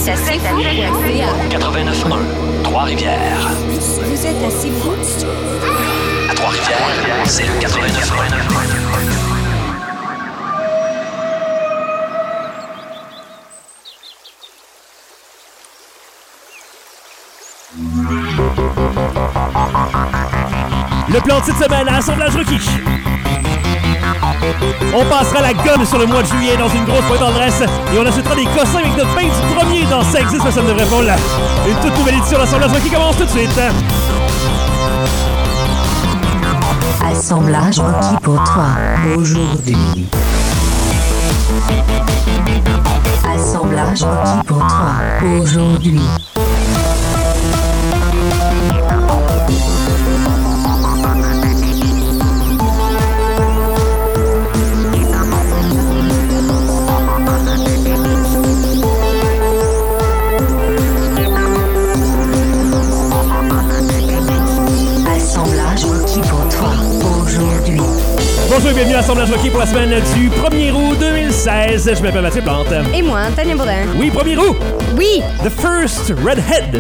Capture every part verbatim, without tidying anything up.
êtes assez fou. quatre-vingt-neuf un, Trois-Rivières. Vous êtes assez fou. À Trois-Rivières, c'est le quatre-vingt-neuf un. Le plan de cette semaine à Assemblage Requis. On passera la gomme sur le mois de juillet dans une grosse boîte en dresse et on achètera des cossins avec notre pain du premier dans Ça existe, mais ça ne devrait pas là. Une toute nouvelle édition d'Assemblage Requis commence tout de suite. Assemblage requis pour toi aujourd'hui. Assemblage requis pour toi aujourd'hui. Bonjour et bienvenue à Assemblage Requis pour la semaine du premier août deux mille seize. Je m'appelle Mathieu Plante. Et moi, Tania Bourdin. Oui, premier août. Oui. The first redhead.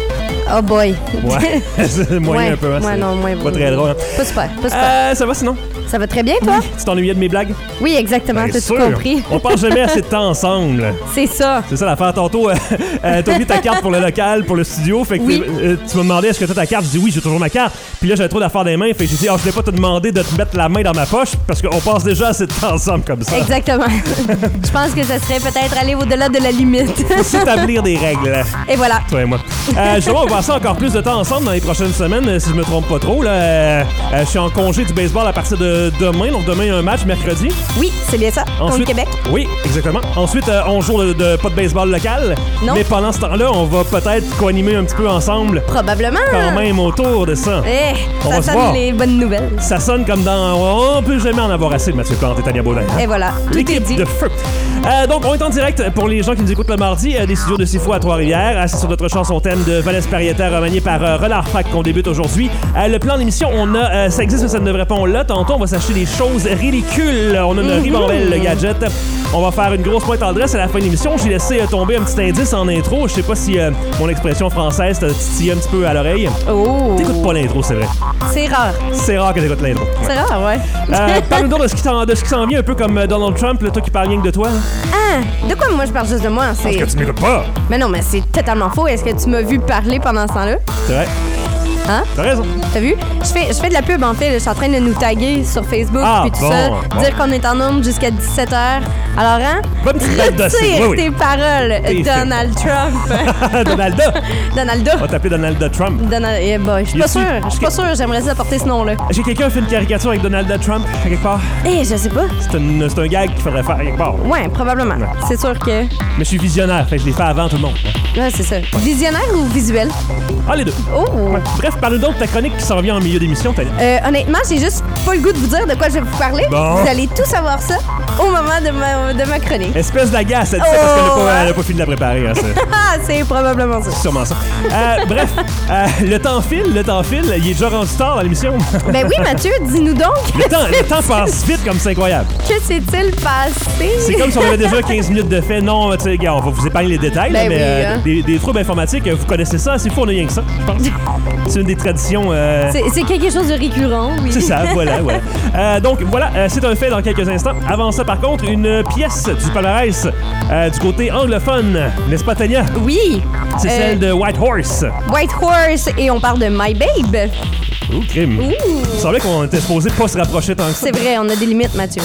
Oh boy. Ouais, c'est moyen ouais, un peu. Hein, ouais, non, moins pas très drôle. Hein. Pas super, pas super. Euh, ça va sinon? Ça va très bien, toi? Oui. Tu t'ennuyais de mes blagues? Oui, exactement, Bien t'as sûr. tout compris. On passe jamais assez de temps ensemble. C'est ça. C'est ça l'affaire. Tantôt, euh, euh, t'as oublié ta carte pour le local, pour le studio. Fait que oui. euh, tu m'as demandé est-ce que t'as ta carte. Je dis oui, j'ai toujours ma carte. Puis là, j'avais trop d'affaires dans les mains. Fait que j'ai dit, ah, oh, je voulais pas te demander de te mettre la main dans ma poche parce qu'on passe déjà assez de temps ensemble comme ça. Exactement. Je pense que ça serait peut-être aller au-delà de la limite. Faut s'établir des règles. Et voilà. Toi et moi. Euh, justement, on va passer encore plus de temps ensemble dans les prochaines semaines, si je me trompe pas trop. Là, euh, euh, je suis en congé du baseball à partir de demain. Donc demain, il y a un match mercredi. Oui, c'est bien ça. Contre Québec. Oui, exactement. Ensuite, euh, on joue de, de pas de baseball local. Non. Mais pendant ce temps-là, on va peut-être co-animer un petit peu ensemble. Probablement. Quand même autour de ça. Eh, on ça va sonne les bonnes nouvelles. Ça sonne comme dans... On peut jamais en avoir assez de Mathieu Plante et Tania Baudin. Hein? Et voilà, tout L'équipe est dit. de feu. Euh, donc, on est en direct pour les gens qui nous écoutent le mardi euh, des studios de Sifo à Trois-Rivières. Euh, c'est sur notre chanson thème de Valès Parietta remaniée par euh, Renard Pack qu'on débute aujourd'hui. Euh, le plan d'émission, on a euh, Ça existe, mais ça ne devrait pas, on l'a. Tantôt, on va s'acheter des choses ridicules. On a une Mm-hmm. ribambelle, le gadget. On va faire une grosse pointe en dresse à la fin de l'émission. J'ai laissé euh, tomber un petit indice en intro. Je sais pas si euh, mon expression française t'a titillé un petit peu à l'oreille. Oh. T'écoutes pas l'intro, c'est vrai. C'est rare. C'est rare que t'écoutes l'intro. C'est rare, ouais. Euh, Parle-nous donc de ce qui s'en, de ce qui s'en vient, un peu comme euh, Donald Trump, là, toi qui parles rien que de toi. Ah, de quoi moi je parle juste de moi? C'est... Parce que tu m'écoutes pas. Mais non, mais c'est totalement faux. Est-ce que tu m'as vu parler pendant ce temps-là? C'est vrai. Hein? T'as raison. T'as vu? Je fais, je fais de la pub, en fait. Je suis en train de nous taguer sur Facebook Ah, puis tout bon, ça. bon. Dire qu'on est en nombre jusqu'à dix-sept heures. Alors, hein? Bonne petite bête de Retire oui, oui. tes paroles, T'es Donald Trump. Donalda. Donalda. On va t'appeler Donald Trump. Donald... Eh boy, je suis Y pas a-tu- sûre. Je suis pas sûre. J'aimerais ça porter ce nom-là. J'ai quelqu'un fait une caricature avec Donald Trump, à quelque part. Eh, je sais pas. C'est, une, c'est un gag qu'il faudrait faire, à quelque part. Ouais, probablement. Ouais. C'est sûr que... Mais je suis visionnaire, fait que je l'ai fait avant tout le monde. Ouais, c'est ça. Visionnaire ou visuel? Ah, les deux. Oh! Ouais. Bref, parle donc de ta chronique qui s'en vient en milieu d'émission, Tania. Euh, honnêtement, j'ai juste pas le goût de vous dire de quoi je vais vous parler. Bon. Vous allez tout savoir ça au moment de ma, de ma chronique. Espèce d'agace, elle dit ça parce qu'elle a Oh, pas, elle a ouais. pas fini de la préparer. Hein, c'est Ah, c'est probablement ça. sûrement ça. Euh, bref, euh, le temps file, le temps file. Il est déjà rendu tard dans l'émission. Ben oui, Mathieu, dis-nous donc. Le temps, le temps passe vite comme c'est incroyable. Que s'est-il passé? C'est comme si on avait déjà quinze minutes de fait. Non, tu sais, gars, on va vous épargner les détails, Ben là, mais oui, euh, hein. des, des troubles informatiques, vous connaissez ça. C'est fou, on a rien que ça, je pense. C'est une des traditions. Euh, C'est, c'est quelque chose de récurrent, oui. c'est ça, voilà, voilà. Euh, donc voilà, euh, c'est un fait dans quelques instants. Avant ça, par contre, une pièce du palmarès euh, du côté anglophone, n'est-ce pas, Tania? Oui. C'est Euh, celle de White Horse. White Horse et on parle de My Babe. Ouh, crime. Ouh. Il semblait qu'on était supposé pas se rapprocher tant que ça. C'est vrai, on a des limites, Mathieu.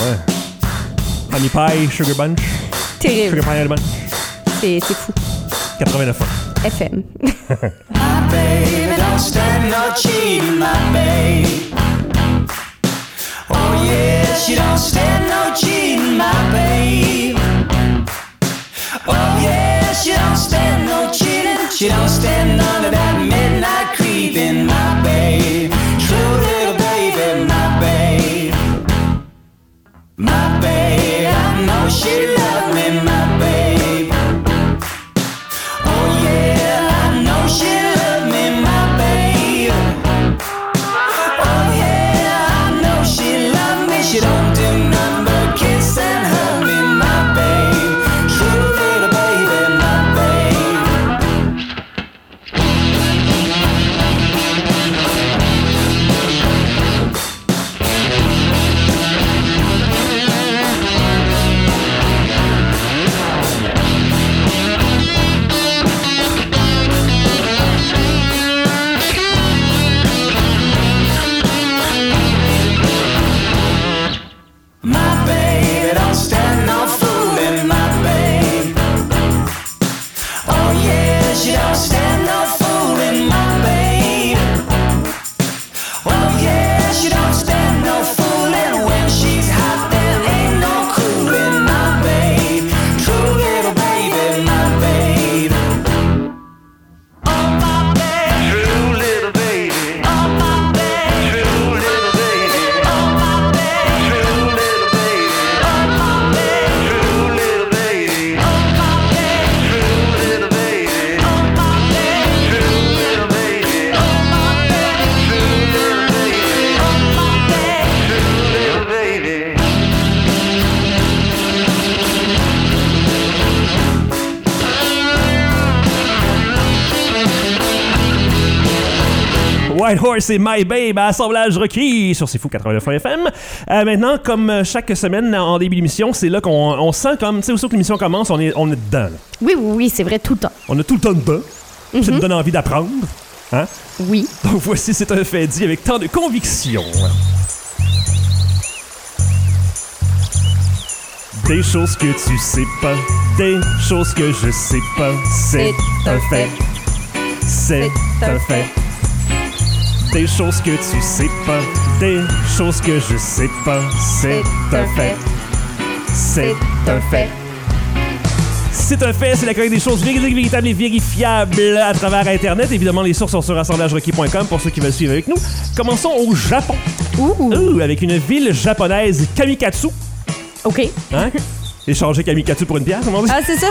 Ouais. Honey Pie, Sugar Bunch. Terrible. Sugar Pie Honey Bunch. C'est, c'est fou. quatre-vingt-neuf ans. F M. Baby, don't stand no cheating, my babe. Oh yes, you don't stand no cheating, my babe. Oh yes, you don't stand no cheating. She don't stand none of that midnight creeping, my babe. True little baby, my babe. My babe, I know she loved me, my babe. Oh yeah, I know she loved me, my babe. Oh yeah, I know she loved me. She don't do nothing but kiss and hug me, my babe. True little baby, my babe. White Horse et My Babe à Assemblage requis sur C'est Fou quatre-vingt-neuf F M. Euh, maintenant, comme chaque semaine en début d'émission, c'est là qu'on on sent comme, tu sais, aussitôt que l'émission commence, on est, on est dedans. Là. Oui, oui, oui, c'est vrai, tout le temps. On a tout le temps dedans. Mm-hmm. Ça nous donne envie d'apprendre. Hein? Oui. Donc voici C'est un fait dit avec tant de conviction. Des choses que tu sais pas, des choses que je sais pas, c'est un fait. C'est un fait. Des choses que tu sais pas, des choses que je sais pas, c'est un fait. C'est un fait. C'est un fait, c'est la chronique des choses véridiques, véritables et vérifiables à travers Internet. Évidemment, les sources sont sur assemblage requis point com pour ceux qui veulent suivre avec nous. Commençons au Japon. Ouh. Ouh, avec une ville japonaise, Kamikatsu. OK. Hein? Échanger Kamikatsu pour une pierre, comment on dit? Ah, c'est ça.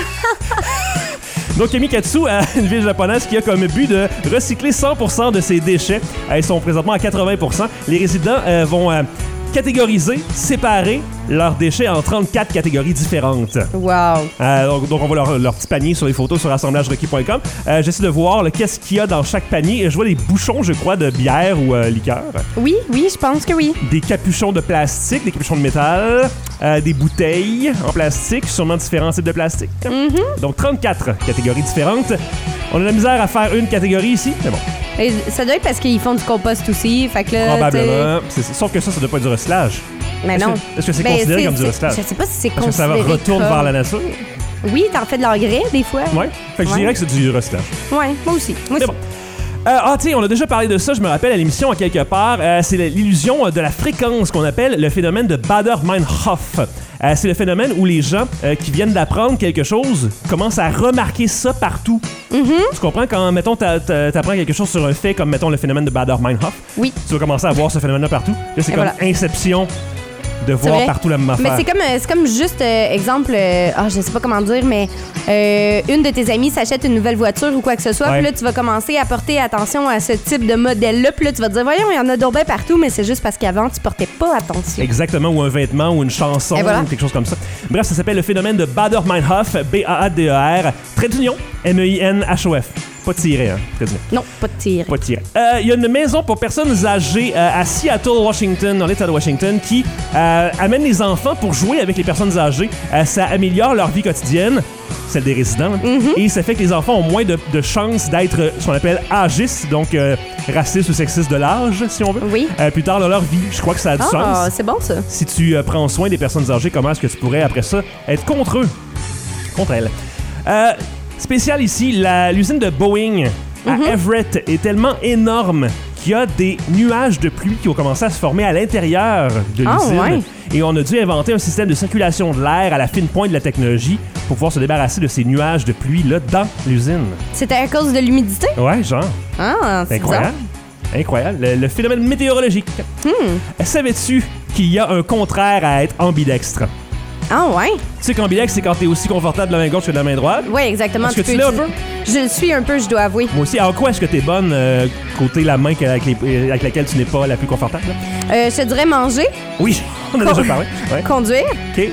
Donc, Kamikatsu, euh, une ville japonaise qui a comme but de recycler cent pour cent de ses déchets. Euh, ils sont présentement à quatre-vingts pour cent. Les résidents euh, vont euh, catégoriser, séparer leurs déchets en trente-quatre catégories différentes. Wow. Euh, donc, donc, on voit leur, leur petit panier sur les photos sur assemblage requis point com. Euh, j'essaie de voir là, qu'est-ce qu'il y a dans chaque panier. Je vois des bouchons, je crois, de bière ou euh, liqueur. Oui, oui, je pense que oui. Des capuchons de plastique, des capuchons de métal, euh, des bouteilles en plastique, sûrement différents types de plastique. Mm-hmm. Donc, trente-quatre catégories différentes. On a de la misère à faire une catégorie ici, mais bon. Et ça doit être parce qu'ils font du compost aussi. Fait que là, probablement. C'est, sauf que ça, ça doit pas être du recyclage. Mais est-ce non. Que, est-ce que c'est ben, considéré c'est, comme du recyclage? Je sais pas si c'est Parce considéré que ça retourne comme... vers la nature. Oui, t'en fais de l'engrais des fois. Oui. Fait que je ouais. dirais que c'est du recyclage. Oui, moi aussi. Moi Mais aussi. bon. Euh, ah, tu sais, on a déjà parlé de ça, je me rappelle, à l'émission, à quelque part. Euh, c'est l'illusion de la fréquence qu'on appelle le phénomène de Baader-Meinhof. Euh, c'est le phénomène où les gens euh, qui viennent d'apprendre quelque chose commencent à remarquer ça partout. Mm-hmm. Tu comprends? Quand, mettons, t'a, t'a, t'apprends quelque chose sur un fait, comme, mettons, le phénomène de Baader-Meinhof, oui. tu vas commencer à voir ce phénomène-là partout. Là, c'est Et comme voilà. inception de voir vrai. partout la même affaire. Mais c'est comme, euh, c'est comme juste, euh, exemple, euh, oh, je sais pas comment dire, mais euh, une de tes amies s'achète une nouvelle voiture ou quoi que ce soit, ouais. puis là, tu vas commencer à porter attention à ce type de modèle-là, puis là, tu vas te dire, voyons, il y en a d'autres partout, mais c'est juste parce qu'avant, tu portais pas attention. Exactement, ou un vêtement, ou une chanson, voilà. ou quelque chose comme ça. Bref, ça s'appelle le phénomène de Baader-Meinhof, B A A D E R, trait d'union, M E I N H O F. Pas tiré, hein, trait d'union. Non, pas de tir. Pas tiré. Il euh, y a une maison pour personnes âgées euh, à Seattle, Washington, dans l'État de Washington, qui euh, amène les enfants pour jouer avec les personnes âgées. Euh, ça améliore leur vie quotidienne, celle des résidents, Mm-hmm. et ça fait que les enfants ont moins de, de chances d'être euh, ce qu'on appelle âgistes, donc euh, racistes ou sexistes de l'âge, si on veut, Oui. euh, plus tard dans leur vie. Je crois que ça a du Ah, sens. c'est bon, ça. Si tu euh, prends soin des personnes âgées, comment est-ce que tu pourrais, après ça, être contre eux? Contre elles. Euh, spécial ici, la, l'usine de Boeing à Mm-hmm. Everett est tellement énorme qu'il y a des nuages de pluie qui ont commencé à se former à l'intérieur de Ah, l'usine. ouais. Et on a dû inventer un système de circulation de l'air à la fine pointe de la technologie pour pouvoir se débarrasser de ces nuages de pluie-là dans l'usine. C'était à cause de l'humidité? Ouais, genre. Ah, c'est Incroyable. Incroyable. Le, le phénomène météorologique. Hmm. Savais-tu qu'il y a un contraire à être ambidextre? Ah, ouais. Tu sais qu'ambidextre, c'est quand t'es aussi confortable de la main gauche que de la main droite. Oui, exactement. Est-ce que peux tu l'as un utiliser- Je le suis un peu, je dois avouer. Moi aussi. Alors, quoi est-ce que t'es bonne euh, côté la main que- avec, les- avec laquelle tu n'es pas la plus confortable? là? Euh, je te dirais manger, Oui, on a Con- déjà parlé. Ouais. conduire, OK.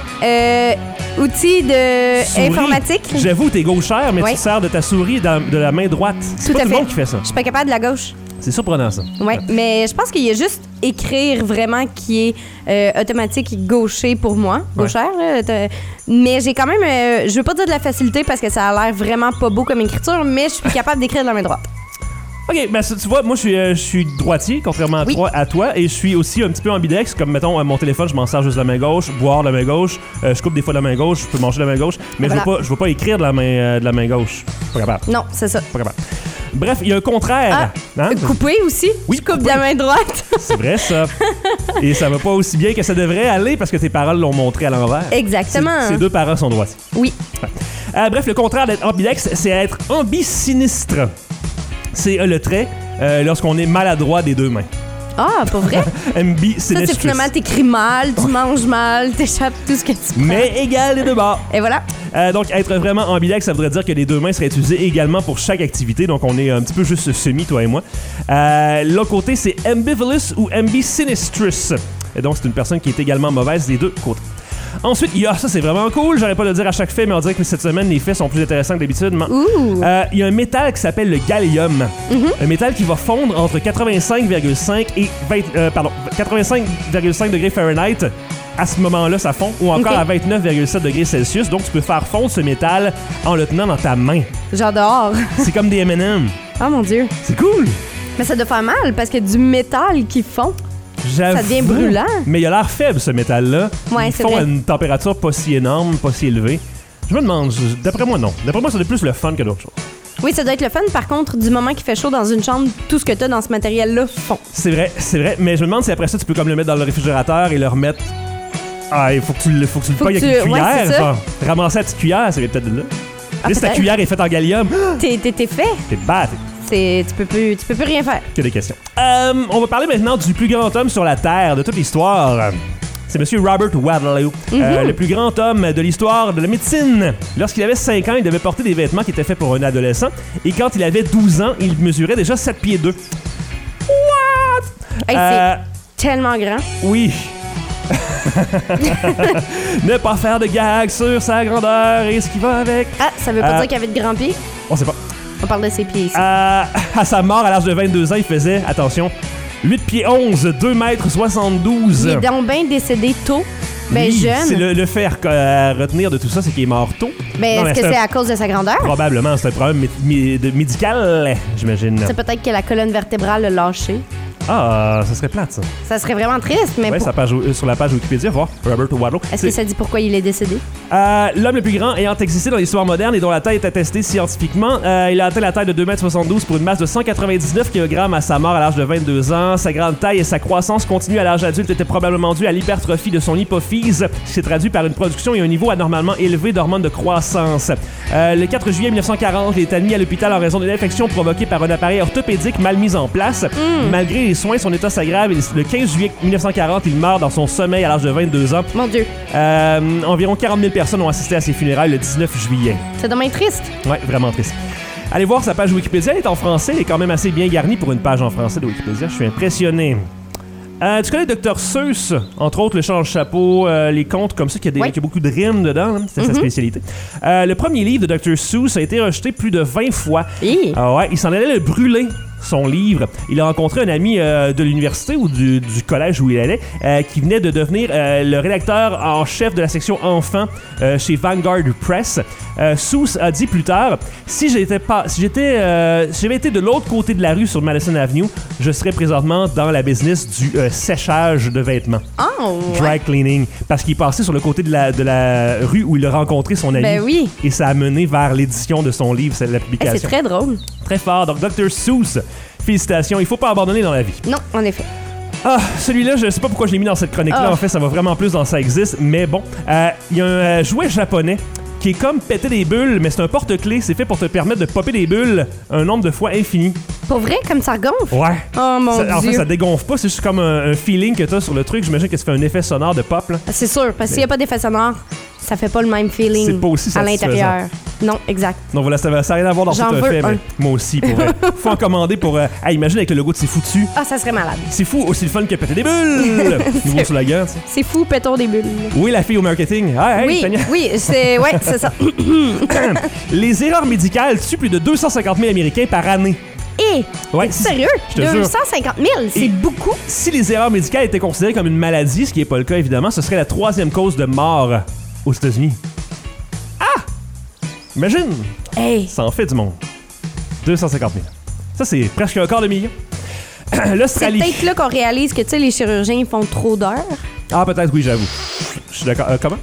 euh, outils de Souris. informatique. J'avoue, t'es gauchère, mais Ouais. tu te sers de ta souris dans- de la main droite. C'est Tout pas à tout le fait. monde qui fait ça. Je suis pas capable de la gauche. C'est surprenant, ça. Ouais, mais je pense qu'il y a juste écrire vraiment qui est euh, automatique gaucher pour moi, gauchère. là, t'as- mais j'ai quand même, euh, je veux pas dire de la facilité parce que ça a l'air vraiment pas beau comme écriture, mais je suis capable d'écrire de la main droite. OK, ben ça, tu vois, moi je suis, euh, je suis droitier, contrairement à, Oui. toi, à toi, et je suis aussi un petit peu ambidextre, comme mettons euh, mon téléphone, je m'en sers juste de la main gauche, boire de la main gauche, euh, je coupe des fois de la main gauche, je peux manger de la main gauche, mais Voilà. je veux pas, je veux pas écrire de la main, euh, de la main gauche. Pas capable. Non, c'est ça. Pas capable. Bref, il y a un contraire. Ah, Hein? couper aussi. Oui, je coupe couper. de la main droite. C'est vrai, ça. Et ça va pas aussi bien que ça devrait aller parce que tes parents l'ont montré à l'envers. Exactement. Ces deux parents sont droitiers. Oui. Euh, bref, le contraire d'être ambidextre, c'est être ambisinistre. C'est euh, le trait euh, lorsqu'on est maladroit des deux mains. Ah, pas vrai? Ça, c'est Ambisinistre. finalement, t'écris mal, tu manges mal, t'échappes tout ce que tu prends. Mais égal les deux bords. Et voilà. Euh, donc, être vraiment ambidextre, ça voudrait dire que les deux mains seraient utilisées également pour chaque activité. Donc, on est un petit peu juste semi, toi et moi. Euh, L'autre côté, c'est ambivalus ou ambisinistrus. Et donc, c'est une personne qui est également mauvaise des deux côtés. Ensuite, il y a, ça c'est vraiment cool, j'aurais pas de le dire à chaque fait, mais on dirait que cette semaine, les faits sont plus intéressants que d'habitude. Ouh. Euh, Il y a un métal qui s'appelle le gallium. Mm-hmm. Un métal qui va fondre entre quatre-vingt-cinq virgule cinq et vingt, euh, pardon, quatre-vingt-cinq virgule cinq degrés Fahrenheit. À ce moment-là, ça fond, ou encore Ok. à vingt-neuf virgule sept degrés Celsius. Donc, tu peux faire fondre ce métal en le tenant dans ta main. J'adore. C'est comme des M and M. Oh mon Dieu. C'est cool. Mais ça doit faire mal parce que du métal qui fond. J'avoue. Ça devient brûlant. Mais il a l'air faible, ce métal-là. Ouais, Ils c'est font vrai. à une température pas si énorme, pas si élevée. Je me demande, je- d'après moi, non. D'après moi, c'est plus le fun que d'autres choses. Oui, ça doit être le fun. Par contre, du moment qu'il fait chaud dans une chambre, tout ce que t'as dans ce matériel-là fond. C'est vrai, c'est vrai. Mais je me demande si après ça, tu peux comme le mettre dans le réfrigérateur et le remettre. Ah, il faut que tu le, faut que tu le Faut pognes que avec tu- une ouais, cuillère. c'est ça. Genre, ramasser la petite cuillère, c'est peut-être de là. Ah, Là, si ta peut-être. cuillère est faite en gallium, T'es, t'es, t'es fait. t'es battu. C'est, tu peux plus, tu peux plus rien faire. Que des questions. Euh, on va parler maintenant du plus grand homme sur la Terre de toute l'histoire. C'est M. Robert Wadlow, euh, le plus grand homme de l'histoire de la médecine. Lorsqu'il avait cinq ans, il devait porter des vêtements qui étaient faits pour un adolescent. Et quand il avait douze ans, il mesurait déjà sept pieds deux. What? Hey, Euh, c'est tellement grand. oui. Ne pas faire de gags sur sa grandeur et ce qui va avec. Ah, ça veut pas Euh, dire qu'il avait de grands pieds. On sait pas. On parle de ses pieds ici. Euh, à sa mort, à l'âge de vingt-deux ans, il faisait, attention, huit pieds onze, deux mètres soixante-douze. Il est donc bien décédé tôt. Ben Oui, jeune. C'est le, le fait à retenir de tout ça, c'est qu'il est mort tôt. Ben, Non, mais est-ce que c'est c'est un- à cause de sa grandeur? Probablement, c'est un problème mé- mé- de- médical, j'imagine. C'est peut-être que la colonne vertébrale l'a lâché. Ah, ça serait plate, ça. Ça serait vraiment triste, mais Ouais, pour- sa page, euh, sur la page Wikipédia, voir Robert Wadlow. est-ce que ça dit pourquoi il est décédé? Euh, l'homme le plus grand ayant existé dans l'histoire moderne et dont la taille est attestée scientifiquement. Euh, il a atteint la taille de deux mètres soixante-douze pour une masse de cent quatre-vingt-dix-neuf kilogrammes à sa mort à l'âge de vingt-deux ans. Sa grande taille et sa croissance continue à l'âge adulte étaient probablement dues à l'hypertrophie de son hypophyse, qui s'est traduit par une production et un niveau anormalement élevé d'hormones de croissance. Euh, le quatre juillet mille neuf cent quarante, il est admis à l'hôpital en raison d'une infection provoquée par un appareil orthopédique mal mis en place. Malgré les soins, son état s'aggrave et le quinze juillet mille neuf cent quarante, il meurt dans son sommeil à l'âge de vingt-deux ans. Mon Dieu, Euh, environ quarante mille personnes ont assisté à ses funérailles le dix-neuf juillet. c'est dommage triste. Ouais, vraiment triste. Allez voir sa page Wikipédia, elle est en français, elle est quand même assez bien garnie pour une page en français de Wikipédia. Je suis impressionné. Euh, tu connais Docteur Seuss, entre autres le change-chapeau, euh, les contes comme ça, qui a, des, Oui. qui a beaucoup de rimes dedans, hein, c'est sa spécialité. Euh, le premier livre de Docteur Seuss a été rejeté plus de vingt fois. Hi. Ah ouais, il s'en allait le brûler, son livre. Il a rencontré un ami euh, de l'université ou du, du collège où il allait, euh, qui venait de devenir euh, le rédacteur en chef de la section enfants euh, chez Vanguard Press. Euh, Seuss a dit plus tard, si j'étais pas, si j'étais, euh, si j'avais été de l'autre côté de la rue sur Madison Avenue, je serais présentement dans la business du euh, séchage de vêtements, Oh, ouais. dry cleaning, parce qu'il passait sur le côté de la, de la rue où il a rencontré son ami. Ben oui. Et ça a mené vers l'édition de son livre, c'est la Hey, publication. c'est très drôle. Très fort. Donc, Docteur Seuss, félicitations. Il faut pas abandonner dans la vie. Non, en effet. Ah, celui-là, je sais pas pourquoi je l'ai mis dans cette chronique-là. Ah. En fait, ça va vraiment plus dans Ça existe. Mais bon, euh, il y a un euh, jouet japonais qui est comme péter des bulles, mais c'est un porte-clés. C'est fait pour te permettre de popper des bulles un nombre de fois infini. Pour vrai, comme ça gonfle? Ouais. Oh mon Ça- en fait, Dieu. ça dégonfle pas. C'est juste comme un, un feeling que t'as sur le truc. J'imagine que ça fait un effet sonore de pop, là. C'est sûr, parce que s'il n'y a pas d'effet sonore, ça fait pas le même feeling C'est pas aussi à satisfaisant. l'intérieur. Non, exact. Donc voilà, ça n'a rien à voir dans J'en tout un veux fait, un. mais moi aussi, pour vrai. Faut en commander pour... Euh, hey, imagine avec le logo de C'est Foutu. Ah, ça serait malade. C'est fou, aussi le fun que péter des bulles! Nouveau sur la gueule, tu sais. C'est fou, pétons des bulles. Oui, la fille au marketing. Ah, hey, oui, Tania. oui, c'est ouais, c'est ça. Les erreurs médicales tuent plus de deux cent cinquante mille Américains par année. Hé, Ouais, es-tu si- sérieux? je te jure. deux cent cinquante mille, c'est Et- beaucoup. Si les erreurs médicales étaient considérées comme une maladie, ce qui n'est pas le cas évidemment, ce serait la troisième cause de mort aux États-Unis. Ah! Imagine! Hey, Ça en fait du monde. deux cent cinquante mille. Ça, c'est presque un quart de million. c'est L'Australie. peut-être là qu'on réalise que, tu sais, les chirurgiens ils font trop d'heures. Ah, peut-être, oui, j'avoue. Je suis d'accord. Euh, comment?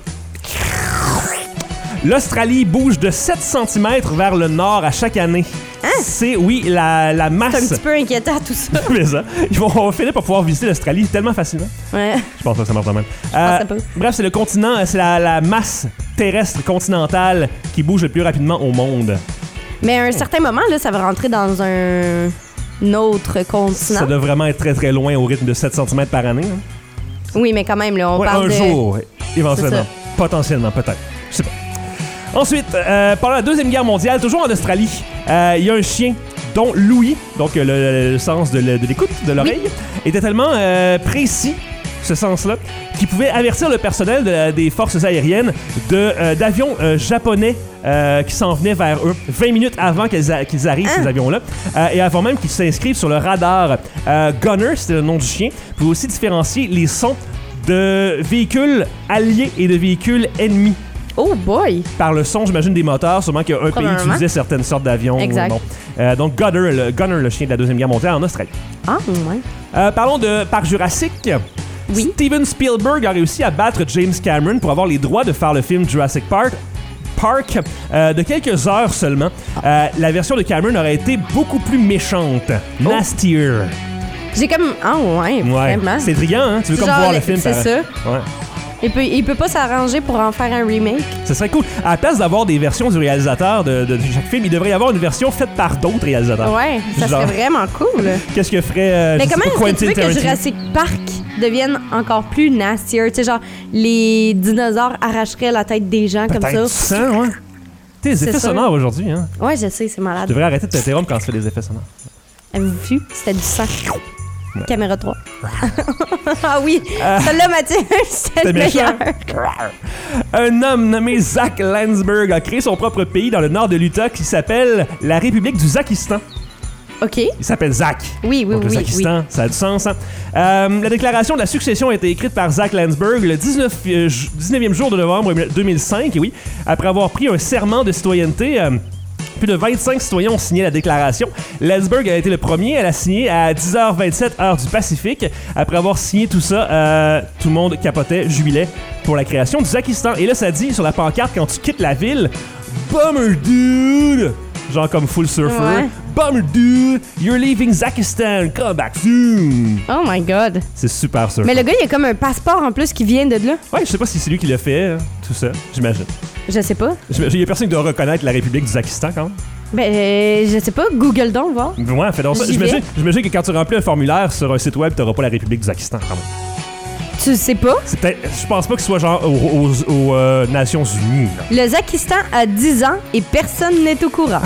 L'Australie bouge de sept centimètres vers le nord à chaque année. C'est, oui, la, la C'est un masse. petit peu inquiétant, tout ça. Mais ça, ils vont finir par pouvoir visiter l'Australie tellement facilement. Ouais. Je pense pas que ça marche de même. Euh, pensais pas. bref, c'est le continent, c'est la, la masse terrestre continentale qui bouge le plus rapidement au monde. Mais à un certain moment, là, ça va rentrer dans un autre continent. Ça doit vraiment être très très loin au rythme de sept centimètres par année. hein. Oui, mais quand même, là, on Ouais, parle un de... jour, ouais, éventuellement. C'est ça. Potentiellement, peut-être. Je sais pas. Ensuite, euh, pendant la Deuxième Guerre mondiale, toujours en Australie, euh, il y a un chien dont l'ouïe, donc euh, le, le sens de, le- de l'écoute, de l'oreille, était tellement euh, précis ce sens-là, qui pouvait avertir le personnel de, des forces aériennes de, euh, d'avions euh, japonais euh, qui s'en venaient vers eux vingt minutes avant qu'ils, a, qu'ils arrivent, hein? Ces avions-là, euh, et avant même qu'ils s'inscrivent sur le radar. Euh, Gunner, c'était le nom du chien, pouvait aussi différencier les sons de véhicules alliés et de véhicules ennemis. Oh boy! Par le son, j'imagine, des moteurs, sûrement qu'un pays utilisait certaines sortes d'avions. Exact. Bon. Euh, donc, Gunner le, Gunner, le chien de la Deuxième Guerre mondiale en Australie. Ah, ouais. Euh, parlons de Parc Jurassique. Oui. Steven Spielberg a réussi à battre James Cameron pour avoir les droits de faire le film Jurassic Park. Park euh, de quelques heures seulement. Euh, la version de Cameron aurait été beaucoup plus méchante. Oh. Nastier. J'ai comme... Ah, ouais, Ouais. vraiment. C'est brillant, hein? Tu veux Genre, comme voir le film. c'est par... ça. Ouais. Il peut, il peut pas s'arranger pour en faire un remake. Ce serait cool. À la place d'avoir des versions du réalisateur de, de, de chaque film, il devrait y avoir une version faite par d'autres réalisateurs. Ouais, ça Genre, serait vraiment cool. Qu'est-ce que ferait euh, Mais je sais comment pas, est-ce que tu veux que Tarantino? Jurassic Park devienne encore plus nastier? Tu sais, genre, les dinosaures arracheraient la tête des gens comme Peut-être ça. du sang, ouais. Tu sais, les C'est effets ça. sonores aujourd'hui, hein. Ouais, je sais, c'est malade. Je devrais arrêter de t'interrompre quand tu fais des effets sonores. Avez-vous vu? C'était du sang. Ouais. Caméra trois. Ah oui, euh, celle-là, Mathieu, c'était le meilleur. Un homme nommé Zach Landsberg a créé son propre pays dans le nord de l'Utah qui s'appelle la République du Zakistan. OK. Il s'appelle Zach. Oui, oui, Donc, oui. le Zakistan, oui. ça a du sens. Hein? Euh, la déclaration de la succession a été écrite par Zach Landsberg le dix-neuvième jour de novembre deux mille cinq, et oui, après avoir pris un serment de citoyenneté. Euh, Plus de vingt-cinq citoyens ont signé la déclaration. Landsberg a été le premier à la signer à dix heures vingt-sept heure du Pacifique. Après avoir signé tout ça, euh, tout le monde capotait, jubilait pour la création du Zakistan. Et là, ça dit sur la pancarte, quand tu quittes la ville, « Bummer dude !» Genre comme Full Surfer. Ouais. Bummer dude, you're leaving Zakistan, come back soon. Oh my God. C'est super sûr. Mais le gars, il a comme un passeport en plus qui vient de là. Ouais, je sais pas si c'est lui qui l'a fait, tout ça, j'imagine. Je sais pas. Il y a personne qui doit reconnaître la République du Zakistan quand même. Ben, euh, je sais pas. Google donc, voir. Ouais, fais donc ça. J'y J'imagine, vais. j'imagine que quand tu remplis un formulaire sur un site web, t'auras pas la République du Zakistan quand même. Tu sais pas? C'est peut-être, je pense pas que ce soit genre aux, aux- aux, euh, Nations Unies. Là. Le Zakistan a dix ans et personne n'est au courant.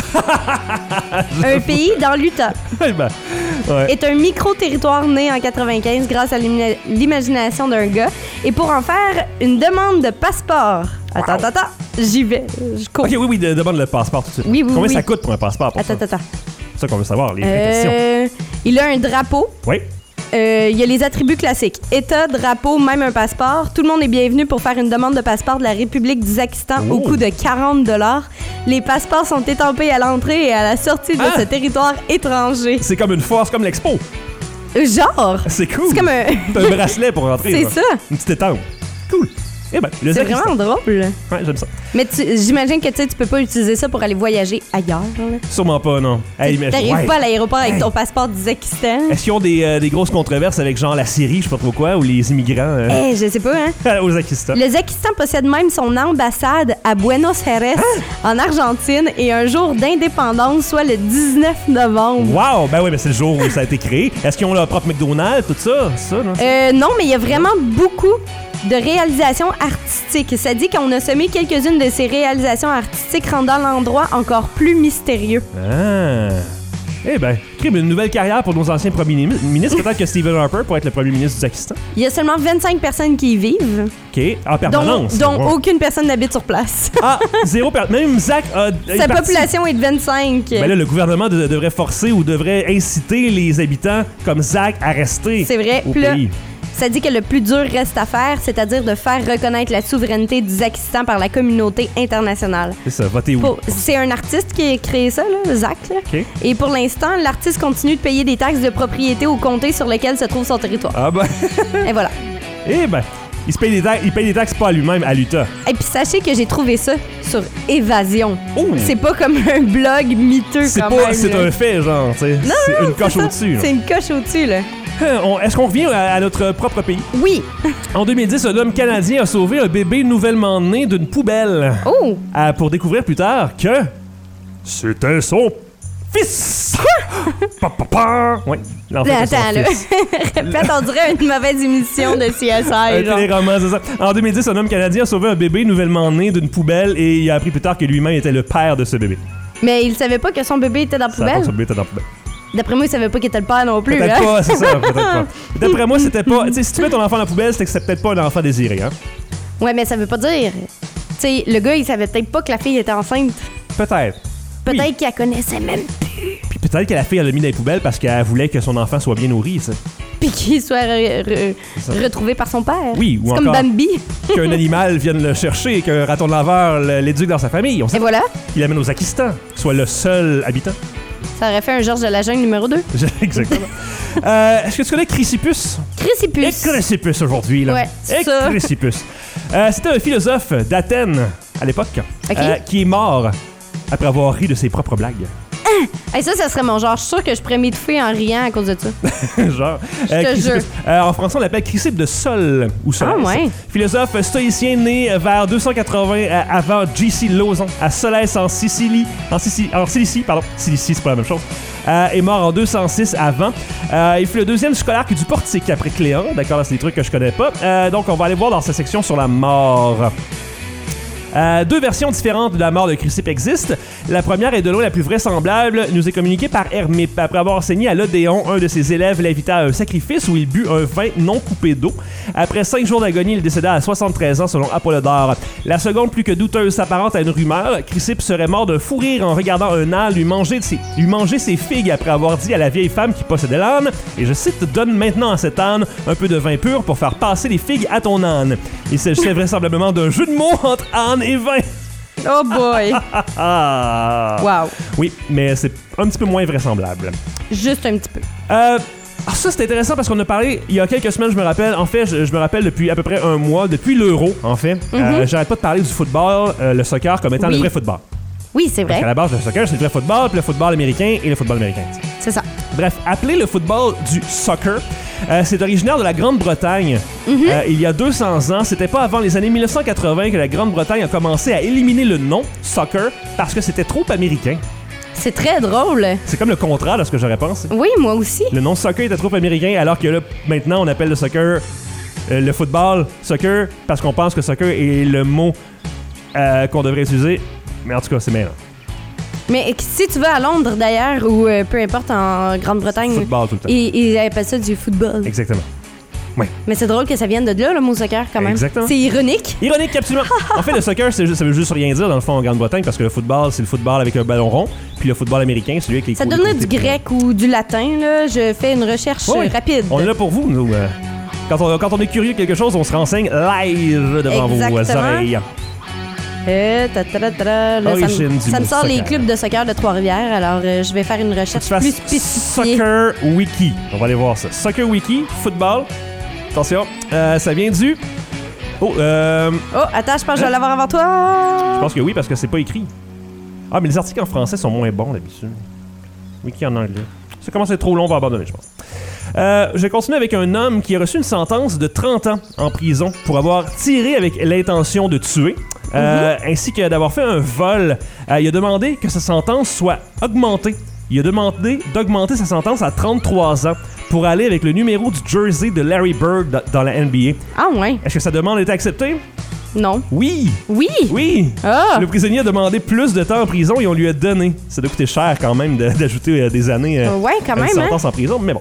Un pays dans l'Utah Ouais, ben, ouais. est un micro-territoire né en quatre-vingt-quinze grâce à l'ima- l'imagination d'un gars. Et pour en faire une demande de passeport. Attends, attends, attends. J'y vais. Je cours. Ok, oui, oui, de- demande le passeport tout de suite. Oui, oui, Combien oui. ça coûte pour un passeport? Pour Attends, ça? attends, attends. C'est ça qu'on veut savoir, les vraies questions. Euh, il a un drapeau. Oui. Euh, Il y a les attributs classiques. État, drapeau, même un passeport. Tout le monde est bienvenu pour faire une demande de passeport de la République du Zakistan Oh. au coût de quarante dollars. Les passeports sont étampés à l'entrée et à la sortie de Ah. ce territoire étranger. C'est comme une force, comme l'expo. Genre! C'est cool. C'est comme un... T'as un bracelet pour rentrer. C'est là. ça. Une petite étampe. Cool. Eh ben, le C'est Zakistan. vraiment drôle. Ouais, j'aime ça. Mais tu- j'imagine que tu sais, tu peux pas utiliser ça pour aller voyager ailleurs. là. Sûrement pas, non. Hey, mais- T'arrives ouais. pas à l'aéroport avec Hey. ton passeport du Zakistan. Est-ce qu'ils ont des, euh, des grosses controverses avec genre la Syrie, je sais pas trop quoi, ou les immigrants euh, Eh, je sais pas, hein? au Zakistan? Le Zakistan possède même son ambassade à Buenos Aires, en Argentine, et un jour d'indépendance, soit le dix-neuf novembre. Wow! Ben oui, mais c'est le jour où ça a été créé. Est-ce qu'ils ont leur propre McDonald's, tout ça? Ça, non? Euh, non, mais il y a vraiment beaucoup de réalisations artistiques. Ça dit qu'on a semé quelques-unes de ces réalisations artistiques, rendant l'endroit encore plus mystérieux. Ah! Eh ben, crime une nouvelle carrière pour nos anciens premiers mi- ministres. Peut-être que Stephen Harper pourrait être le premier ministre du Zakistan. Il y a seulement vingt-cinq personnes qui y vivent, OK. En dont, permanence. dont Ouais. aucune personne n'habite sur place. Ah, zéro per... Même Zach a. est Sa parti. population est de vingt-cinq. Ben là, le gouvernement de- devrait forcer ou devrait inciter les habitants comme Zach à rester C'est vrai. au Puis là, pays. ça dit que le plus dur reste à faire, c'est-à-dire de faire reconnaître la souveraineté du Zakistan par la communauté internationale. C'est ça, votez oui. Pour- C'est un artiste qui a créé ça, là, Zach. là. OK. Et pour l'instant, l'artiste continue de payer des taxes de propriété au comté sur lequel se trouve son territoire. Ah ben. Et voilà. Eh ben. Il se paye des taxes, il paye des taxes pas à lui-même, à l'Utah. Et puis sachez que j'ai trouvé ça sur Évasion. Oh! C'est pas comme un blog miteux C'est quand pas, même. c'est là. un fait, genre, tu sais. C'est une coche C'est ça. au-dessus. là. C'est une coche au-dessus, là. Hein, on- Est-ce qu'on revient à, à notre propre pays? Oui. En deux mille dix, un homme canadien a sauvé un bébé nouvellement né d'une poubelle. Oh! Euh, pour découvrir plus tard que c'était son fils. Pa, pa, pa. Oui, l'enfant Là, était son attends, là. fils. Répète, on dirait une mauvaise émission de C S Un I, genre. téléroman, c'est ça. En deux mille dix, un homme canadien a sauvé un bébé nouvellement né d'une poubelle et il a appris plus tard que lui-même était le père de ce bébé. Mais il savait pas que son bébé était dans la Ça apprend que poubelle. son bébé était dans la poubelle. D'après moi, il savait pas qu'il était le père non plus. Peut-être hein? pas, c'est ça, peut-être pas. D'après moi, c'était pas... Tu sais, si tu mets ton enfant dans la poubelle, c'était que c'était peut-être pas un enfant désiré, hein? Ouais, mais ça veut pas dire... Tu sais, le gars, il savait peut-être pas que la fille était enceinte. Peut-être. Peut-être Oui. qu'il la connaissait même plus. Puis peut-être que la fille, elle l'a mis dans les poubelles parce qu'elle voulait que son enfant soit bien nourri, ça. Puis qu'il soit re- re- ça. retrouvé par son père. Oui, ou C'est comme encore- Bambi. Qu'un animal vienne le chercher et qu'un raton laveur l'éduque dans sa famille. On Et sait voilà, qu'il l'amène aux Akistan, soit le seul habitant. ça aurait fait un Georges de la jungle numéro deux. Exactement. euh, Est-ce que tu connais Chrysippus? Chrysippus. Et Chrysippus aujourd'hui, là. Ouais, Et ça. Chrysippus. Euh, C'était un philosophe d'Athènes, à l'époque, Ok. euh, qui est mort après avoir ri de ses propres blagues. Hey, ça, ça serait mon genre. Je suis sûre que je pourrais m'étouffer en riant à cause de ça. Genre. Je te Chrysippus. jure. Euh, en français, on l'appelle Chrysippe de Sol ou Solès. Ah, ouais. Philosophe stoïcien né vers deux cent quatre-vingts euh, avant J C Lauzon à Solès en Sicile. En, Sicile, en Cilicie, pardon. Cilicie, c'est pas la même chose. Euh, est mort en deux cent six avant. Euh, il fut le deuxième scolarque du Portique après Cléon. D'accord, là, c'est des trucs que je connais pas. Euh, donc, on va aller voir dans sa section sur la mort. Euh, deux versions différentes de la mort de Chrysippe existent. La première est de loin la plus vraisemblable, nous est communiquée par Hermippe. Après avoir enseigné à l'Odéon, un de ses élèves l'invita à un sacrifice où il but un vin non coupé d'eau. Après cinq jours d'agonie, il décéda à soixante-treize ans selon Apollodore. La seconde, plus que douteuse, s'apparente à une rumeur. Chrysippe serait mort de fou rire en regardant un âne lui manger, de ses, lui manger ses figues après avoir dit à la vieille femme qui possédait l'âne, et je cite, « Donne maintenant à cet âne un peu de vin pur pour faire passer les figues à ton âne. » Il s'agissait vraisemblablement d'un jeu de mots entre âne et vin. Oh boy. Ah! Wow. Oui, mais c'est un petit peu moins vraisemblable. Juste un petit peu. Euh, ah, ça, c'est intéressant parce qu'on a parlé il y a quelques semaines, je me rappelle. En fait, je, je me rappelle depuis à peu près un mois, depuis l'Euro, en fait. euh, J'arrête pas de parler du football, euh, le soccer, comme étant Oui. le vrai football. Oui, c'est Parce vrai. qu'à la base, le soccer, c'est le vrai football, puis le football américain et le football américain. C'est ça. Bref, appeler le football du soccer, euh, c'est originaire de la Grande-Bretagne. Euh, il y a deux cents ans, c'était pas avant les années mille neuf cent quatre-vingts que la Grande-Bretagne a commencé à éliminer le nom soccer parce que c'était trop américain. C'est très drôle. C'est comme le contraire de ce que j'aurais pensé. Oui, moi aussi. Le nom soccer était trop américain, alors que là, maintenant, on appelle le soccer euh, le football soccer parce qu'on pense que soccer est le mot euh, qu'on devrait utiliser. Mais en tout cas, c'est meilleur. Mais si tu vas à Londres, d'ailleurs, ou euh, peu importe, en Grande-Bretagne, Football tout le temps. ils, ils appellent ça du football. Exactement. Oui. Mais c'est drôle que ça vienne de là, le mot soccer, quand même. Exactement. C'est ironique. Ironique, absolument. En fait, le soccer, c'est juste- ça veut juste rien dire, dans le fond, en Grande-Bretagne, parce que le football, c'est le football avec un ballon rond, puis le football américain, c'est celui avec les Ça côtés- donne du côtés- grec ou du latin, là. Je fais une recherche Ouais, euh, rapide. On est là pour vous, nous. euh. Quand on, quand on est curieux de quelque chose, on se renseigne live devant vos Exactement. oreilles. Euh, ta, ta, ta, ta, là, ça, Origine me, du ça me mot sort les soccer. clubs de soccer de Trois-Rivières, alors euh, je vais faire une Faut que recherche tu fasses plus spécifiée. Soccer Wiki. On va aller voir ça. Soccer Wiki, football. Attention, euh, ça vient du... Oh, euh... Oh, attends, je pense que je vais l'avoir avant Je toi. pense que oui, parce que c'est pas écrit. Ah, mais les articles en français sont moins bons d'habitude. Wiki en anglais. Ça commence à être trop long, on va abandonner, je pense. Euh, je vais continuer avec un homme qui a reçu une sentence de trente ans en prison pour avoir tiré avec l'intention de tuer, euh, ainsi que d'avoir fait un vol. Euh, il a demandé que sa sentence soit augmentée. Il a demandé d'augmenter sa sentence à trente-trois ans pour aller avec le numéro du jersey de Larry Bird dans- dans la N B A. Ah ouais. Est-ce que sa demande a été acceptée? Non. Oui! Oui. Oui! Ah. Le prisonnier a demandé plus de temps en prison et on lui a donné. Ça doit coûter cher quand même de- d'ajouter euh, des années euh, Ouais, quand à une même, hein. sentence en prison, mais bon.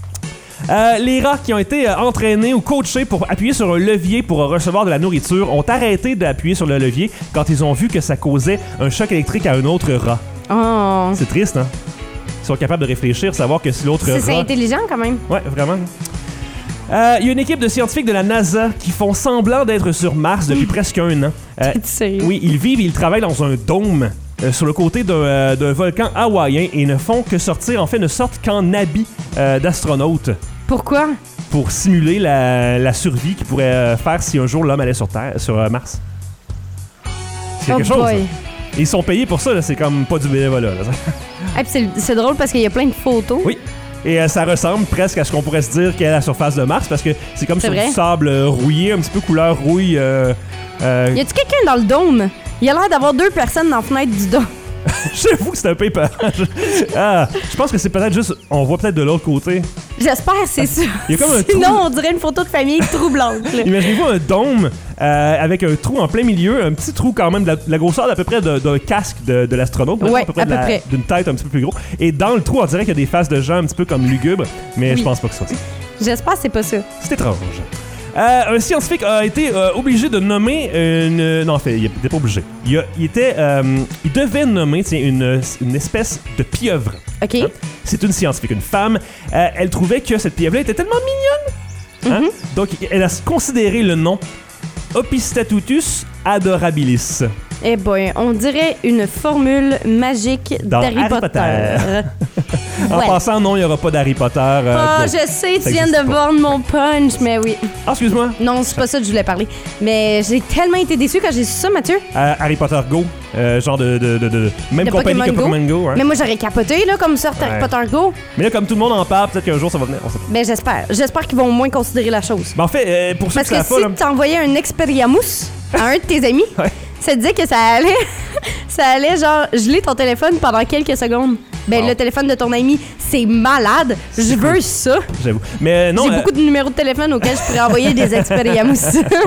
Euh, les rats qui ont été euh, entraînés ou coachés pour appuyer sur un levier pour euh, recevoir de la nourriture ont arrêté d'appuyer sur le levier quand ils ont vu que ça causait un choc électrique à un autre rat. Oh. C'est triste, hein? Ils sont capables de réfléchir, savoir que si l'autre C'est c'est rat... intelligent quand même. Ouais, vraiment. Euh, Il y a une équipe de scientifiques de la NASA qui font semblant d'être sur Mars depuis presque un an. Euh, T'es sérieux? oui, ils vivent et ils travaillent dans un dôme euh, sur le côté d'un euh, d'un volcan hawaïen et ne font que sortir, en fait, ne sortent qu'en habits euh, d'astronautes Pourquoi? pour simuler la, la survie qu'ils pourraient euh, faire si un jour l'homme allait sur Terre, sur euh, Mars. C'est quelque Oh chose. boy. ça. Et ils sont payés pour ça, là, c'est comme pas du bénévolat. là. Ah, puis c'est c'est drôle parce qu'il y a plein de photos. Oui. Et euh, ça ressemble presque à ce qu'on pourrait se dire qu'est la surface de Mars parce que c'est comme C'est sur vrai. du sable euh, rouillé, un petit peu couleur rouille. Euh, euh, Y a-tu quelqu'un dans le dôme? Il a l'air d'avoir deux personnes dans la fenêtre du dôme. J'avoue que c'est un peu épeurant. Ah, je pense que c'est peut-être juste. On voit peut-être de l'autre côté. J'espère que c'est ça. Il y a comme un Sinon, trou. on dirait une photo de famille troublante. là. Imaginez-vous un dôme euh, avec un trou en plein milieu, un petit trou quand même de la, de la grosseur d'à peu près de- d'un casque de, de l'astronaute, Ouais, à peu près à de peu la- près. d'une tête un petit peu plus gros. Et dans le trou, on dirait qu'il y a des faces de gens un petit peu comme lugubres, mais Oui. je pense pas que ce soit ça. J'espère que c'est pas ça. C'est étrange. Euh, un scientifique a été euh, obligé de nommer une... Non, en fait, il n'était pas obligé. Il, a- il était... euh, il devait nommer tiens, une, une espèce de pieuvre. OK? Hein? C'est une scientifique, une femme. Euh, elle trouvait que cette pieuvre-là était tellement mignonne. Hein? Mm-hmm. Donc, elle a considéré le nom Opistatutus adorabilis. Eh boy, on dirait une formule magique Dans d'Harry Harry Potter. Potter. En Ouais. passant, non, il n'y aura pas d'Harry Potter. euh, Ah, de- je sais, ça tu viens existe de pas. vendre mon punch, mais oui. Ah, excuse-moi. Non, c'est pas ça que je voulais parler. Mais j'ai tellement été déçue quand j'ai su ça, Mathieu. Euh, Harry Potter Go, euh, genre de, de, de, de- même De compagnie Pokémon que Go. Pokémon Go. Hein. Mais moi, j'aurais capoté, là, comme sorte Harry Ouais. Potter Go. Mais là, comme tout le monde en parle, peut-être qu'un jour ça va venir. On sait pas. Ben, j'espère. J'espère qu'ils vont au moins considérer la chose. Ben, en fait, euh, pour ceux Parce qui que savent pas, là, si tu envoyais un Expelliarmus à un de tes amis, Ouais. ça te disait que ça allait, ça allait genre geler ton téléphone pendant quelques secondes. Ben, Wow. le téléphone de ton ami, c'est malade. Je veux ça. j'avoue. Mais euh, non, J'ai euh, beaucoup de numéros de téléphone auxquels je pourrais envoyer des Expelliarmus.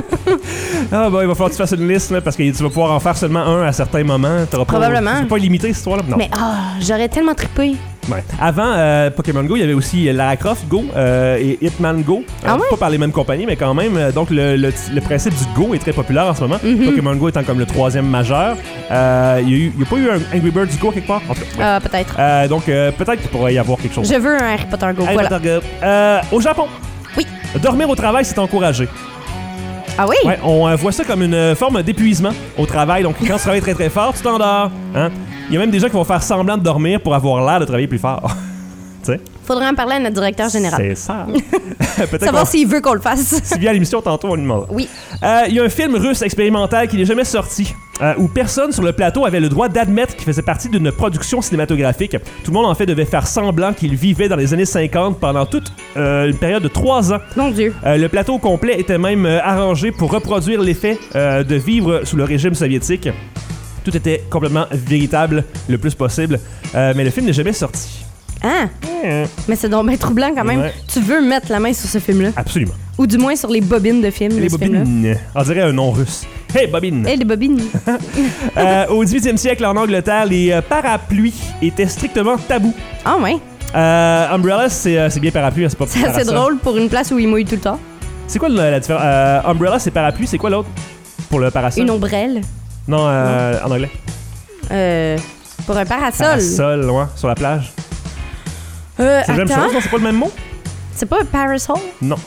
ah, ben, il va falloir que tu fasses une liste là, parce que tu vas pouvoir en faire seulement un à certains moments. T'auras pas- Probablement. C'est pas illimité cette histoire-là. Non. Mais ah, j'aurais tellement trippé. Ouais. Avant euh, Pokémon Go, il y avait aussi Lara Croft Go euh, et Hitman Go. Euh, Ah ouais? Pas par les mêmes compagnies, mais quand même. euh, donc, le, le, le principe du Go est très populaire en ce moment. Mhm. Pokémon Go étant comme le troisième majeur. Euh, Il n'y a, pas eu un Angry Birds Go quelque part? En tout cas, ouais. Ah, peut-être. Euh, donc, euh, peut-être qu'il pourrait y avoir quelque chose. Je veux un Harry Potter Go. Harry Voilà. Potter Go. Euh, au Japon. Oui. Dormir au travail, c'est encouragé. Ah oui? Ouais, on euh, voit ça comme une euh, forme d'épuisement au travail. Donc, quand tu travailles très très fort, tu t'endors. Hein? Il y a même des gens qui vont faire semblant de dormir pour avoir l'air de travailler plus fort. Tu sais? Faudrait en parler à notre directeur général. C'est ça. Peut-être Savoir qu'on- s'il veut qu'on le fasse. si vient à l'émission tantôt, on lui demande. Oui. Euh, Il y a un film russe expérimental qui n'est jamais sorti, euh, où personne sur le plateau avait le droit d'admettre qu'il faisait partie d'une production cinématographique. Tout le monde, en fait, devait faire semblant qu'il vivait dans les années cinquante pendant toute euh, une période de trois ans. Mon Dieu. Euh, le plateau complet était même euh, arrangé pour reproduire l'effet euh, de vivre sous le régime soviétique. Tout était complètement véritable le plus possible, euh, mais le film n'est jamais sorti. Ah, mais c'est donc bien troublant quand même. Ouais. Tu veux mettre la main sur ce film-là. Absolument. Ou du moins sur les bobines de films. Les de ce film-là. bobines. On dirait un nom russe. Hey, bobine! Eh, les bobines. Euh, au dix-huitième siècle, en Angleterre, les euh, parapluies étaient strictement tabous. Ah ouais. Euh, Umbrella, c'est euh, c'est bien parapluie, hein, c'est pas C'est assez parasol. drôle pour une place où il mouille tout le temps. C'est quoi la, la différence? Euh, Umbrella, c'est parapluie, c'est quoi l'autre? Pour le parasol? Une ombrelle. Non, euh, en anglais. Euh, pour un parasol. Parasol, ouais, sur la plage. Euh, C'est la même attends. chose, non? C'est pas le même mot? C'est pas un parasol? Non.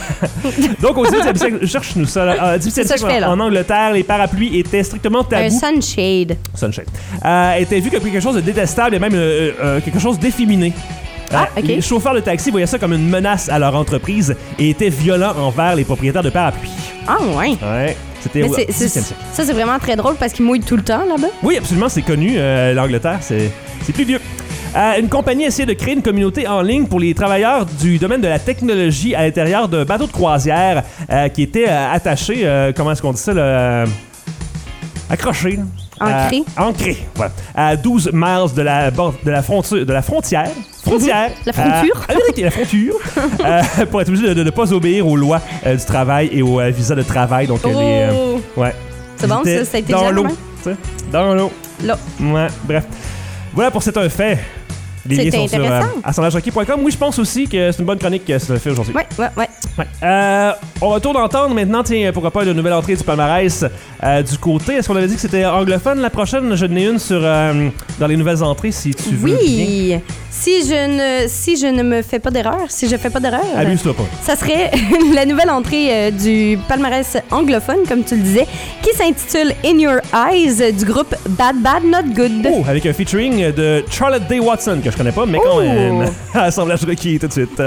Donc, au dix-huitième siècle, cherche-nous ça. Là. Euh, dix-huitième C'est ça que siècle, je fais, là. en Angleterre, les parapluies étaient strictement Un tabous. sunshade. Sunshine. Euh, était vu comme quelque chose de détestable et même euh, euh, quelque chose d'efféminé. Ah, Euh, ok. Les chauffeurs de taxi voyaient ça comme une menace à leur entreprise et étaient violents envers les propriétaires de parapluies. Ah ouais. Ouais, c'était Mais au c'est- dix-huitième c'est- siècle. ça, c'est vraiment très drôle parce qu'il mouille tout le temps là-bas. Oui, absolument, c'est connu. euh, L'Angleterre, c'est c'est plus vieux. Euh, une compagnie essayait de créer une communauté en ligne pour les travailleurs du domaine de la technologie à l'intérieur d'un bateau de croisière euh, qui était euh, attaché, euh, comment est-ce qu'on dit ça, là, euh, accroché. là. Ancré. Euh, ancré, voilà. À douze miles de la, bord- de la, frontu- de la frontière. Frontière. La fronture. Euh, Américaine, la fronture. euh, pour être obligé de ne pas obéir aux lois euh, du travail et aux euh, visas de travail. Donc, euh, les, euh, Oh. ouais. C'est bon, Ils étaient ça, ça a été dans déjà, l'eau. quand tu sais, Dans l'eau. Là. Ouais, bref. Voilà pour C'est un fait. Les liens C'était sont sur euh, intéressant. assemblage requis point com. Oui, je pense aussi que c'est une bonne chronique que C'est un fait aujourd'hui. Ouais, ouais, ouais. Ouais. Euh, on retourne d'entendre maintenant, tiens, pourquoi pas, de nouvelle entrée du palmarès euh, du côté. Est-ce qu'on avait dit que c'était anglophone la prochaine? Je n'ai une sur euh, dans les nouvelles entrées si tu veux. bien. Oui. Si je ne si je ne me fais pas d'erreur, si je fais pas d'erreur, Abuse-toi pas. ça serait la nouvelle entrée euh, du palmarès anglophone, comme tu le disais, qui s'intitule In Your Eyes euh, du groupe Bad Bad Not Good. Oh, avec un featuring de Charlotte Day Watson, que je connais pas, mais quand Oh. même. Assemblage requis tout de suite.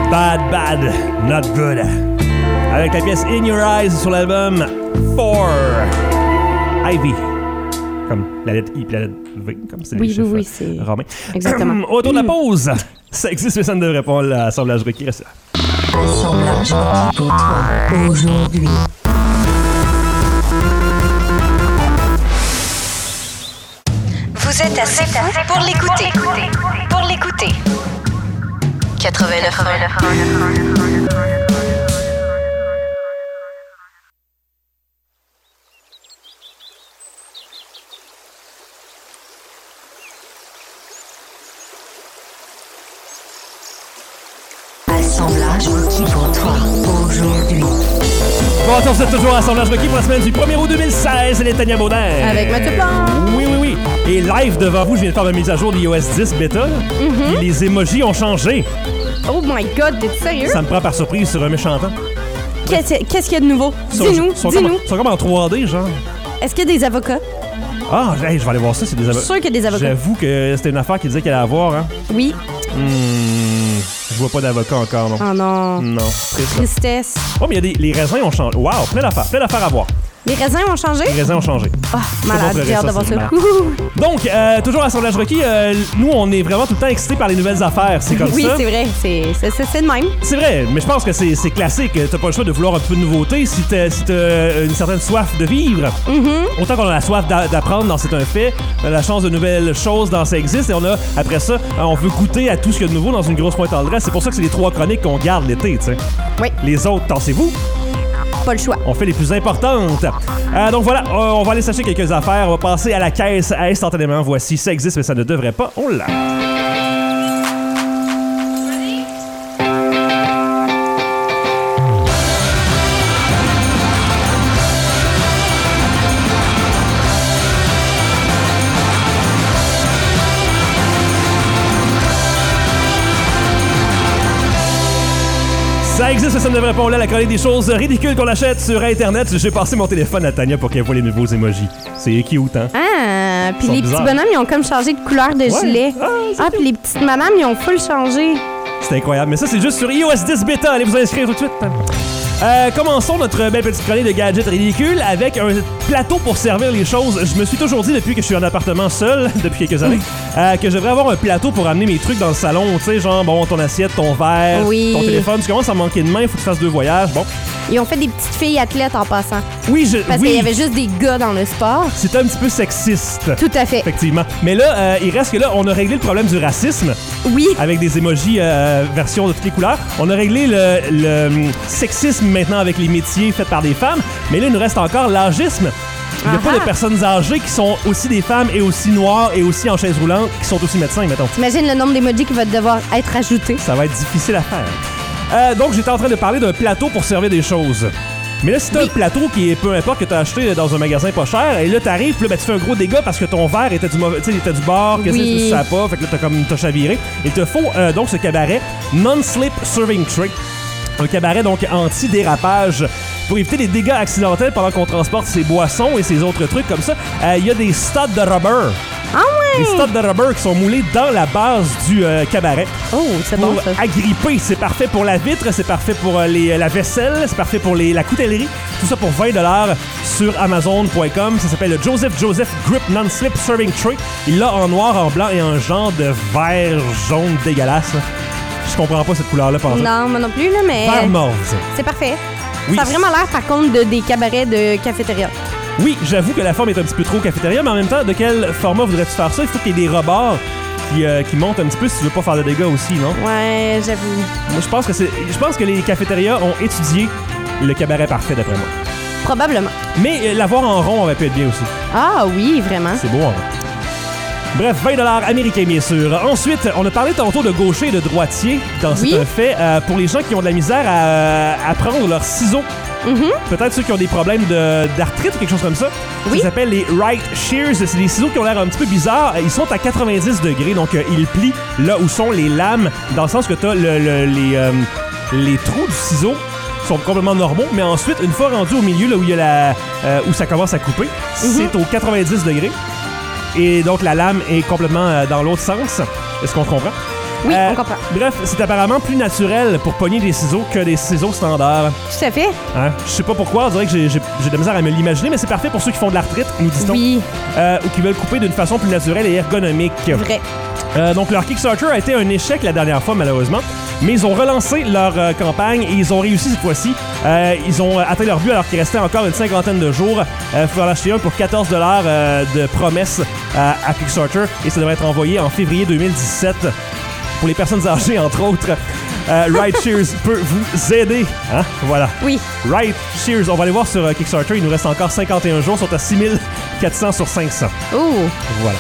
Bad, Bad, Not Good. Avec la pièce In Your Eyes sur l'album four. Ivy. Comme la lettre I et la lettre V, comme c'est oui, les chiffres oui, oui, c'est... romains. Exactement. Autour de la pause, ça existe, mais ça ne devrait pas. L'assemblage requis reste là. Assemblage requis pour toi aujourd'hui. Vous êtes assez fou pour l'écouter. Pour l'écouter. quatre-vingt-neuf Assemblage requis pour toi aujourd'hui. Bon, attends, vous êtes toujours à Assemblage requis pour la semaine du premier août deux mille seize. Elle est Tania Baudin. Avec Mathieu Plante. Oui, oui, oui. Et live devant vous, je viens de faire ma mise à jour de iOS dix bêta. Mm-hmm. Et les emojis ont changé. Oh my God, t'es sérieux? Ça me prend par surprise sur un méchant temps. Qu'est-ce qu'est-ce qu'il y a de nouveau? Dis-nous, Ils sont dis-nous. comme, ils sont comme en trois D, genre. Est-ce qu'il y a des avocats? Ah, hey, je vais aller voir ça, c'est des Je suis avocats. sûre qu'il y a des avocats. J'avoue que c'était une affaire qu'il disait qu'elle allait avoir, hein. Oui. Hmm, je vois pas d'avocat encore, non. Oh non. Non, triste. Tristesse. Oh, mais il y a des les raisins ont changé. Wow, plein d'affaires, plein d'affaires à voir. Les raisins ont changé? Les raisins ont changé. Ah, malade, pas j'ai hâte de voir c'est ça. malade. Ouhou. Donc, euh, toujours à Assemblage requis, euh, nous, on est vraiment tout le temps excités par les nouvelles affaires. C'est comme Oui, ça. c'est vrai. C'est, c'est, c'est, c'est de même. C'est vrai, mais je pense que c'est, c'est classique. T'as pas le choix de vouloir un peu de nouveauté si t'as, si t'as une certaine soif de vivre. Mm-hmm. Autant qu'on a la soif d'a- d'apprendre dans C'est un fait, on a la chance de nouvelles choses dans Ça existe, et on a, après ça, on veut goûter à tout ce qu'il y a de nouveau dans une grosse pointe en dresse. C'est pour ça que c'est les trois chroniques qu'on garde l'été, tu sais. Oui. Les autres, tassez-vous. Pas le choix. On fait les plus importantes. Euh, donc voilà, euh, on va aller chercher quelques affaires. On va passer à la caisse instantanément. Voici Ça existe, mais ça ne devrait pas. On l'a. Ça existe, ça ne devrait pas. On l'a, la chronique des choses ridicules qu'on achète sur Internet. J'ai passé mon téléphone à Tania pour qu'elle voit les nouveaux emojis. C'est cute, hein? Ah, puis Ils sont les bizarres. petits bonhommes, ils ont comme changé de couleur de gilet. Ah, c'est Ah, puis les petites madames, ils ont full changé. C'est incroyable. Mais ça, c'est juste sur iOS dix bêta. Allez vous inscrire tout de suite. Euh, commençons notre belle petite chronique de gadgets ridicules avec un plateau pour servir les choses. Je me suis toujours dit, depuis que je suis en appartement seul, depuis quelques années, euh, que je devrais avoir un plateau pour amener mes trucs dans le salon. Tu sais, genre, bon, ton assiette, ton verre, Oui. ton téléphone. Tu commences à manquer de main, il faut que tu fasses deux voyages. Bon. Ils ont fait des petites filles athlètes en passant. Oui, je. Parce oui. qu'il y avait juste des gars dans le sport. C'était un petit peu sexiste. Tout à fait. Effectivement. Mais là, euh, il reste que là, on a réglé le problème du racisme Oui. avec des emojis euh, version de toutes les couleurs. On a réglé le, le hum, sexisme maintenant avec les métiers faits par des femmes. Mais là, il nous reste encore l'âgisme. Il n'y a Ah-ha. pas de personnes âgées qui sont aussi des femmes et aussi noires et aussi en chaise roulante qui sont aussi médecins, mettons. T'imagines le nombre d'emojis qui va devoir être ajouté. Ça va être difficile à faire. Euh, donc, j'étais en train de parler d'un plateau pour servir des choses. Mais là, si t'as Oui. un plateau qui est peu importe que t'as acheté dans un magasin pas cher, et là t'arrives, puis là, ben, tu fais un gros dégât parce que ton verre était du mauvais, tu sais, il était du bord, que Oui. c'est, ça pas, fait que là t'as comme t'as chaviré. Il te faut euh, donc ce cabaret Non-Slip Serving Tray. Un cabaret donc anti-dérapage pour éviter les dégâts accidentels pendant qu'on transporte ses boissons et ses autres trucs comme ça. Euh, Il y a des studs de rubber. Ah ouais! Des studs de rubber qui sont moulés dans la base du euh, cabaret. Oh, c'est Pour bon ça. agripper, c'est parfait pour la vitre, c'est parfait pour euh, les, la vaisselle, c'est parfait pour les, la coutellerie. Tout ça pour vingt dollars sur amazon point com. Ça s'appelle le Joseph Joseph Grip Non-Slip Serving Tray. Il l'a en noir, en blanc et un genre de vert jaune dégueulasse. là. Je comprends pas cette couleur-là, par exemple. Non, moi non plus, là, mais Vert mauve. c'est parfait. Oui. Ça a vraiment l'air, par contre, de, des cabarets de cafétéria. Oui, j'avoue que la forme est un petit peu trop cafétéria, mais en même temps, de quel format voudrais-tu faire ça? Il faut qu'il y ait des rebords qui, euh, qui montent un petit peu si tu veux pas faire de dégâts aussi, non? Ouais, j'avoue. Moi, je pense que c'est, je pense que les cafétérias ont étudié le cabaret parfait, d'après moi. Probablement. Mais euh, l'avoir en rond aurait pu être bien aussi. Ah oui, vraiment. C'est beau en rond. Bref, vingt dollars américains, bien sûr. Ensuite, on a parlé tantôt de gaucher et de droitier dans Oui. C'est un fait. Euh, pour les gens qui ont de la misère à, à prendre leurs ciseaux, Mhm. peut-être ceux qui ont des problèmes de, d'arthrite ou quelque chose comme ça. Oui. Ça s'appelle les Right Shears. C'est des ciseaux qui ont l'air un petit peu bizarres. Ils sont à quatre-vingt-dix degrés, donc euh, ils plient là où sont les lames, dans le sens que tu as le, le- les, euh, les trous du ciseau sont complètement normaux, mais ensuite, une fois rendu au milieu, là où il y a la, euh, où ça commence à couper, c'est au quatre-vingt-dix degrés. Et donc, la lame est complètement euh, dans l'autre sens. Est-ce qu'on comprend? Oui, on comprend. Bref, c'est apparemment plus naturel pour pogner des ciseaux que des ciseaux standards. Tout à fait. Hein? Je sais pas pourquoi, on dirait que j'ai, j'ai, j'ai de la misère à me l'imaginer, mais c'est parfait pour ceux qui font de l'arthrite, nous dit-on. Oui. Euh, ou qui veulent couper d'une façon plus naturelle et ergonomique. Vrai. Euh, donc, leur Kickstarter a été un échec la dernière fois, malheureusement. Mais ils ont relancé leur euh, campagne et ils ont réussi cette fois-ci. Euh, ils ont atteint leur but alors qu'il restait encore une cinquantaine de jours. Il euh, faut en acheter un pour quatorze dollars euh, de promesses euh, à Kickstarter et ça devrait être envoyé en février deux mille dix-sept. Pour les personnes âgées, entre autres, euh, RideShares peut vous aider. Hein? Voilà. Oui. RideShares, on va aller voir sur euh, Kickstarter. Il nous reste encore cinquante et un jours. Ils sont à six mille quatre cents sur cinq cents. Oh. Voilà.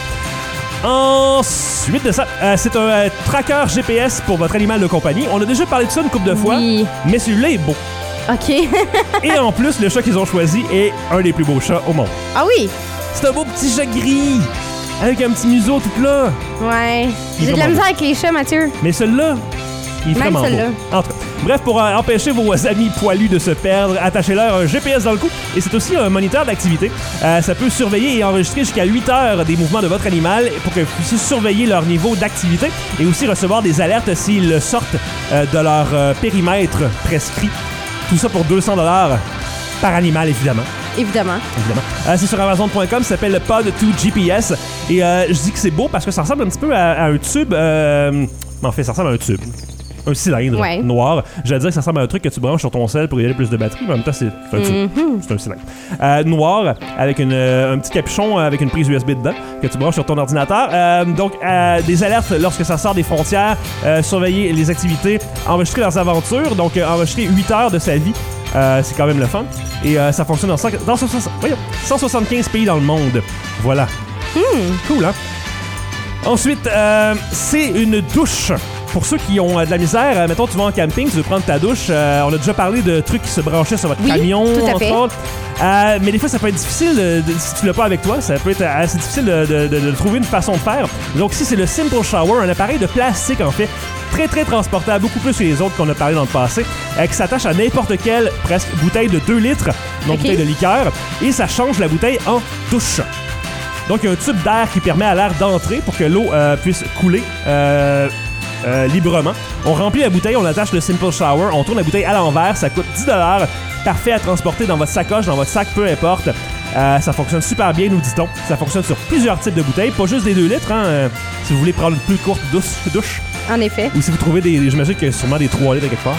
Ensuite de ça, euh, c'est un euh, tracker G P S pour votre animal de compagnie. On a déjà parlé de ça une couple de fois, Oui. mais celui-là est beau. OK. Et en plus, le chat qu'ils ont choisi est un des plus beaux chats au monde. Ah oui. C'est un beau petit chat gris, avec un petit museau tout plat. Ouais. Il est J'ai de la vraiment misère beau. avec les chats, Mathieu. Mais celui-là, il est Même vraiment celui-là. beau. En tout cas, bref, pour euh, empêcher vos amis poilus de se perdre, attachez-leur un G P S dans le cou. Et c'est aussi un moniteur d'activité. Euh, ça peut surveiller et enregistrer jusqu'à huit heures des mouvements de votre animal pour que vous puissiez surveiller leur niveau d'activité et aussi recevoir des alertes s'ils sortent euh, de leur euh, périmètre prescrit. Tout ça pour deux cents dollars par animal, évidemment. Évidemment. Évidemment. Euh, c'est sur Amazon point com, ça s'appelle le Pod deux G P S. Et euh, je dis que c'est beau parce que ça ressemble un petit peu à, à un tube. Euh, en fait, ça ressemble à un tube. Un cylindre Ouais. noir. J'allais dire que ça ressemble à un truc que tu branches sur ton sel pour y aller plus de batterie, mais en même temps, c'est, c'est un tube. Mm-hmm. C'est un cylindre. Euh, noir, avec une, euh, un petit capuchon avec une prise U S B dedans, que tu branches sur ton ordinateur. Euh, donc, euh, des alertes lorsque ça sort des frontières, euh, surveiller les activités, enregistrer leurs aventures, donc euh, enregistrer huit heures de sa vie. Euh, c'est quand même le fun. Et euh, ça fonctionne dans, cent, dans soixante, voyons, cent soixante-quinze pays dans le monde. Voilà. Hmm. Cool, hein? Ensuite, euh, c'est une douche. Pour ceux qui ont euh, de la misère, euh, mettons, tu vas en camping, tu veux prendre ta douche. Euh, on a déjà parlé de trucs qui se branchaient sur votre Oui, camion, tout à entre fait. autres. Euh, mais des fois, ça peut être difficile, de, de- si tu l'as pas avec toi, ça peut être assez difficile de, de- de- de trouver une façon de faire. Donc, ici, c'est le Simple Shower, un appareil de plastique, en fait, très, très transportable, beaucoup plus que les autres qu'on a parlé dans le passé, euh, qui s'attache à n'importe quelle, presque, bouteille de deux litres, donc Ok. bouteille de liqueur, et ça change la bouteille en douche. Donc, il y a un tube d'air qui permet à l'air d'entrer pour que l'eau euh, puisse couler euh, euh, librement. On remplit la bouteille, on attache le Simple Shower, on tourne la bouteille à l'envers, ça coûte dix dollars. Parfait à transporter dans votre sacoche, dans votre sac, peu importe. Euh, ça fonctionne super bien, nous dit-on. Ça fonctionne sur plusieurs types de bouteilles, pas juste des deux litres, hein, euh, si vous voulez prendre une plus courte douche, douche. En effet. Ou si vous trouvez des... J'imagine qu'il y a sûrement des trois litres quelque part.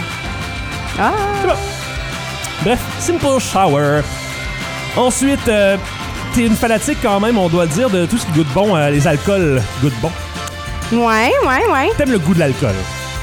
Ah. C'est bon. Bref, Simple Shower. Ensuite, euh, t'es une fanatique quand même, on doit le dire, de tout ce qui goûte bon, euh, les alcools goûtent bon. Ouais, ouais, ouais. T'aimes le goût de l'alcool?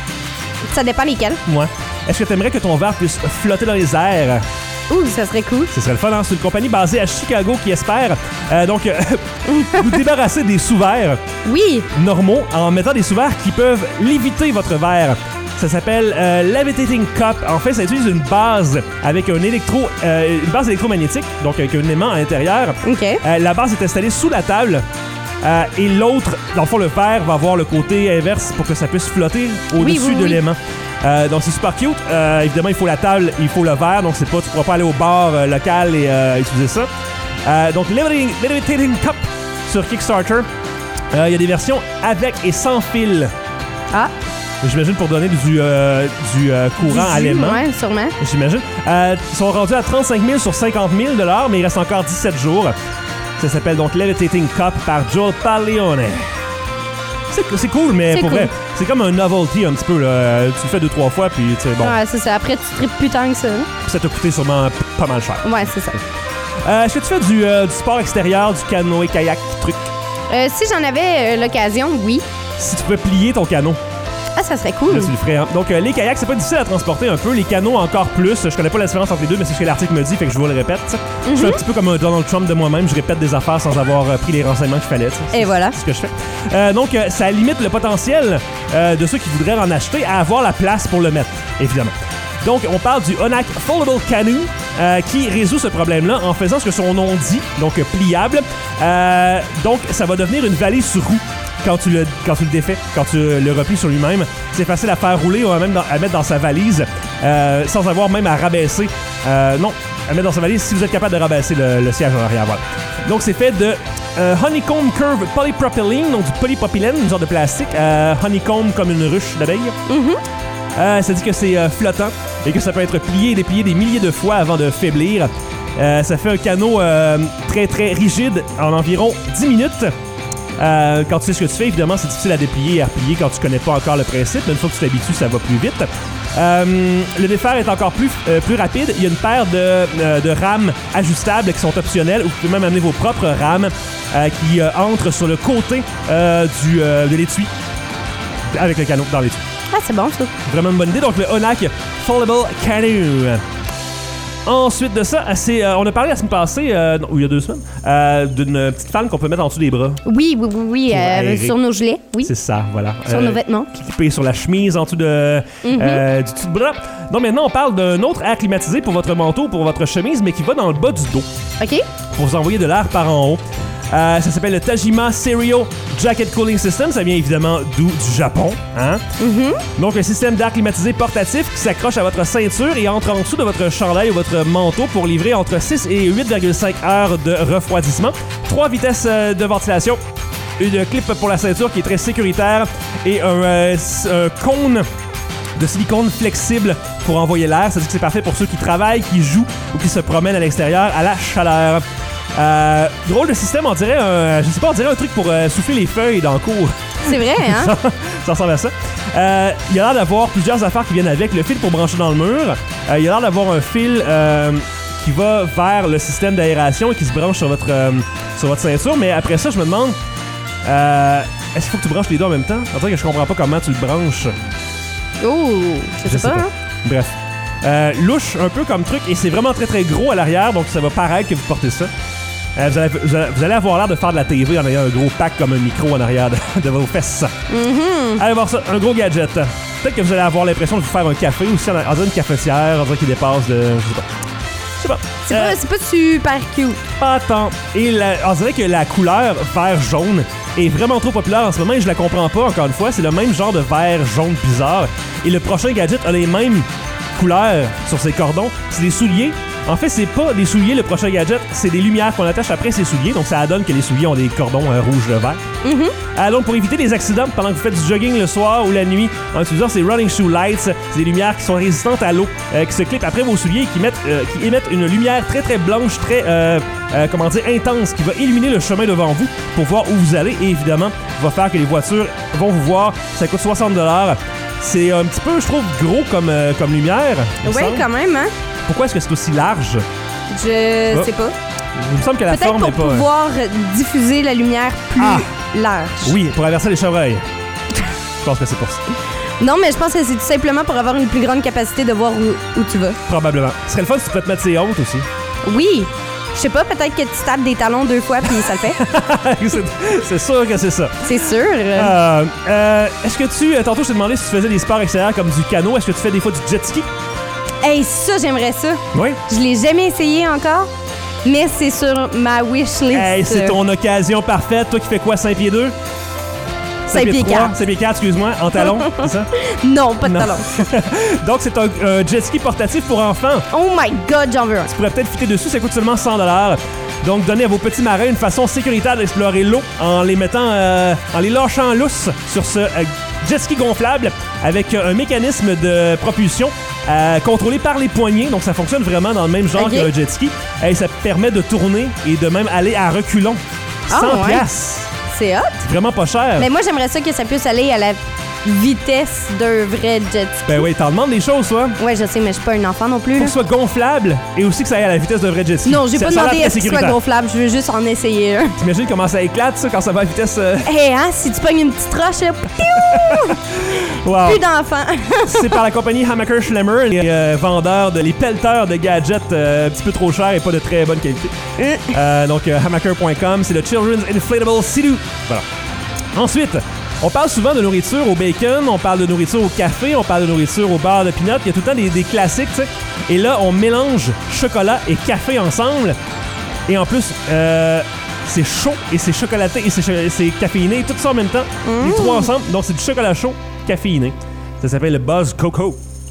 Ça dépend lesquels. Moi. Est-ce que t'aimerais que ton verre puisse flotter dans les airs? Ouh, ça serait cool. Ce serait le fun, hein? C'est une compagnie basée à Chicago qui espère euh, donc euh, vous débarrasser des sous-verres Oui. normaux en mettant des sous-verres qui peuvent léviter votre verre. Ça s'appelle euh, Levitating Cup. En fait, ça utilise une base avec un électro, euh, une base électromagnétique, donc avec un aimant à l'intérieur. OK. Euh, la base est installée sous la table. Euh, et l'autre, dans le fond, le verre va avoir le côté inverse pour que ça puisse flotter au-dessus oui, oui, de oui. l'aimant. Euh, donc c'est super cute. Euh, évidemment, il faut la table, il faut le verre, donc c'est pas, tu pourras pas aller au bar euh, local et euh, utiliser ça. Euh, donc Levitating, Levitating Cup sur Kickstarter. Euh, Il y a des versions avec et sans fil. Ah. J'imagine pour donner du, euh, du euh, courant Du à jus, l'aimant. Ouais, sûrement. J'imagine. Euh, ils sont rendus à trente-cinq mille sur cinquante mille dollars, mais il reste encore dix-sept jours. Ça s'appelle donc Levitating Cup par Joel Paleone. C'est, c'est cool, mais C'est pour cool. vrai, c'est comme un novelty un petit peu. Là. Tu le fais deux, trois fois, puis tu sais, bon, Ouais, c'est ça. Après, tu tripes plus tant que ça. ça t'a coûté sûrement p- pas mal cher. Ouais, c'est ça. Euh, est-ce que tu fais du, euh, du sport extérieur, du canoë, kayak, truc? Euh, si j'en avais euh, l'occasion, oui. Si tu pouvais plier ton canot, Ah, ça serait cool. là, tu le ferais. Hein? Donc, euh, les kayaks, c'est pas difficile à transporter un peu. Les canots, encore plus. Je connais pas la différence entre les deux, mais c'est ce que l'article me dit, fait que je vous le répète. t'sais. Je suis un petit peu comme un Donald Trump de moi-même. Je répète des affaires sans avoir euh, pris les renseignements qu'il fallait. t'sais. Et C'est- voilà. C'est ce que je fais. Euh, donc, euh, ça limite le potentiel euh, de ceux qui voudraient en acheter à avoir la place pour le mettre, évidemment. Donc, on parle du Onak Foldable Canoe euh, qui résout ce problème-là en faisant ce que son nom dit, donc euh, pliable. Euh, donc, ça va devenir une valise sur roue quand tu le, quand tu le défais, quand tu le replies sur lui-même. C'est facile à faire rouler ou à, même dans- à mettre dans sa valise euh, sans avoir même à rabaisser. Euh, non, à mettre dans sa valise si vous êtes capable de rabaisser le, le siège en arrière. Voilà. Donc, c'est fait de euh, Honeycomb Curve Polypropylene, donc du polypropylène, une sorte de plastique. Euh, honeycomb comme une ruche d'abeille. Mm-hmm. Euh, ça dit que c'est euh, flottant et que ça peut être plié et déplié des milliers de fois avant de faiblir. Euh, ça fait un canot euh, très très rigide en environ dix minutes. Euh, quand tu sais ce que tu fais, évidemment, c'est difficile à déplier et à replier quand tu connais pas encore le principe. Mais une fois que tu t'habitues, ça va plus vite. Euh, le défaire est encore plus, euh, plus rapide. Il y a une paire de, euh, de rames ajustables qui sont optionnelles. Vous pouvez même amener vos propres rames euh, qui euh, entrent sur le côté euh, du, euh, de l'étui avec le canot dans l'étui. Ah, c'est bon, ça. Vraiment une bonne idée. Donc, le Onak Foldable Canoe. Ensuite de ça, c'est, euh, on a parlé la semaine passée, euh, non, il y a deux semaines, euh, d'une petite fan qu'on peut mettre en dessous des bras. Oui, oui, oui, oui euh, sur nos gilets, oui. C'est ça, voilà. Sur euh, nos vêtements. Clippé sur la chemise en dessous de, mm-hmm. euh, du dessous de bras. Donc maintenant, on parle d'un autre air climatisé pour votre manteau, pour votre chemise, mais qui va dans le bas du dos. OK. Pour vous envoyer de l'air par en haut. Euh, ça s'appelle le Tajima Stereo Jacket Cooling System. Ça vient évidemment d'où? Du Japon. Hein? Mm-hmm. Donc, un système d'air climatisé portatif qui s'accroche à votre ceinture et entre en dessous de votre chandail ou votre manteau pour livrer entre six et huit virgule cinq heures de refroidissement. Trois vitesses euh, de ventilation. Une clip pour la ceinture qui est très sécuritaire et un, euh, un cône de silicone flexible pour envoyer l'air. Ça dit que c'est parfait pour ceux qui travaillent, qui jouent ou qui se promènent à l'extérieur à la chaleur. Euh, drôle de système, on dirait un, je sais pas, on dirait un truc pour euh, souffler les feuilles dans le cours. C'est vrai, hein? ça, ça ressemble à ça. Euh, il y a l'air d'avoir plusieurs affaires qui viennent avec. Le fil pour brancher dans le mur. Euh, il y a l'air d'avoir un fil euh, qui va vers le système d'aération et qui se branche sur votre, euh, sur votre ceinture. Mais après ça, je me demande, euh, est-ce qu'il faut que tu branches les deux en même temps? En fait, que je comprends pas comment tu le branches. Oh, je sais, je sais pas. pas. Hein? Bref. Euh, louche un peu comme truc et c'est vraiment très très gros à l'arrière, donc ça va paraître que vous portez ça. Euh, vous, allez, vous, allez, vous allez avoir l'air de faire de la T V en ayant un gros pack comme un micro en arrière de, de vos fesses. Mm-hmm. Allez voir ça, un gros gadget. Peut-être que vous allez avoir l'impression de vous faire un café aussi en dans une cafetière, en disant qu'il dépasse de... Je sais pas. Je sais pas. C'est, euh, pas, c'est pas super cute. Pas tant. Et la, on dirait que la couleur vert-jaune est vraiment trop populaire en ce moment et je la comprends pas, encore une fois. C'est le même genre de vert-jaune bizarre. Et le prochain gadget a les mêmes couleurs sur ses cordons. C'est des souliers. En fait, c'est pas des souliers le prochain gadget, c'est des lumières qu'on attache après ces souliers. Donc, ça donne que les souliers ont des cordons euh, rouge, vert. Mm-hmm. Euh, donc, pour éviter les accidents pendant que vous faites du jogging le soir ou la nuit, en utilisant ces running shoe lights, c'est des lumières qui sont résistantes à l'eau, euh, qui se clipent après vos souliers et qui, mettent, euh, qui émettent une lumière très très blanche, très euh, euh, comment dire, intense, qui va illuminer le chemin devant vous pour voir où vous allez et évidemment va faire que les voitures vont vous voir. Ça coûte soixante dollars. C'est un petit peu, je trouve, gros comme, euh, comme lumière. Oui, quand même, hein? Pourquoi est-ce que c'est aussi large? Je oh. sais pas. Il me semble que la Peut-être forme pour n'est pas... pouvoir diffuser la lumière plus ah. large. Oui, pour avertir les chevreuils. Je pense que c'est pour ça. Non, mais je pense que c'est tout simplement pour avoir une plus grande capacité de voir où, où tu vas. Probablement. Ce serait le fun si tu pouvais te mettre ses hautes aussi. Oui. Je sais pas, peut-être que tu tapes des talons deux fois puis ça le fait. c'est, c'est sûr que c'est ça. C'est sûr. Euh, euh, est-ce que tu... Tantôt, je t'ai demandé si tu faisais des sports extérieurs comme du canot. Est-ce que tu fais des fois du jet ski? Hey, ça, j'aimerais ça. Oui. Je l'ai jamais essayé encore, mais c'est sur ma wish list. Hey, c'est ton occasion parfaite. Toi qui fais quoi, cinq pieds deux? cinq pieds quatre. cinq pieds quatre, excuse-moi, en talons, c'est ça? Non, pas de non. talons. Donc, c'est un, un jet ski portatif pour enfants. Oh my God, j'en veux un. Tu pourrais peut-être fitter dessus, ça coûte seulement cent dollars. Donc, donner à vos petits marins une façon sécuritaire d'explorer l'eau en les mettant, euh, en les lâchant lousse sur ce euh, jet ski gonflable avec un mécanisme de propulsion euh, contrôlé par les poignées. Donc, ça fonctionne vraiment dans le même genre okay. qu'un jet ski. Et ça permet de tourner et de même aller à reculons. cent oh, ouais. piastres. C'est hot. Vraiment pas cher. Mais moi, j'aimerais ça que ça puisse aller à la vitesse d'un vrai jet ski. Ben oui, t'en demandes des choses, toi. Ouais, je sais, mais je suis pas un enfant non plus. Faut là. que ce soit gonflable et aussi que ça aille à la vitesse d'un vrai jet ski. Non, j'ai ça, pas ça demandé à ce qu'il soit gonflable. Je veux juste en essayer un. T'imagines comment ça éclate, ça, quand ça va à vitesse... Euh... Hé, hey, hein, si tu pognes une petite roche, là, wow. Plus d'enfants. C'est par la compagnie Hammacher Schlemmer, les euh, vendeurs, de, les pelleteurs de gadgets euh, un petit peu trop chers et pas de très bonne qualité. euh, donc, euh, hammacher point com, c'est le Children's Inflatable Sea-Doo. Voilà. Ensuite, on parle souvent de nourriture au bacon, on parle de nourriture au café, on parle de nourriture au beurre de peanut. Il y a tout le temps des, des classiques, tu sais. Et là, on mélange chocolat et café ensemble. Et en plus, euh, c'est chaud et c'est chocolaté et c'est, c'est caféiné, tout ça en même temps. Mmh. Les trois ensemble. Donc, c'est du chocolat chaud caféiné. Ça s'appelle le Buzz Coco.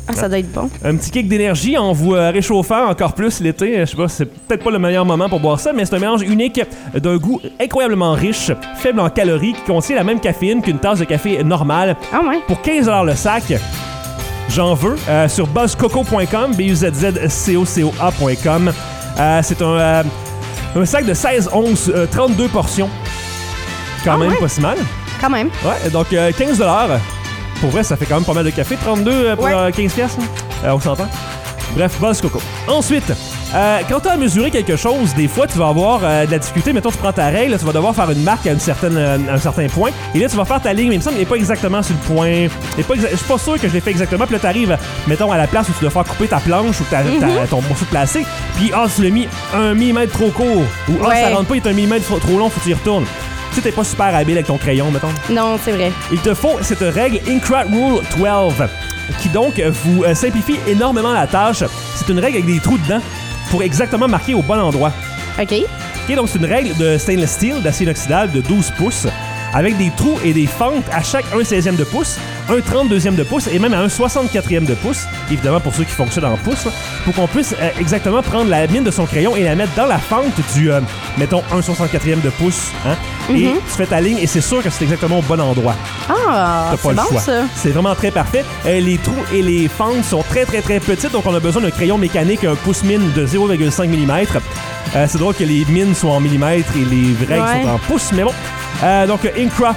Ah, ça doit être bon. Un petit kick d'énergie en vous euh, réchauffant encore plus l'été. Je sais pas, c'est peut-être pas le meilleur moment pour boire ça, mais c'est un mélange unique d'un goût incroyablement riche, faible en calories, qui contient la même caféine qu'une tasse de café normale. Ah ouais? Pour quinze dollars le sac, j'en veux. Euh, sur buzzcoco point com, b u z z c o c o a point com. Euh, c'est un, euh, un sac de seize onces, euh, trente-deux portions. Quand Ah même ouais? pas si mal. Quand même. Ouais, donc euh, quinze dollars. Pour vrai, ça fait quand même pas mal de café. trente-deux euh, pour Ouais. euh, quinze piastres. Euh, on s'entend? Bref, Buzz Coco. Ensuite, euh, quand tu as à mesurer quelque chose, des fois, tu vas avoir euh, de la difficulté. Mettons, tu prends ta règle, là, tu vas devoir faire une marque à, une certaine, euh, à un certain point. Et là, tu vas faire ta ligne, mais il me semble qu'elle n'est pas exactement sur le point. Elle est pas exa- Je suis pas sûr que je l'ai fait exactement. Puis là, tu arrives, mettons, à la place où tu dois faire couper ta planche ou ta, ta- ton morceau de plastique. Puis, ah, tu l'as mis un millimètre trop court. Ou, ah, Ouais. ça rentre pas, il est un millimètre trop trop long, faut que tu y retournes. Tu sais, t'es pas super habile avec ton crayon, mettons. Non, c'est vrai. Il te faut cette règle Incrat Rule douze qui donc vous euh, simplifie énormément la tâche. C'est une règle avec des trous dedans pour exactement marquer au bon endroit. OK. OK, donc c'est une règle de stainless steel, d'acier inoxydable de douze pouces avec des trous et des fentes à chaque un seizième de pouce, un trente-deuxième de pouce et même à un soixante-quatrième de pouce, évidemment pour ceux qui fonctionnent en pouces, là, pour qu'on puisse euh, exactement prendre la mine de son crayon et la mettre dans la fente du, euh, mettons, un soixante-quatrième de pouce. Hein? Et tu fais ta ligne et c'est sûr que c'est exactement au bon endroit. Ah, T'as pas c'est le bon, choix. ça. C'est vraiment très parfait. Euh, les trous et les fentes sont très, très, très petites, donc on a besoin d'un crayon mécanique, un pouce-mine de zéro virgule cinq millimètres. Euh, c'est drôle que les mines soient en millimètres et les règles Ouais. sont en pouces, mais bon. Euh, donc, Incra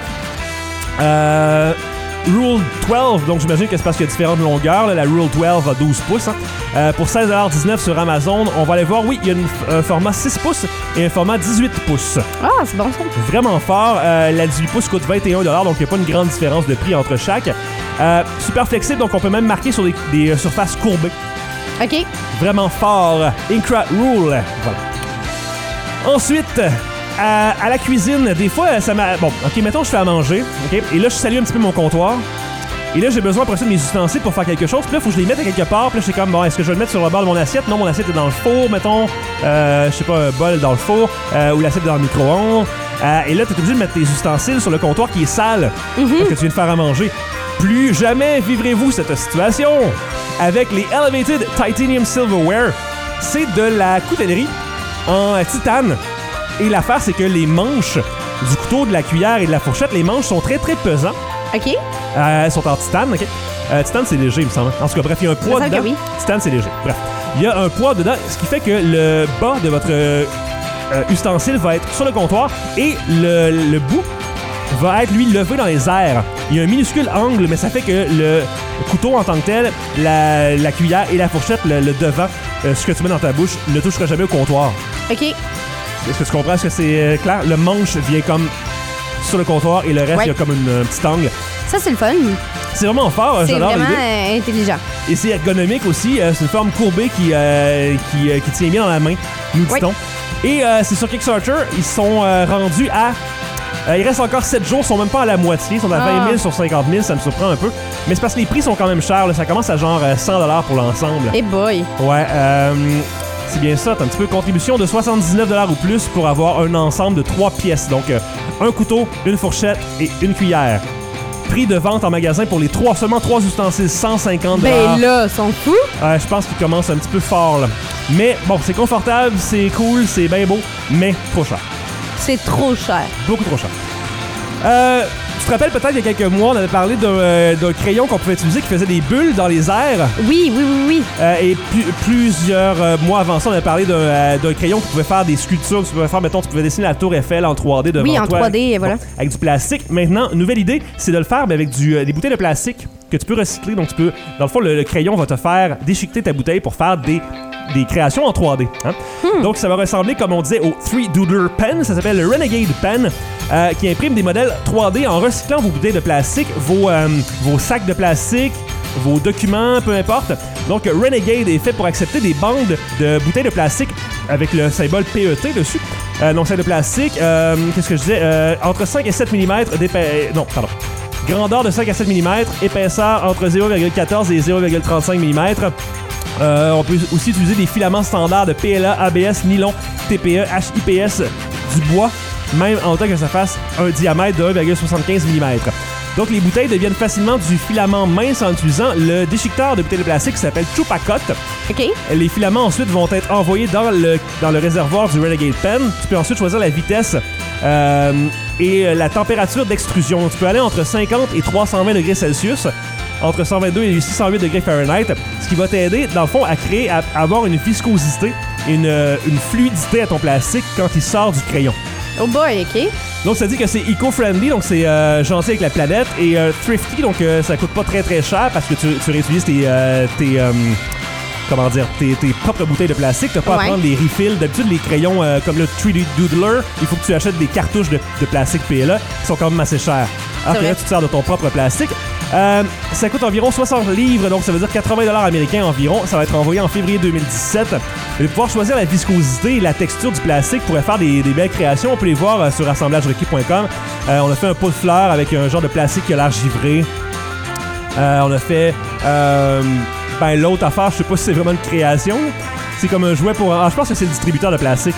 euh, Rule douze, donc j'imagine que c'est parce qu'il y a différentes longueurs. Là. La Rule douze a douze pouces. Hein. Euh, pour seize dollars dix-neuf sur Amazon, on va aller voir, oui, il y a une, un format six pouces et un format dix-huit pouces. Ah, c'est bon, ça. Vraiment fort. Euh, la dix-huit pouces coûte vingt et un dollars, donc il n'y a pas une grande différence de prix entre chaque. Euh, super flexible, donc on peut même marquer sur des, des euh, surfaces courbées. OK. Vraiment fort. Incra Rule. Voilà. Ensuite, à, à la cuisine, des fois, ça m'a... Bon, OK, mettons, je fais à manger, OK? Et là, je salue un petit peu mon comptoir. Et là, j'ai besoin après ça de mes ustensiles pour faire quelque chose. Puis là, il faut que je les mette à quelque part. Puis là, je suis comme, bon, est-ce que je vais le mettre sur le bord de mon assiette? Non, mon assiette est dans le four, mettons. Euh, je sais pas, un bol dans le four. Euh, ou l'assiette est dans le micro-ondes. Euh, et là, tu es obligé de mettre tes ustensiles sur le comptoir qui est sale. Parce que tu viens de faire à manger. Plus jamais vivrez-vous cette situation. Avec les Elevated Titanium Silverware, c'est de la coutellerie en titane. Et l'affaire, c'est que les manches du couteau, de la cuillère et de la fourchette, les manches sont très, très pesants. OK. Euh, elles sont en titane, OK? Euh, titane, c'est léger, il me semble. En tout cas, bref, il y a un poids me semble dedans. que oui. Titane, c'est léger. Bref. Il y a un poids dedans, ce qui fait que le bas de votre euh, euh, ustensile va être sur le comptoir et le, le bout va être, lui, levé dans les airs. Il y a un minuscule angle, mais ça fait que le couteau en tant que tel, la, la cuillère et la fourchette, le, le devant, euh, ce que tu mets dans ta bouche, ne touchera jamais au comptoir. OK. Est-ce que tu comprends? Est-ce que c'est euh, clair? Le manche vient comme sur le comptoir et le reste, il Ouais. y a comme une, un petit angle. Ça, c'est le fun. C'est vraiment fort, C'est j'adore vraiment l'idée. euh, intelligent. Et c'est ergonomique aussi. Euh, c'est une forme courbée qui, euh, qui, euh, qui tient bien dans la main, nous Oui. dit-on. Et euh, c'est sur Kickstarter. Ils sont euh, rendus à... Euh, il reste encore sept jours. Ils sont même pas à la moitié. Ils sont à Ah. vingt mille sur cinquante mille. Ça me surprend un peu. Mais c'est parce que les prix sont quand même chers. Là. Ça commence à genre euh, cent dollars pour l'ensemble. Eh boy. Ouais, euh, c'est bien ça. T'as un petit peu de contribution de soixante-dix-neuf dollars ou plus pour avoir un ensemble de trois pièces. Donc, euh, un couteau, une fourchette et une cuillère. Prix de vente en magasin pour les trois, seulement trois ustensiles, cent cinquante dollars. Ben là, ils sont fous. Ouais, je pense qu'il commence un petit peu fort, là. Mais bon, c'est confortable, c'est cool, c'est bien beau, mais trop cher. C'est trop cher. Beaucoup trop cher. Euh, tu te rappelles peut-être il y a quelques mois, on avait parlé d'un, euh, d'un crayon qu'on pouvait utiliser qui faisait des bulles dans les airs. Oui, oui, oui, oui. Euh, et pu- plusieurs euh, mois avant ça, on avait parlé d'un, euh, d'un crayon qui pouvait faire des sculptures. Tu pouvais faire, mettons, tu pouvais dessiner la tour Eiffel en trois D devant Oui, en toi. trois D, et voilà. Bon, avec du plastique. Maintenant, nouvelle idée, c'est de le faire mais avec du, euh, des bouteilles de plastique que tu peux recycler. Donc, tu peux, dans le fond, le, le crayon va te faire déchiqueter ta bouteille pour faire des, des créations en trois D. Hein? Hmm. Donc, ça va ressembler, comme on disait, au three Doodler Pen. Ça s'appelle le Renegade Pen, euh, qui imprime des modèles trois D en recyclant vos bouteilles de plastique, vos, euh, vos sacs de plastique, vos documents, peu importe. Donc, Renegade est fait pour accepter des bandes de bouteilles de plastique avec le symbole P E T dessus. Euh, donc, sac de plastique, euh, qu'est-ce que je disais? Euh, entre cinq et sept millimètres d'épaisseur. Non, pardon. Grandeur de cinq à sept millimètres, épaisseur entre zéro virgule quatorze et zéro virgule trente-cinq millimètres. Euh, on peut aussi utiliser des filaments standards de P L A, A B S, nylon, T P E, H I P S, du bois, même en tant que ça fasse un diamètre de un virgule soixante-quinze millimètres. Donc, les bouteilles deviennent facilement du filament mince en utilisant le déchiqueteur de bouteilles de plastique qui s'appelle Chupacut. OK. Les filaments ensuite vont être envoyés dans le, dans le réservoir du Renegade Pen. Tu peux ensuite choisir la vitesse euh, et la température d'extrusion. Tu peux aller entre cinquante et trois cent vingt degrés Celsius, entre cent vingt-deux et six cent huit degrés Fahrenheit, ce qui va t'aider, dans le fond, à créer, à, à avoir une viscosité, une, une fluidité à ton plastique quand il sort du crayon. Oh boy, OK. Donc, ça dit que c'est eco-friendly, donc c'est euh, gentil avec la planète, et euh, thrifty, donc euh, ça coûte pas très très cher parce que tu, tu réutilises tes, euh, tes, euh, comment dire, tes, tes propres bouteilles de plastique. T'as pas Ouais. à prendre des refills. D'habitude, les crayons euh, comme le trois D Doodler, il faut que tu achètes des cartouches de, de plastique P L A qui sont quand même assez chères. Alors que vrai. là, tu te sers de ton propre plastique. Euh, ça coûte environ soixante livres, donc ça veut dire quatre-vingts dollars américains environ. Ça va être envoyé en février deux mille dix-sept. Et de pouvoir choisir la viscosité et la texture du plastique pourrait faire des, des belles créations. On peut les voir euh, sur assemblage requis point com. Euh, on a fait un pot de fleurs avec un genre de plastique qui a l'air givré. Euh, on a fait euh, ben l'autre affaire, je sais pas si c'est vraiment une création. C'est comme un jouet pour... Ah, je pense que c'est le distributeur de plastique.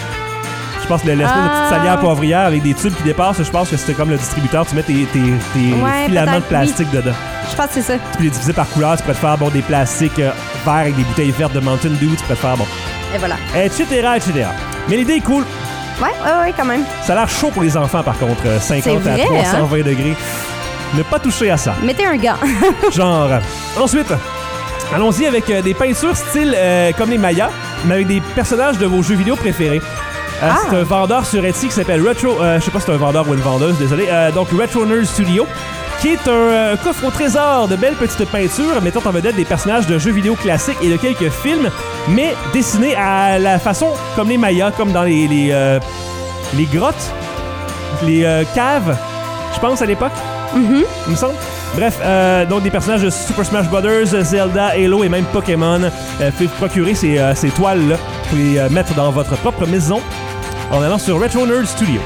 Je pense que l'espèce Ah. de petite salière poivrière avec des tubes qui dépassent, je pense que c'était comme le distributeur. Tu mets tes, tes, tes Ouais, filaments de peut-être, plastique oui. dedans. Je pense que c'est ça. Tu peux les diviser par couleur. Tu peux te faire bon, des plastiques euh, verts avec des bouteilles vertes de Mountain Dew. Tu peux te faire bon... Et voilà. Etc, et cetera. Mais l'idée est cool. Ouais, ouais, ouais, quand même. Ça a l'air chaud pour les enfants, par contre. euh, cinquante C'est vrai, à trois cent vingt hein? degrés. Ne pas toucher à ça. Mettez un gant. Genre. Ensuite, allons-y avec euh, des peintures style euh, comme les Mayas, mais avec des personnages de vos jeux vidéo préférés. Euh, Ah. C'est un vendeur sur Etsy qui s'appelle Retro... Euh, je sais pas si c'est un vendeur ou une vendeuse, désolé. Euh, donc, Retro Nerd Studio, qui est un euh, coffre au trésor de belles petites peintures mettant en vedette des personnages de jeux vidéo classiques et de quelques films, mais dessinés à la façon comme les Mayas, comme dans les, les, euh, les grottes, les euh, caves, je pense, à l'époque. Mhm. Il me semble. Bref, euh, donc des personnages de Super Smash Brothers, Zelda, Halo et même Pokémon. Euh, faites procurer ces, euh, ces toiles-là pour les euh, mettre dans votre propre maison en allant sur Retro Nerd Studio.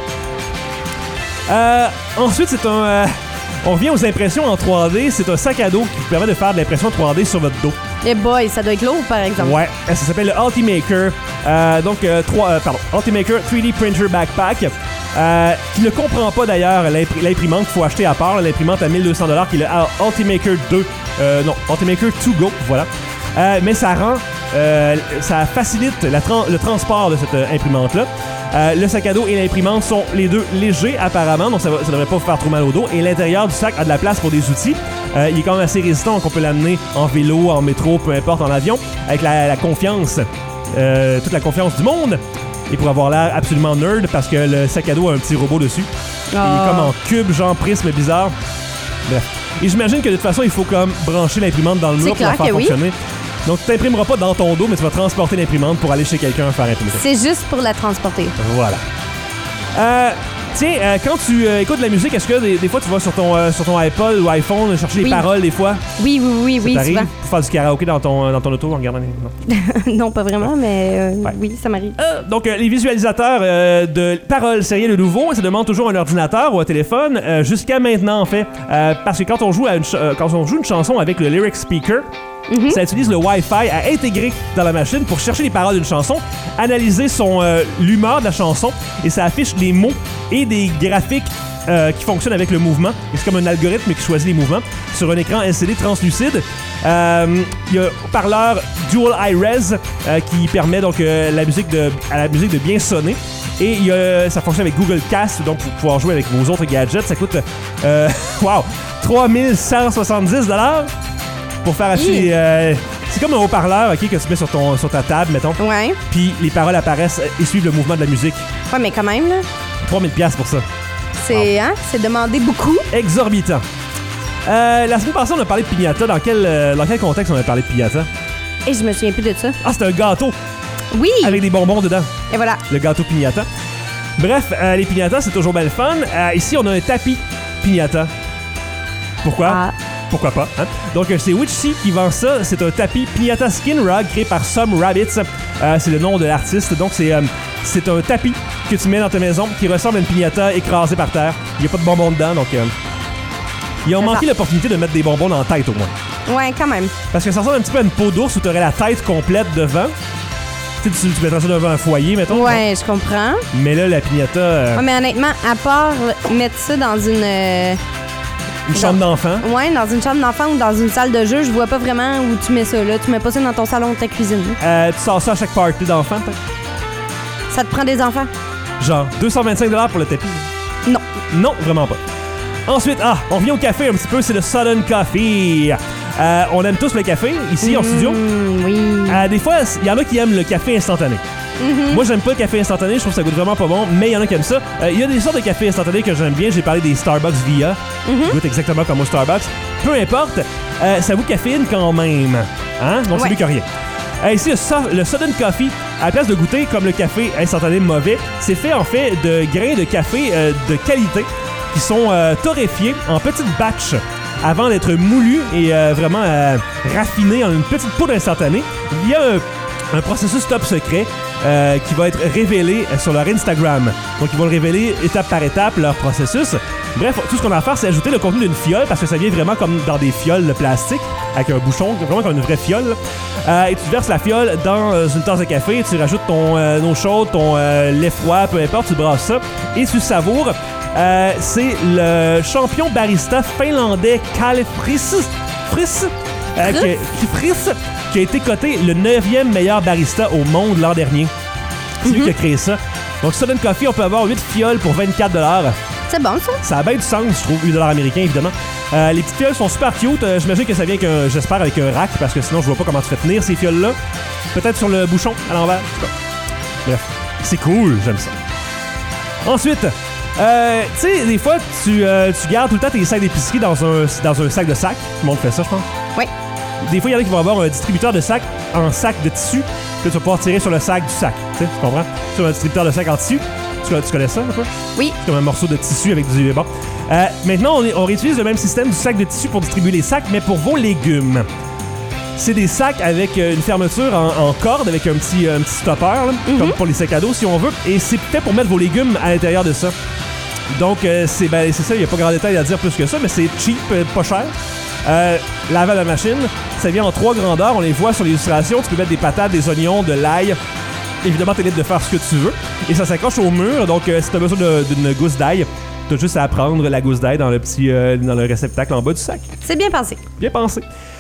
Euh, ensuite, c'est un... Euh, on revient aux impressions en trois D. C'est un sac à dos qui vous permet de faire de l'impression trois D sur votre dos. Eh boy, ça doit être lourd, par exemple. Ouais, ça s'appelle le Ultimaker. Euh, donc, euh, trois, euh, pardon, Ultimaker trois D Printer Backpack. Euh, qui ne comprend pas d'ailleurs l'impr- l'imprimante qu'il faut acheter à part, l'imprimante à mille deux cents dollars qui est le Ultimaker deux. Euh, non, Ultimaker deux Go, voilà. Euh, mais ça rend, euh, ça facilite la tra- le transport de cette euh, imprimante-là. Euh, le sac à dos et l'imprimante sont les deux légers apparemment, donc ça, va, ça devrait pas vous faire trop mal au dos. Et l'intérieur du sac a de la place pour des outils. Euh, il est quand même assez résistant, donc on peut l'amener en vélo, en métro, peu importe, en avion, avec la, la confiance, euh, toute la confiance du monde. Et pour avoir l'air absolument nerd, parce que le sac à dos a un petit robot dessus. Il est comme en cube, genre prisme bizarre. Bref. Et j'imagine que de toute façon, il faut comme brancher l'imprimante dans le mur C'est pour la clair faire que oui. fonctionner. Donc, tu t'imprimeras pas dans ton dos, mais tu vas transporter l'imprimante pour aller chez quelqu'un faire imprimer. C'est juste pour la transporter. Voilà. Euh, tiens, euh, quand tu euh, écoutes de la musique, est-ce que des, des fois tu vas sur ton, euh, sur ton iPod ou iPhone chercher les Oui. paroles des fois? Oui, oui, oui, Ça oui, t'arrive souvent. pour faire du karaoké dans ton, dans ton auto en regardant les... non. Non, pas vraiment, mais euh, Ouais. oui, ça m'arrive. Euh, donc, euh, les visualisateurs euh, de paroles, c'est rien de nouveau. Ça demande toujours un ordinateur ou un téléphone, euh, jusqu'à maintenant, en fait. Euh, parce que quand on, joue à une ch- euh, quand on joue une chanson avec le Lyric Speaker, Mhm. ça utilise le Wi-Fi à intégrer dans la machine pour chercher les paroles d'une chanson, analyser son euh, l'humeur de la chanson, et ça affiche les mots et des graphiques euh, qui fonctionnent avec le mouvement. Et c'est comme un algorithme qui choisit les mouvements sur un écran L C D translucide. Euh, Il y a un parleur Dual iRes euh, qui permet donc euh, la musique de, à la musique de bien sonner. Et il y a, ça fonctionne avec Google Cast, donc pour pouvoir jouer avec vos autres gadgets. Ça coûte euh, wow, trois mille cent soixante-dix dollars pour faire acheter. Hi. Euh, c'est comme un haut-parleur, ok, que tu mets sur, ton, sur ta table, mettons. Ouais. Puis les paroles apparaissent et suivent le mouvement de la musique. Ouais, mais quand même, là, trois mille dollars pour ça. c'est, hein, c'est demandé beaucoup. Exorbitant. Euh, la semaine passée, on a parlé de piñata. Dans quel, euh, dans quel contexte on a parlé de piñata? Et je me souviens plus de ça. Ah, c'était un gâteau Oui! avec des bonbons dedans. Et voilà. Le gâteau piñata. Bref, euh, les piñatas, c'est toujours belle fun. Euh, ici, on a un tapis piñata. Pourquoi? Ah. Pourquoi pas? Hein? Donc, euh, c'est Witchy qui vend ça. C'est un tapis piñata skin rug créé par Some Rabbits. Euh, c'est le nom de l'artiste. Donc, c'est, euh, c'est un tapis que tu mets dans ta maison qui ressemble à une piñata écrasée par terre. Il n'y a pas de bonbons dedans, donc... Euh, ils ont C'est manqué ça. l'opportunité de mettre des bonbons dans la tête, au moins. Ouais, quand même. Parce que ça ressemble un petit peu à une peau d'ours où tu aurais la tête complète devant. Tu sais, tu, tu mettrais ça devant un foyer, mettons. Ouais, je comprends. Mais là, la piñata... euh, Ouais, mais honnêtement, à part mettre ça dans une. euh, Une chambre d'enfant. Ouais, dans une chambre d'enfant ou dans une salle de jeu, je vois pas vraiment où tu mets ça, là. Tu mets pas ça dans ton salon de ta cuisine. Euh, tu sors ça à chaque party d'enfant, peut-être? Ça te prend des enfants? Genre deux cent vingt-cinq dollars pour le tapis. Non. Non, vraiment pas. Ensuite, ah, on revient au café un petit peu, c'est le Sudden Coffee. Euh, on aime tous le café, ici, en Mmh, studio. oui. Euh, des fois, il y en a qui aiment le café instantané. Mm-hmm. Moi, j'aime pas le café instantané, je trouve que ça goûte vraiment pas bon, mais il y en a qui aiment ça. Euh, Il y a des sortes de café instantané que j'aime bien. J'ai parlé des Starbucks Via. Mm-hmm. Ça goûte exactement comme au Starbucks. Peu importe, euh, ça vous caféine quand même. Hein? Donc, c'est Ouais. mieux que rien. Euh, ici, le, su- le Sudden Coffee, à la place de goûter comme le café instantané mauvais, c'est fait en fait de grains de café euh, de qualité qui sont euh, torréfiés en petites batches avant d'être moulus et euh, vraiment euh, raffinés en une petite poudre instantanée. Il y a un, un processus top secret euh, qui va être révélé sur leur Instagram. Donc, ils vont le révéler étape par étape, leur processus. Bref, tout ce qu'on a à faire, c'est ajouter le contenu d'une fiole parce que ça vient vraiment comme dans des fioles de plastique avec un bouchon, vraiment comme une vraie fiole. Euh, et tu verses la fiole dans euh, une tasse de café, tu rajoutes ton euh, eau chaude, ton euh, lait froid, peu importe, tu brasses ça et tu savoures. Euh, c'est le champion barista finlandais Kalle Friis, Friis, euh, qui, qui, Friis, qui a été coté le neuvième meilleur barista au monde l'an dernier. C'est lui qui a créé ça. Donc, Sudden Coffee, on peut avoir huit fioles pour vingt-quatre dollars. C'est bon, ça? Ça a bien du sens, je trouve, huit dollars américains, évidemment. Euh, les petites fioles sont super cute. Euh, J'imagine que ça vient, avec un, j'espère, avec un rack, parce que sinon, je vois pas comment tu fais tenir ces fioles-là. Peut-être sur le bouchon, à l'envers. En tout cas. Bref, c'est cool, j'aime ça. Ensuite, euh, tu sais, des fois, tu, euh, tu gardes tout le temps tes sacs d'épicerie dans un, dans un sac de sac. Tout le monde fait ça, je pense. Oui. Des fois, il y en a qui vont avoir un distributeur de sac en sac de tissu que tu vas pouvoir tirer sur le sac du sac. Tu sais, tu comprends? Sur un distributeur de sac en tissu. Tu, tu connais ça, un peu? Oui. C'est comme un morceau de tissu avec du... Bon. Euh, maintenant, on, est- on réutilise le même système du sac de tissu pour distribuer les sacs, mais pour vos légumes. C'est des sacs avec euh, une fermeture en, en corde, avec un petit, un petit stopper, là, Mm-hmm. comme pour les sacs à dos, si on veut. Et c'est fait pour mettre vos légumes à l'intérieur de ça. Donc, euh, c'est ben, c'est ça, il n'y a pas grand détail à dire plus que ça, mais c'est cheap, euh, pas cher. Euh, lavable à machine, ça vient en trois grandeurs, on les voit sur l'illustration. Tu peux mettre des patates, des oignons, de l'ail. Évidemment, t'es libre de faire ce que tu veux. Et ça s'accroche au mur, donc euh, si t'as besoin de- d'une gousse d'ail, t'as juste à prendre la gousse d'ail dans le petit euh, dans le réceptacle en bas du sac. C'est bien pensé. Bien pensé.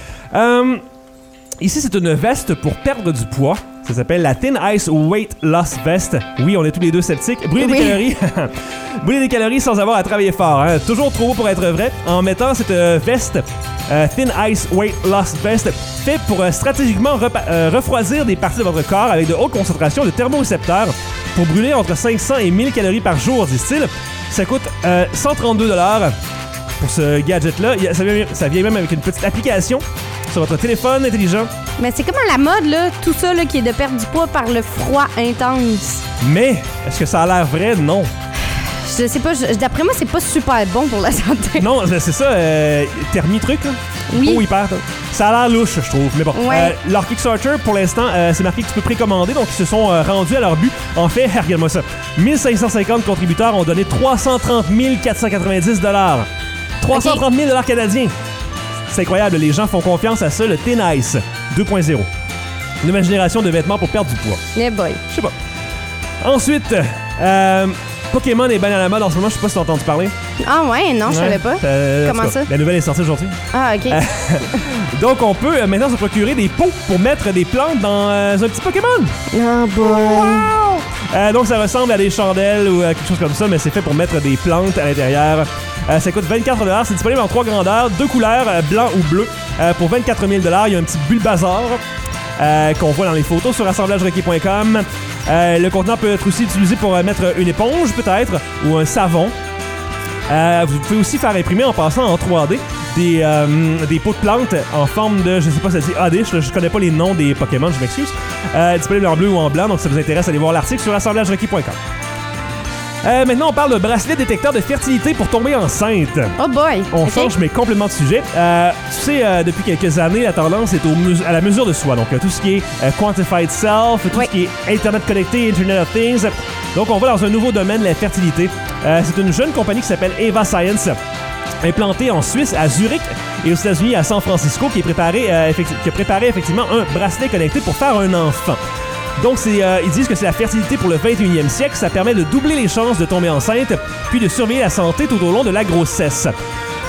Euh, ici, c'est une veste pour perdre du poids. Ça s'appelle la Thin Ice Weight Loss Vest. Oui, on est tous les deux sceptiques. Brûler Oui. des calories. Brûler des calories sans avoir à travailler fort. Hein. Toujours trop beau pour être vrai. En mettant cette euh, veste, euh, Thin Ice Weight Loss Vest, fait pour euh, stratégiquement repa- euh, refroidir des parties de votre corps avec de hautes concentrations de thermorécepteurs pour brûler entre cinq cents et mille calories par jour, disent-ils. Ça coûte euh, cent trente-deux dollars pour ce gadget-là. Il y a- Ça vient, ça vient même avec une petite application sur votre téléphone intelligent. Mais c'est comme à la mode, là, tout ça là, qui est de perdre du poids par le froid intense. Mais, est-ce que ça a l'air vrai? Non. Je sais pas, je- d'après moi, c'est pas super bon pour la santé. Non, c'est c'est ça, euh, thermie truc, là. Oui. Oh, hyper. Ça a l'air louche, je trouve. Mais bon, Ouais. euh, leur Kickstarter, pour l'instant, euh, c'est marqué que tu peux précommander, donc ils se sont euh, rendus à leur but. En fait, regarde-moi ça. mille cinq cent cinquante contributeurs ont donné trois cent trente mille quatre cent quatre-vingt-dix dollars. trois cent trente mille dollars canadiens. C'est incroyable, les gens font confiance à ça, le Thin Ice deux point zéro. Nouvelle génération de vêtements pour perdre du poids. Eh boy. Je sais pas. Ensuite, euh, Pokémon est bien à la mode en ce moment, je sais pas si t'as entendu parler. Ah ouais, non, je savais Ouais. pas. Euh, en Comment tout cas, ça? La nouvelle est sortie aujourd'hui. Ah, OK. Donc, on peut euh, maintenant se procurer des pots pour mettre des plantes dans euh, un petit Pokémon. Oh boy. Euh, donc, ça ressemble à des chandelles ou à quelque chose comme ça, mais c'est fait pour mettre des plantes à l'intérieur. Euh, ça coûte vingt-quatre dollars. C'est disponible en trois grandeurs, deux couleurs, euh, blanc ou bleu. Euh, pour vingt-quatre mille dollars, il y a un petit Bulbasaur euh, qu'on voit dans les photos sur assemblage requis point com. Euh, le contenant peut être aussi utilisé pour euh, mettre une éponge, peut-être, ou un savon. Euh, vous pouvez aussi faire imprimer en passant en trois D des, euh, des pots de plantes en forme de, je sais pas, ça dit A D, je, je connais pas les noms des Pokémon, je m'excuse. Euh, disponible en bleu ou en blanc, donc si ça vous intéresse, allez voir l'article sur assemblage requis point com. Euh, maintenant, on parle de bracelet détecteur de fertilité pour tomber enceinte. Oh boy. On OK. change, mais complètement de sujet. Euh, tu sais, euh, depuis quelques années, la tendance est au mus- à la mesure de soi. Donc, euh, tout ce qui est euh, Quantified Self, tout Oui. ce qui est Internet connecté, Internet of Things. Donc, on va dans un nouveau domaine, la fertilité. Euh, c'est une jeune compagnie qui s'appelle Eva Science, implantée en Suisse, à Zurich, et aux États-Unis, à San Francisco, qui, est préparé, euh, effecti- qui a préparé effectivement un bracelet connecté pour faire un enfant. Donc, c'est, euh, ils disent que c'est la fertilité pour le vingt et unième siècle. Ça permet de doubler les chances de tomber enceinte, puis de surveiller la santé tout au long de la grossesse.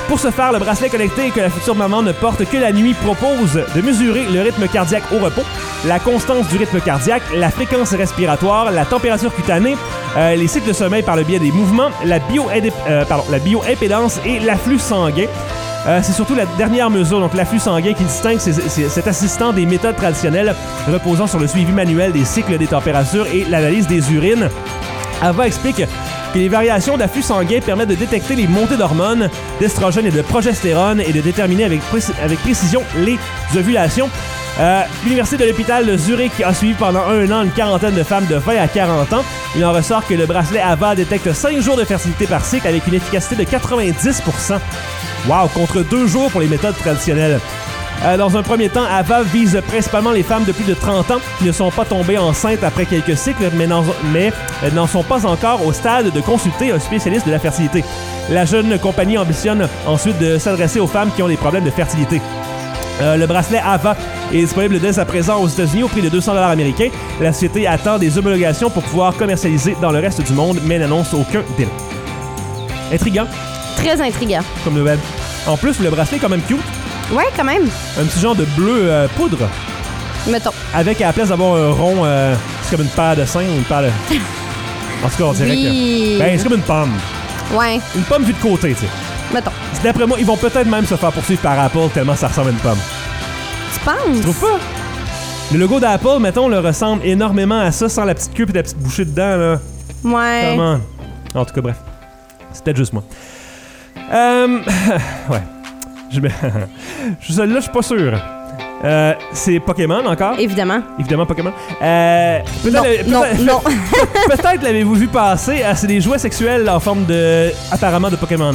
Pour ce faire, le bracelet connecté que la future maman ne porte que la nuit propose de mesurer le rythme cardiaque au repos, la constance du rythme cardiaque, la fréquence respiratoire, la température cutanée, euh, les cycles de sommeil par le biais des mouvements, la, bio euh, pardon, la bioimpédance et l'afflux sanguin. Euh, c'est surtout la dernière mesure, donc l'afflux sanguin, qui distingue ces, ces, cet assistant des méthodes traditionnelles reposant sur le suivi manuel des cycles des températures et l'analyse des urines. Ava explique que les variations d'afflux sanguin permettent de détecter les montées d'hormones, d'estrogène et de progestérone et de déterminer avec, pré- avec précision les ovulations. Euh, L'Université de l'hôpital de Zurich a suivi pendant un an une quarantaine de femmes de vingt à quarante ans. Il en ressort que le bracelet Ava détecte cinq jours de fertilité par cycle avec une efficacité de quatre-vingt-dix pour cent. Wow, contre deux jours pour les méthodes traditionnelles. Euh, dans un premier temps, Ava vise principalement les femmes de plus de trente ans qui ne sont pas tombées enceintes après quelques cycles, mais n'en, mais, euh, n'en sont pas encore au stade de consulter un spécialiste de la fertilité. La jeune compagnie ambitionne ensuite de s'adresser aux femmes qui ont des problèmes de fertilité. Euh, le bracelet Ava est disponible dès à présent aux États-Unis au prix de deux cents dollars américains. La société attend des homologations pour pouvoir commercialiser dans le reste du monde, mais n'annonce aucun délai. Intriguant. Très intriguant. Comme nouvelle. En plus, le bracelet est quand même cute. Ouais, quand même. Un petit genre de bleu euh, poudre. Mettons. Avec, à la place d'avoir un rond, euh, c'est comme une paire de seins ou une paire de... En tout cas, on dirait oui. que... Ben, c'est comme une pomme. Ouais. Une pomme vue de côté, tu sais. Mettons. D'après moi, ils vont peut-être même se faire poursuivre par Apple tellement ça ressemble à une pomme. Tu penses? Tu trouves pas? Le logo d'Apple, mettons, le ressemble énormément à ça, sans la petite queue et la petite bouchée dedans, là. Ouais. Comment? En tout cas, bref. C'est peut-être juste moi. Euh... ouais. Je me... Là, je suis pas sûr. Euh, c'est Pokémon encore? Évidemment. Évidemment Pokémon. Euh, non, peut-être, non, peut-être, non. peut-être l'avez-vous vu passer. Euh, c'est des jouets sexuels en forme de... apparemment de Pokémon.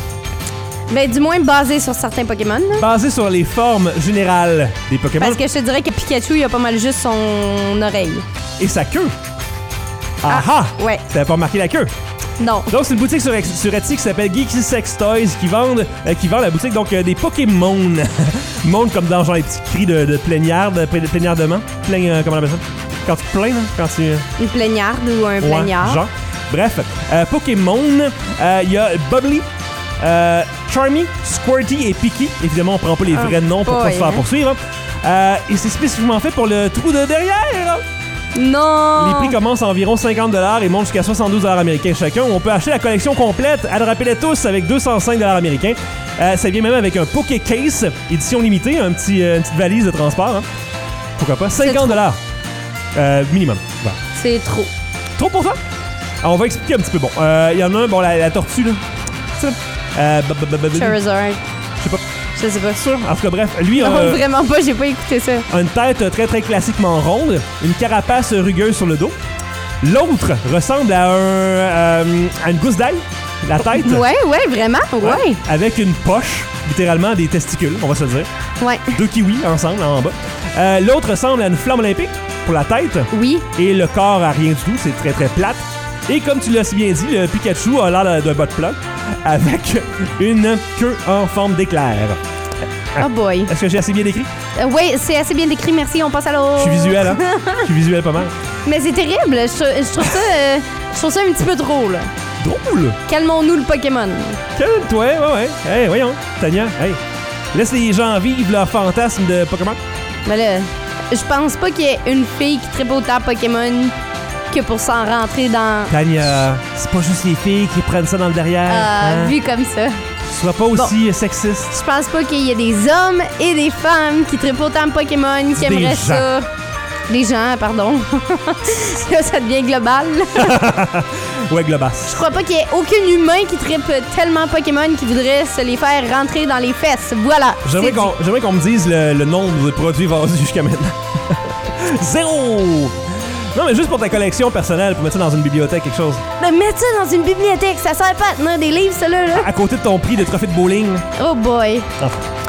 Ben, du moins basé sur certains Pokémon. Là. Basé sur les formes générales des Pokémon. Parce que je te dirais que Pikachu, il a pas mal juste son oreille. Et sa queue. Ah, Ah! ouais. T'avais pas remarqué la queue? Non. Donc, c'est une boutique sur, sur Etsy qui s'appelle Geeky Sex Toys qui vend, euh, qui vend la boutique donc euh, des Pokémon. Monde comme dans genre les petits cris de, de plaignarde, de plaignardement. Plaign, euh, comment on appelle ça? Quand tu te plains, hein? Quand tu... Une plaignarde ou un ouais, plaignard. genre. Bref, euh, Pokémon, il euh, y a Bubbly, euh, Charmy, Squirty et Picky. Évidemment, on prend pas les vrais oh, noms pour boy, pas se faire hein? poursuivre. Hein. Euh, et c'est spécifiquement fait pour le trou de derrière. Non! Les prix commencent à environ cinquante dollars et montent jusqu'à soixante-douze dollars américains chacun. On peut acheter la collection complète, attrapez-les tous, avec deux cent cinq dollars américains. Euh, ça vient même avec un Poké Case, édition limitée, un petit, euh, une petite valise de transport. Hein. Pourquoi pas? cinquante dollars euh, minimum. Voilà. C'est trop. Trop pour ça? Alors, on va expliquer un petit peu. Bon, il euh, y en a un, bon, la, la tortue, là. C'est ça? Euh, b- b- b- b- Charizard. Je sais pas. Je sais pas. Sûr. En tout cas, bref, lui Non, euh, vraiment pas, j'ai pas écouté ça. a une tête très très classiquement ronde, une carapace rugueuse sur le dos. L'autre ressemble à, un, euh, à une gousse d'ail, la tête. Ouais, ouais, vraiment, ouais. Avec une poche, littéralement des testicules, on va se le dire. Ouais. Deux kiwis ensemble en bas. Euh, L'autre ressemble à une flamme olympique pour la tête. Oui. Et le corps a rien du tout, c'est très très plate. Et comme tu l'as si bien dit, le Pikachu a l'air d'un bot plug avec une queue en forme d'éclair. Oh boy. Est-ce que j'ai assez bien décrit? Euh, oui, c'est assez bien décrit, merci, on passe à l'autre. Je suis visuel, hein? Je suis visuel pas mal. Mais c'est terrible, je, je trouve ça euh, je trouve ça un petit peu drôle. Drôle! Calmons-nous le Pokémon. Calme-toi, ouais, ouais. Hey, voyons, Tania, hey. Laisse les gens vivre leur fantasme de Pokémon. Mais là, je pense pas qu'il y ait une fille qui tripe autant Pokémon que pour s'en rentrer dans... Tania, c'est pas juste les filles qui prennent ça dans le derrière. Euh, hein? Vu comme ça. Sois pas aussi bon. Sexiste. Je pense pas qu'il y ait des hommes et des femmes qui trippent autant Pokémon, qui aimeraient gens. ça. Des gens, pardon. Là, ça devient global. Ouais, global. Je crois pas qu'il y ait aucun humain qui trippe tellement Pokémon qui voudrait se les faire rentrer dans les fesses. Voilà. J'aimerais qu'on, j'aimerais qu'on me dise le, le nombre de produits vendus jusqu'à maintenant. Zéro! Non, mais juste pour ta collection personnelle, pour mettre ça dans une bibliothèque, quelque chose. Mais mettre ça dans une bibliothèque, ça sert pas à tenir des livres, ça là. là. À, à côté de ton prix de trophée de bowling. Oh boy. Ah.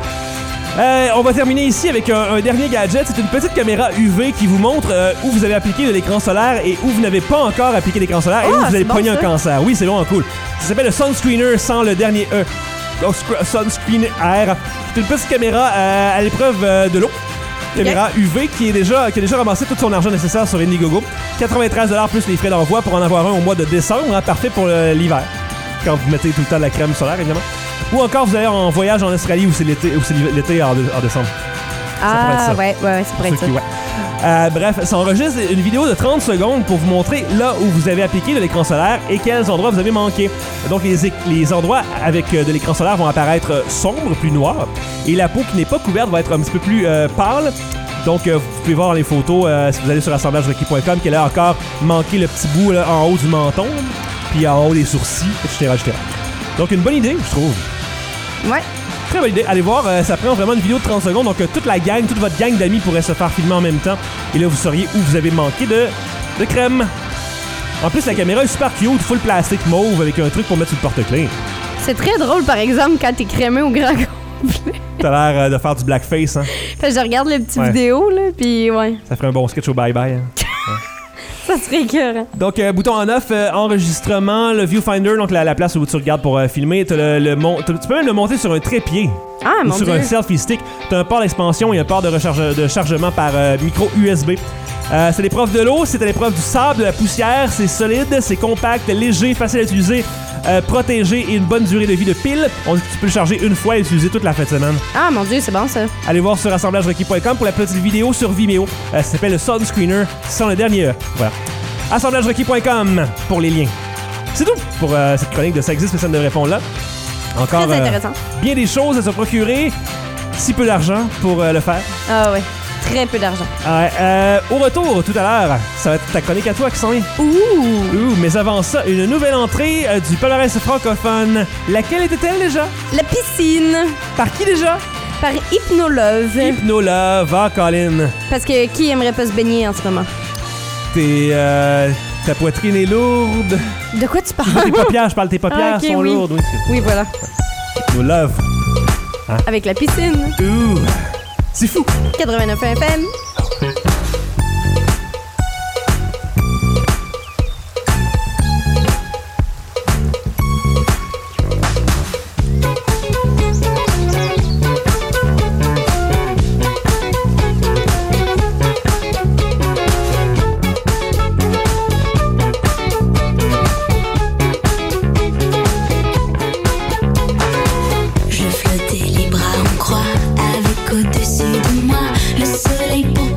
Euh, on va terminer ici avec un, un dernier gadget. C'est une petite caméra U V qui vous montre euh, où vous avez appliqué de l'écran solaire et où vous n'avez pas encore appliqué l'écran solaire et oh, où vous allez bon, pogner ça. un cancer. Oui, c'est vraiment cool. Ça s'appelle le Sunscreener sans le dernier E. Donc, Sunscreener. C'est une petite caméra euh, à l'épreuve euh, de l'eau. Caméra okay. U V qui, est déjà, qui a déjà ramassé tout son argent nécessaire sur Indiegogo. quatre-vingt-treize dollars plus les frais d'envoi pour en avoir un au mois de décembre. Hein, parfait pour euh, l'hiver. Quand vous mettez tout le temps de la crème solaire, évidemment. Ou encore, vous allez en voyage en Australie où c'est l'été, où c'est l'été en, en décembre. Ah, ouais, ouais, ça pourrait être ça. Qui, ouais. Euh, bref, ça enregistre une vidéo de trente secondes pour vous montrer là où vous avez appliqué de l'écran solaire et quels endroits vous avez manqué. Donc, les, les endroits avec de l'écran solaire vont apparaître sombres, plus noirs, et la peau qui n'est pas couverte va être un petit peu plus euh, pâle. Donc, euh, vous pouvez voir les photos euh, si vous allez sur assemblage requis point com qu'elle a encore manqué le petit bout là, en haut du menton, puis en haut des sourcils, et cetera, et cetera. Donc, une bonne idée, je trouve. Ouais. Très bonne idée. Allez voir, euh, ça prend vraiment une vidéo de trente secondes, donc euh, toute la gang, toute votre gang d'amis pourrait se faire filmer en même temps. Et là, vous sauriez où vous avez manqué de, de crème. En plus, la caméra est super cute, full plastique mauve avec un truc pour mettre sur le porte-clés. C'est très drôle, par exemple, quand t'es crémé au grand complet. T'as l'air euh, de faire du blackface, hein? Fait que je regarde les petites ouais. vidéos, là, pis ouais. Ça ferait un bon sketch au bye-bye. Hein? Ça serait écœurant. Donc, euh, bouton en off, euh, enregistrement, le viewfinder, donc la, la place où tu regardes pour euh, filmer. T'as le, le mon- t'as, tu peux même le monter sur un trépied. Ah, ou mon sur Dieu. un selfie stick. T'as un port d'expansion et un port de, recharge, de chargement par euh, micro U S B. Euh, c'est l'épreuve de l'eau, c'est à l'épreuve du sable, de la poussière. C'est solide, c'est compact, léger, facile à utiliser, euh, protégé et une bonne durée de vie de pile. On dit que tu peux le charger une fois et l'utiliser toute la fin de semaine. Ah, mon Dieu, c'est bon, ça. Allez voir sur assemblage requis point com pour la petite vidéo sur Vimeo. Euh, ça s'appelle le Sunscreener, sans le dernier E. Voilà. assemblage requis point com pour les liens. C'est tout pour euh, cette chronique de Ça existe, mais ça ne devrait répondre là. Encore Très intéressant. euh, bien des choses à se procurer. Si peu d'argent pour euh, le faire. Ah, ouais. Très peu d'argent. Ouais, euh, au retour, tout à l'heure, ça va être ta chronique à toi qui s'en vient. Ouh! Ouh, mais avant ça, une nouvelle entrée euh, du palmarès francophone. Laquelle était-elle déjà? La piscine. Par qui déjà? Par Hypnolove. Hypnolove, ah, Colin. Parce que qui aimerait pas se baigner en ce moment? T'es, euh, ta poitrine est lourde. De quoi tu Tes parles? paupières, je parle tes paupières Ah, ok, sont oui. lourdes. Oui, c'est Oui, voilà. Hypnolove. Avec la piscine. Ouh, c'est fou. quatre-vingt-neuf F M. Je flottais les bras en croix avec au-dessus de moi le soleil pour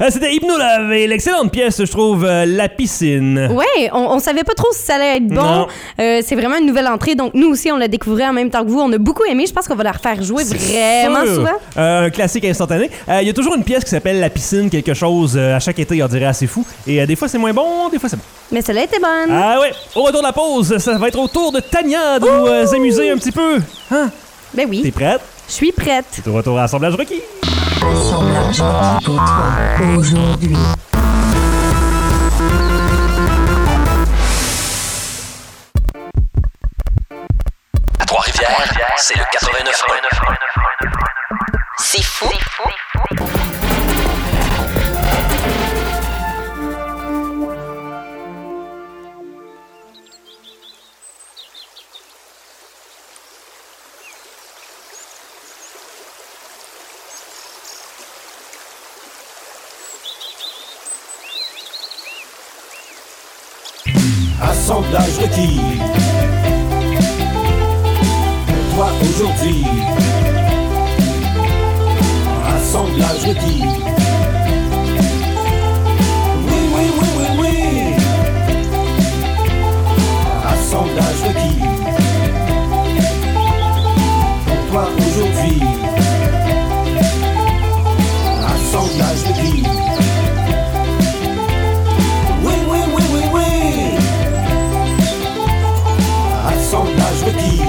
Euh, c'était Hypnolove et l'excellente pièce, je trouve, euh, La piscine. Ouais, on, on savait pas trop si ça allait être bon. Euh, c'est vraiment une nouvelle entrée, donc nous aussi, on l'a découvert en même temps que vous. On a beaucoup aimé. Je pense qu'on va la refaire jouer vraiment sûr. souvent. Euh, un classique instantané. Il euh, y a toujours une pièce qui s'appelle La piscine, quelque chose euh, à chaque été, on dirait assez fou. Et euh, des fois, c'est moins bon, des fois, c'est bon. Mais celle-là était bonne. Ah ouais, au retour de la pause, ça va être au tour de Tania de nous euh, amuser un petit peu. Hein? Ben oui. T'es prête? Je suis prête. C'est au retour à Assemblage requis. Assemblage requis pour toi aujourd'hui. À Trois-Rivières, c'est le quatre-vingt-neuf point neuf. C'est fou. Assemblage requis pour toi aujourd'hui. Assemblage requis. Oui, oui, oui, oui, oui. Assemblage requis pour toi aujourd'hui. Assemblage requis. Oui, oui, oui, oui, oui. Assemblage requis.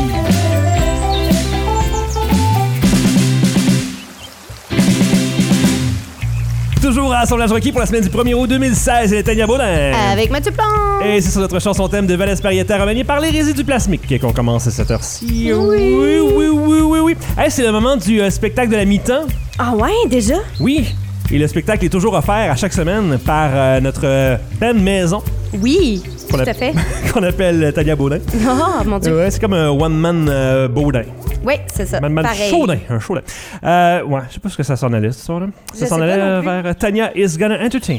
Toujours à Assemblage requis pour la semaine du premier août deux mille seize, c'est Tania Baudin. Avec Mathieu Plante. Et c'est sur notre chanson thème de Valès Parietta remaniée par les résidus plasmiques qu'on commence à cette heure-ci. Oui, oui, oui, oui, oui. oui. Hey, c'est le moment du euh, spectacle de la mi-temps. Ah ouais, déjà? Oui. Et le spectacle est toujours offert à chaque semaine par euh, notre euh, band maison. Oui, tout Qu'on à a- fait. qu'on appelle Tania Baudin. Oh, mon Dieu. Ouais, c'est comme un one-man euh, Baudin. Oui, c'est ça. Man-man Pareil. chaudin, un chaudin. Euh, ouais, je sais pas ce que ça s'en allait, cette histoire-là. Je Ça s'en sais allait pas non euh, plus. vers euh, Tania is gonna entertain.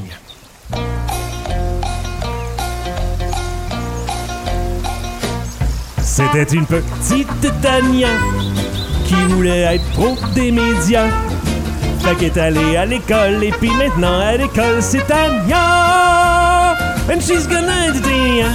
C'était une petite Tania qui voulait être pro des médias. Fait qu'elle est allée à l'école et puis maintenant à l'école c'est Tania. And she's gonna entertain.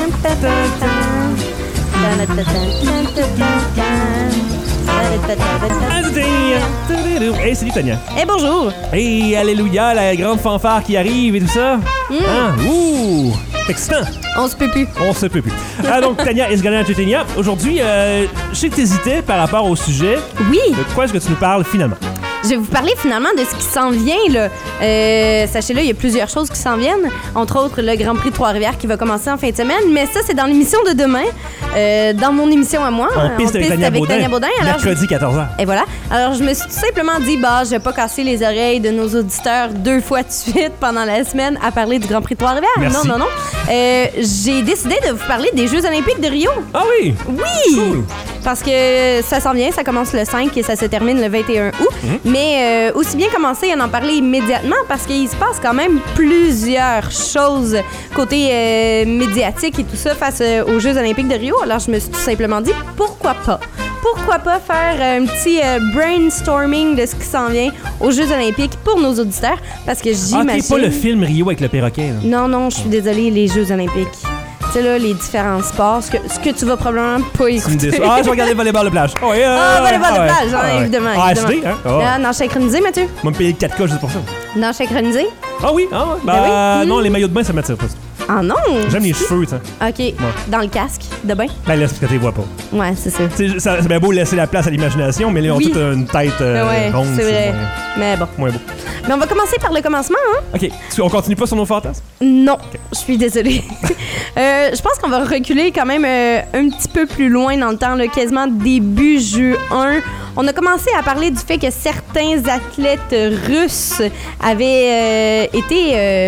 Entertain. Hey, salut Tania. Eh bonjour. Hey, alléluia, la grande fanfare qui arrive et tout ça. Hein? Ouh! Excitant. On se peut plus. On se peut plus. Ah, donc, Tania is gonna entertain. Aujourd'hui, euh, je sais que t'hésitais par rapport au sujet. Oui. De quoi est-ce que tu nous parles finalement? Je vais vous parler finalement de ce qui s'en vient. Là. Euh, sachez-le, il y a plusieurs choses qui s'en viennent. Entre autres, le Grand Prix de Trois-Rivières qui va commencer en fin de semaine. Mais ça, c'est dans l'émission de demain. Euh, dans mon émission à moi. En piste avec Tania Baudin. Tania Baudin. Alors, je- Mercredi, quatorze heures. Et voilà. Alors, je me suis tout simplement dit, bah, je vais pas casser les oreilles de nos auditeurs deux fois de suite pendant la semaine à parler du Grand Prix de Trois-Rivières. Merci. Non, non, non. Euh, j'ai décidé de vous parler des Jeux Olympiques de Rio. Ah oui! Oui! Cool. Parce que ça s'en vient, ça commence le cinq et ça se termine le vingt et un août. Mhm. Mais euh, aussi bien commencer à en parler immédiatement parce qu'il se passe quand même plusieurs choses côté euh, médiatique et tout ça face euh, aux Jeux Olympiques de Rio. Alors je me suis tout simplement dit, pourquoi pas? Pourquoi pas faire euh, un petit euh, brainstorming de ce qui s'en vient aux Jeux Olympiques pour nos auditeurs? Parce que Ah, j'imagine... ok, pas le film Rio avec le perroquet. Là. Non, non, je suis désolée, les Jeux Olympiques. Tu sais, là, les différents sports, ce que, ce que tu vas probablement pas Tu me écouter. dis- Ah, je vais regarder le volleyball de plage. Oh, ouais, Ah, euh, volleyball de ouais. plage, hein, Ah, ouais. évidemment. Ah, évidemment. H D, hein? Oh. Ah, dans synchronisé, Mathieu? On va me payer le quatre K juste pour ça. Dans synchronisé? Ah oui? Ah, ouais. Ben Bah, oui. non, les maillots de bain, ça m'attire pas. Ah non! J'aime les cheveux, tu sais. OK. Dans le casque de bain? Ben, laisse parce que tu les vois pas. Ouais, c'est ça. Tu sais, ça- c'est bien beau laisser la place à l'imagination, mais là, ils ont Oui. toute une tête euh, ouais, ronde. c'est vrai. moins- Mais bon. Moins beau. Mais on va commencer par le commencement, hein? OK. Tu- On continue pas sur nos fantasmes? Non, je suis désolée. Euh, je pense qu'on va reculer quand même euh, un petit peu plus loin dans le temps, là, quasiment début juin. On a commencé à parler du fait que certains athlètes russes avaient euh, été euh,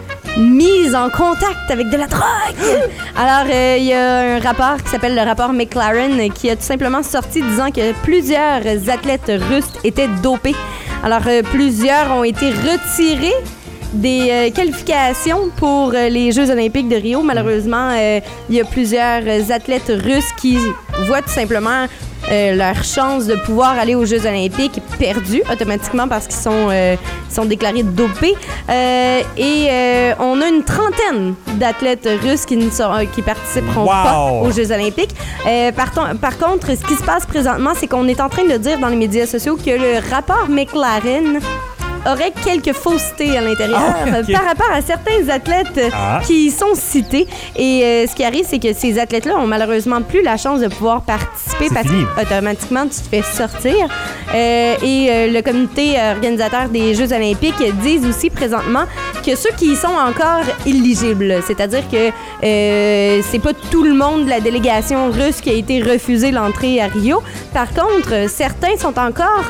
mis en contact avec de la drogue. Alors, euh, il y a un rapport qui s'appelle le rapport McLaren qui a tout simplement sorti disant que plusieurs athlètes russes étaient dopés. Alors, euh, plusieurs ont été retirés des euh, qualifications pour euh, les Jeux olympiques de Rio. Malheureusement, euh, il y a plusieurs euh, athlètes russes qui voient tout simplement euh, leur chance de pouvoir aller aux Jeux olympiques est perdue automatiquement parce qu'ils sont, euh, ils sont déclarés dopés. Euh, et euh, on a une trentaine d'athlètes russes qui ne seront, qui participeront wow. pas aux Jeux olympiques. Euh, par, ton, par contre, ce qui se passe présentement, c'est qu'on est en train de dire dans les médias sociaux que le rapport McLaren aurait quelques faussetés à l'intérieur ah, okay. par rapport à certains athlètes ah. qui sont cités. Et euh, ce qui arrive, c'est que ces athlètes-là ont malheureusement plus la chance de pouvoir participer c'est parce fini. qu'automatiquement, tu te fais sortir. Euh, et euh, le comité organisateur des Jeux olympiques disent aussi présentement que ceux qui y sont encore éligibles, c'est-à-dire que euh, c'est pas tout le monde de la délégation russe qui a été refusé l'entrée à Rio. Par contre, certains sont encore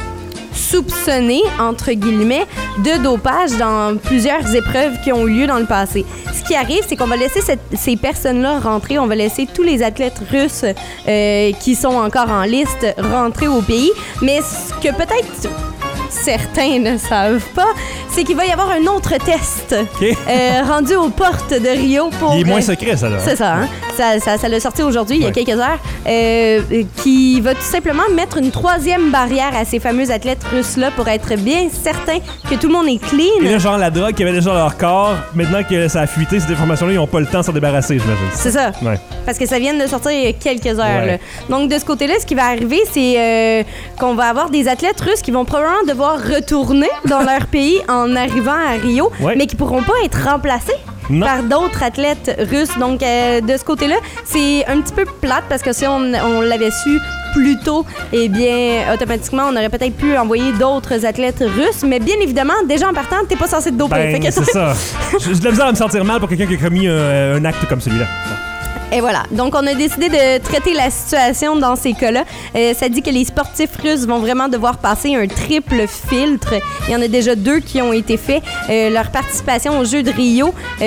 soupçonnés, entre guillemets, de dopage dans plusieurs épreuves qui ont eu lieu dans le passé. Ce qui arrive, c'est qu'on va laisser cette, ces personnes-là rentrer. On va laisser tous les athlètes russes euh, qui sont encore en liste rentrer au pays. Mais ce que peut-être certains ne savent pas, c'est qu'il va y avoir un autre test okay. euh, rendu aux portes de Rio pour... Il est moins secret, ça, là. C'est ça, hein? Ça, ça, ça l'a sorti aujourd'hui, il y a ouais. quelques heures, euh, qui va tout simplement mettre une troisième barrière à ces fameux athlètes russes-là pour être bien certain que tout le monde est clean. Et là, genre, la drogue qui avait déjà leur corps, maintenant que ça a fuité, cette information-là, ils n'ont pas le temps de s'en débarrasser, j'imagine. C'est ça. Ouais. Parce que ça vient de sortir il y a quelques heures. Ouais. Là. Donc, de ce côté-là, ce qui va arriver, c'est euh, qu'on va avoir des athlètes russes qui vont probablement devoir retourner dans leur pays en arrivant à Rio, ouais. mais qui pourront pas être remplacés non. par d'autres athlètes russes. Donc, euh, de ce côté-là, c'est un petit peu plate parce que si on, on l'avait su plus tôt, eh bien, automatiquement, on aurait peut-être pu envoyer d'autres athlètes russes. Mais bien évidemment, déjà en partant, t'es pas censé te doper. Ben, fait que c'est ça. J'ai de la misère à me sentir mal pour quelqu'un qui a commis un, un acte comme celui-là. Et voilà. Donc, on a décidé de traiter la situation dans ces cas-là. Euh, ça dit que les sportifs russes vont vraiment devoir passer un triple filtre. Il y en a déjà deux qui ont été faits. Euh, leur participation aux Jeux de Rio euh,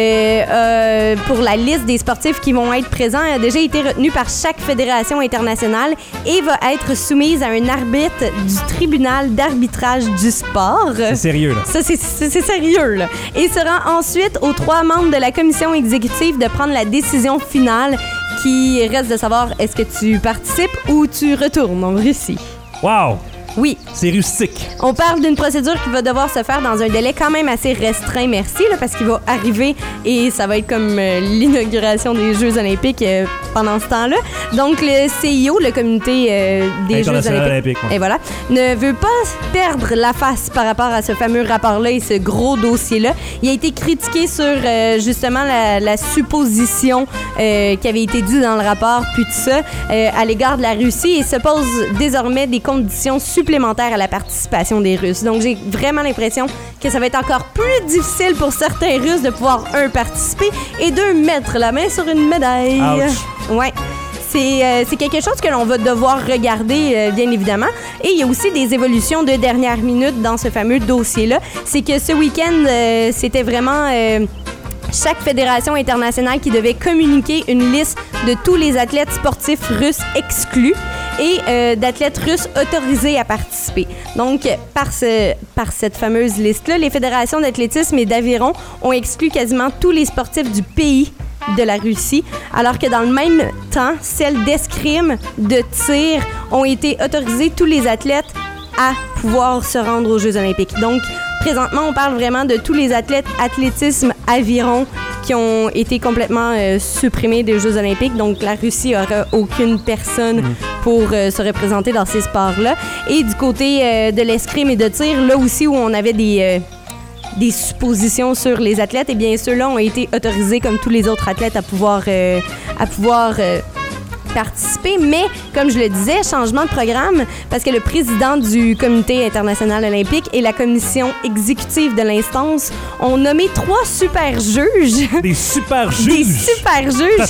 euh, pour la liste des sportifs qui vont être présents a déjà été retenue par chaque fédération internationale et va être soumise à un arbitre du tribunal d'arbitrage du sport. C'est sérieux, là. Ça, c'est, c'est, c'est sérieux, là. Et sera ensuite aux trois membres de la commission exécutive de prendre la décision finale qui reste de savoir est-ce que tu participes ou tu retournes en Russie. Wow! Oui. C'est rustique. On parle d'une procédure qui va devoir se faire dans un délai quand même assez restreint, merci, là, parce qu'il va arriver et ça va être comme euh, l'inauguration des Jeux olympiques euh, pendant ce temps-là. Donc, le C I O, le comité euh, des Jeux olympiques, olympique, ouais. et voilà, ne veut pas perdre la face par rapport à ce fameux rapport-là et ce gros dossier-là. Il a été critiqué sur, euh, justement, la, la supposition euh, qui avait été dite dans le rapport, puis tout ça, euh, à l'égard de la Russie et se pose désormais des conditions supplémentaires supplémentaire à la participation des Russes. Donc, j'ai vraiment l'impression que ça va être encore plus difficile pour certains Russes de pouvoir, un, participer et deux, mettre la main sur une médaille. Ouch. Ouais. C'est, euh, c'est quelque chose que l'on va devoir regarder, euh, bien évidemment. Et il y a aussi des évolutions de dernière minute dans ce fameux dossier-là. C'est que ce week-end, euh, c'était vraiment... Euh, chaque fédération internationale qui devait communiquer une liste de tous les athlètes sportifs russes exclus et euh, d'athlètes russes autorisés à participer. Donc, par, ce, par cette fameuse liste-là, les fédérations d'athlétisme et d'aviron ont exclu quasiment tous les sportifs du pays de la Russie, alors que dans le même temps, celles d'escrime, de tir ont été autorisées tous les athlètes à pouvoir se rendre aux Jeux olympiques. Donc, présentement, on parle vraiment de tous les athlètes athlétisme, aviron qui ont été complètement euh, supprimés des Jeux olympiques. Donc, la Russie n'aura aucune personne mmh. pour euh, se représenter dans ces sports-là. Et du côté euh, de l'escrime et de tir, là aussi où on avait des... Euh, des suppositions sur les athlètes, et bien ceux-là ont été autorisés comme tous les autres athlètes à pouvoir euh, à pouvoir euh, participer, mais comme je le disais, changement de programme parce que le président du comité international olympique et la commission exécutive de l'instance ont nommé trois super juges. Des super juges. Des super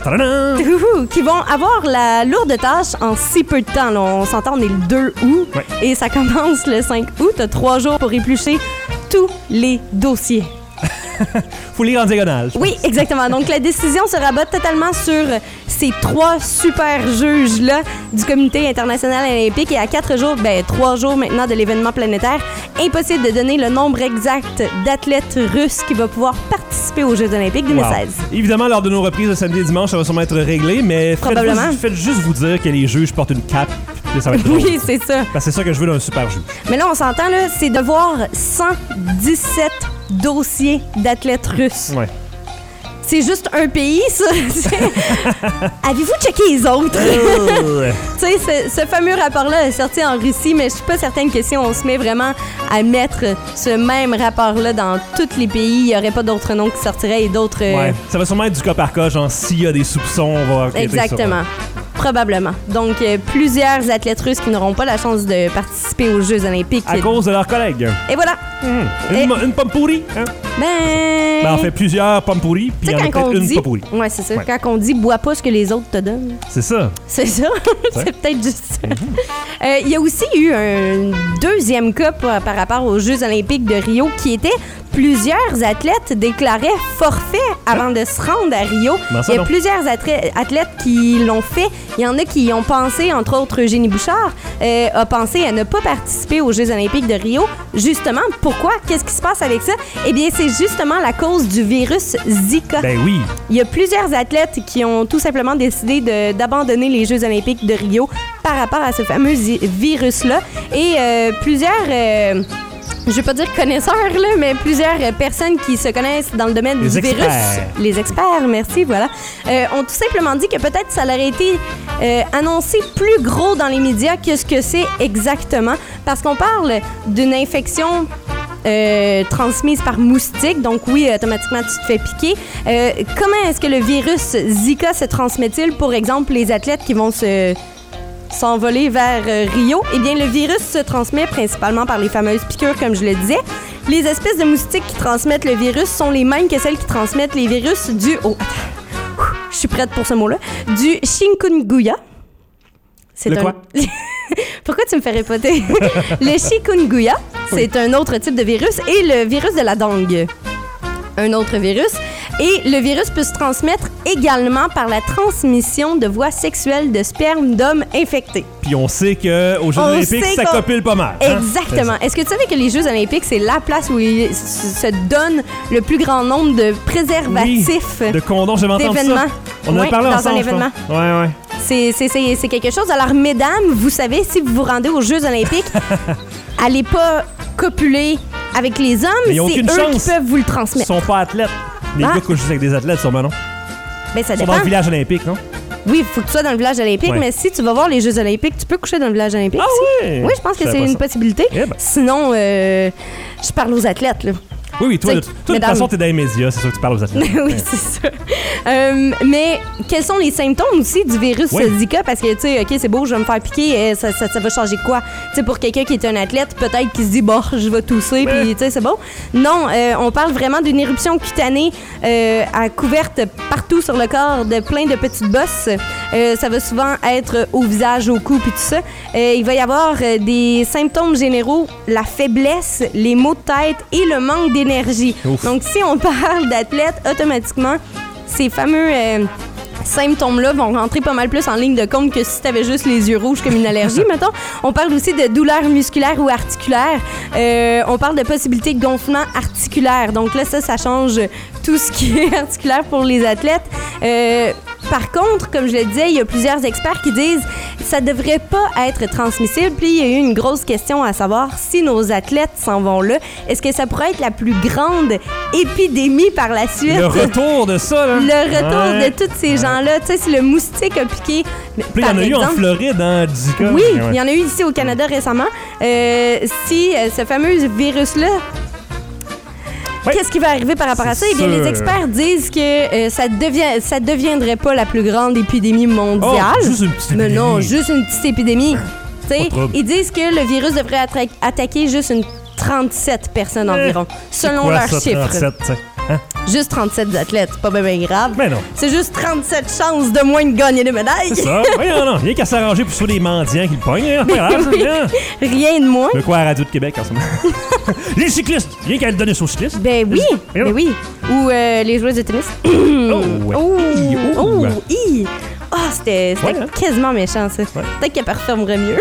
juges qui vont avoir la lourde tâche en si peu de temps. Là, on s'entend, on est le deux août ouais. et ça commence le cinq août. T'as trois jours pour éplucher tous les dossiers. Faut lire en diagonale. Oui, exactement. Donc, la décision se rabat totalement sur ces trois super juges-là du Comité international olympique. Et à quatre jours, ben trois jours maintenant de l'événement planétaire, impossible de donner le nombre exact d'athlètes russes qui vont pouvoir participer aux Jeux olympiques deux mille seize. Wow. Évidemment, lors de nos reprises de samedi et dimanche, ça va sûrement être réglé, mais faites, faites juste vous dire que les juges portent une cape Là, ça va être drôle. Oui, c'est ça. Parce que c'est ça que je veux d'un super jus. Mais là, on s'entend, là, c'est de voir cent dix-sept dossiers d'athlètes russes. Ouais. C'est juste un pays, ça. Avez-vous checké les autres? Euh, Tu sais, ce, ce fameux rapport-là est sorti en Russie, mais je suis pas certaine que si on se met vraiment à mettre ce même rapport-là dans tous les pays, il y aurait pas d'autres noms qui sortiraient et d'autres... euh, ouais. Ça va sûrement être du cas par cas, genre s'il y a des soupçons, on va enquêter Exactement. Probablement. Donc, euh, plusieurs athlètes russes qui n'auront pas la chance de participer aux Jeux olympiques. sur ça. À cause de leurs collègues. Et voilà. Mmh. Et- Une, une pomme pourrie, hein? Ben... Ben, on fait plusieurs pommes pourries, puis Tu il y sais, en a quand on peut-être une dit... pas pourrie. Ouais, c'est ça. Ouais. Quand on dit « bois pas ce que les autres te donnent », C'est ça. c'est ça. c'est peut-être juste ça. Euh, Il y a aussi eu un deuxième cas par, par rapport aux Jeux olympiques de Rio qui était plusieurs athlètes déclaraient forfait avant de se rendre à Rio. Ben, ça Il y a donc. plusieurs athlè- athlètes qui l'ont fait. Il y en a qui y ont pensé, entre autres Eugénie Bouchard, euh, a pensé à ne pas participer aux Jeux olympiques de Rio. Justement, pourquoi? Qu'est-ce qui se passe avec ça? Eh bien, c'est justement la cause du virus Zika. Ben oui. Il y a plusieurs athlètes qui ont tout simplement décidé de- d'abandonner les Jeux olympiques de Rio par rapport à ce fameux zi- virus-là. Et euh, plusieurs... euh, je vais pas dire connaisseurs, là, mais plusieurs euh, personnes qui se connaissent dans le domaine Les du experts. virus. Les experts, merci, voilà. euh, ont tout simplement dit que peut-être ça aurait été euh, annoncé plus gros dans les médias que ce que c'est exactement. Parce qu'on parle d'une infection euh, transmise par moustique. Donc oui, automatiquement, tu te fais piquer. Euh, comment est-ce que le virus Zika se transmet-il, pour exemple, les athlètes qui vont se... s'envoler vers euh, Rio? Eh bien, le virus se transmet principalement par les fameuses piqûres, comme je le disais. Les espèces de moustiques qui transmettent le virus sont les mêmes que celles qui transmettent les virus du... Oh, attends. Ouh, je suis prête pour ce mot-là. Du chikungunya. C'est Le un... quoi? Pourquoi tu me fais répéter? Le chikungunya, c'est un autre type de virus, et le virus de la dengue, un autre virus. Et le virus peut se transmettre également par la transmission de voies sexuelles de sperme d'hommes infectés. Puis on sait qu'aux Jeux On olympiques, sait ça qu'on- copule pas mal. hein? Exactement. Est-ce que tu savais que les Jeux olympiques, c'est la place où ils s- se donnent le plus grand nombre de préservatifs? Oui, de condoms, j'avais entendu ça. d'événements. On en a Ouais, parlé dans un ensemble, je événement. pense. Ouais, ouais. C'est, c'est, c'est, c'est quelque chose. Alors, mesdames, vous savez, si vous vous rendez aux Jeux olympiques, allez pas copuler avec les hommes. Mais ils ont C'est aucune eux chance. qui peuvent vous le Ils transmettre. sont pas athlètes. Les Ah. gars couchent juste avec des athlètes, sûrement, non? Ben, ça Ils sont dépend. dans le village olympique, non? Oui, il faut que tu sois dans le village olympique, Ouais. mais si tu vas voir les Jeux olympiques, tu peux coucher dans le village olympique. Ah aussi. oui? Oui, je pense que Je savais c'est pas une ça. possibilité. Eh ben. Sinon, euh, je parle aux athlètes, là. Oui, oui, toi, T'sais, de, toi, de toute mesdames. façon, t'es dans les médias, c'est sûr que tu parles aux athlètes. oui, c'est ça. Euh, mais quels sont les symptômes aussi du virus Oui. Zika? Parce que, tu sais, OK, c'est beau, je vais me faire piquer, euh, ça, ça, ça va changer quoi? Tu sais, pour quelqu'un qui est un athlète, peut-être qu'il se dit, bon, je vais tousser, puis, tu sais, c'est bon. Non, euh, on parle vraiment d'une éruption cutanée euh, à couverte partout sur le corps de plein de petites bosses. Euh, ça va souvent être au visage, au cou, puis tout ça. Euh, il va y avoir euh, des symptômes généraux, la faiblesse, les maux de tête et le manque d'énergie. Ouf. Donc, si on parle d'athlètes, automatiquement, ces fameux euh, symptômes-là vont rentrer pas mal plus en ligne de compte que si tu avais juste les yeux rouges comme une allergie, mettons. On parle aussi de douleurs musculaires ou articulaires. Euh, on parle de possibilités de gonflement articulaire. Donc là, ça, ça change tout ce qui est articulaire pour les athlètes. Euh, par contre, comme je le disais, il y a plusieurs experts qui disent que ça devrait pas être transmissible. Puis il y a eu une grosse question à savoir si nos athlètes s'en vont là. Est-ce que ça pourrait être la plus grande épidémie par la suite? Le retour de ça, là. Le retour Ouais. de tous ces gens-là. Tu sais, si le moustique a piqué... Puis il y en a eu en Floride, hein, Zika. Oui, Ouais. il y en a eu ici au Canada récemment. Euh, si euh, ce fameux virus-là... Ouais. Qu'est-ce qui va arriver par rapport à ça? C'est Eh bien, les sûr. experts disent que euh, ça devient, ça deviendrait pas la plus grande épidémie mondiale. Oh, juste une petite Mais épidémie. non, juste une petite épidémie. Tu sais, Pas de trouble. ils disent que le virus devrait attra- attaquer juste une trente-sept personnes environ, selon Quoi, leurs ça, chiffres. trente-sept, tu sais? Hein? Juste trente-sept athlètes, c'est pas bien, bien grave. Mais non. C'est juste trente-sept chances de moins de gagner des médailles. C'est ça. Voyons, non. Rien qu'à s'arranger pour sauver les mendiants qui le pognent. hein. Pas grave, Oui. hein. Rien de moins. De quoi à la Radio de Québec en ce moment? Les cyclistes! Rien qu'à le donner aux cyclistes. Ben oui, Voyons. ben oui. Ou euh, les joueuses de tennis. Oh, ouais. Oh, Hi, oh. oh, hi. Ah, c'était c'était Ouais, hein? quasiment méchant, ça. Peut-être qu'elle performerait mieux.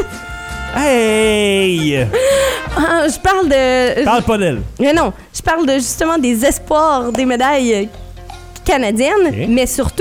Hey! Ah, je parle de... Parle pas d'elle. Mais non, je parle de justement des espoirs des médailles canadiennes, Ok. mais surtout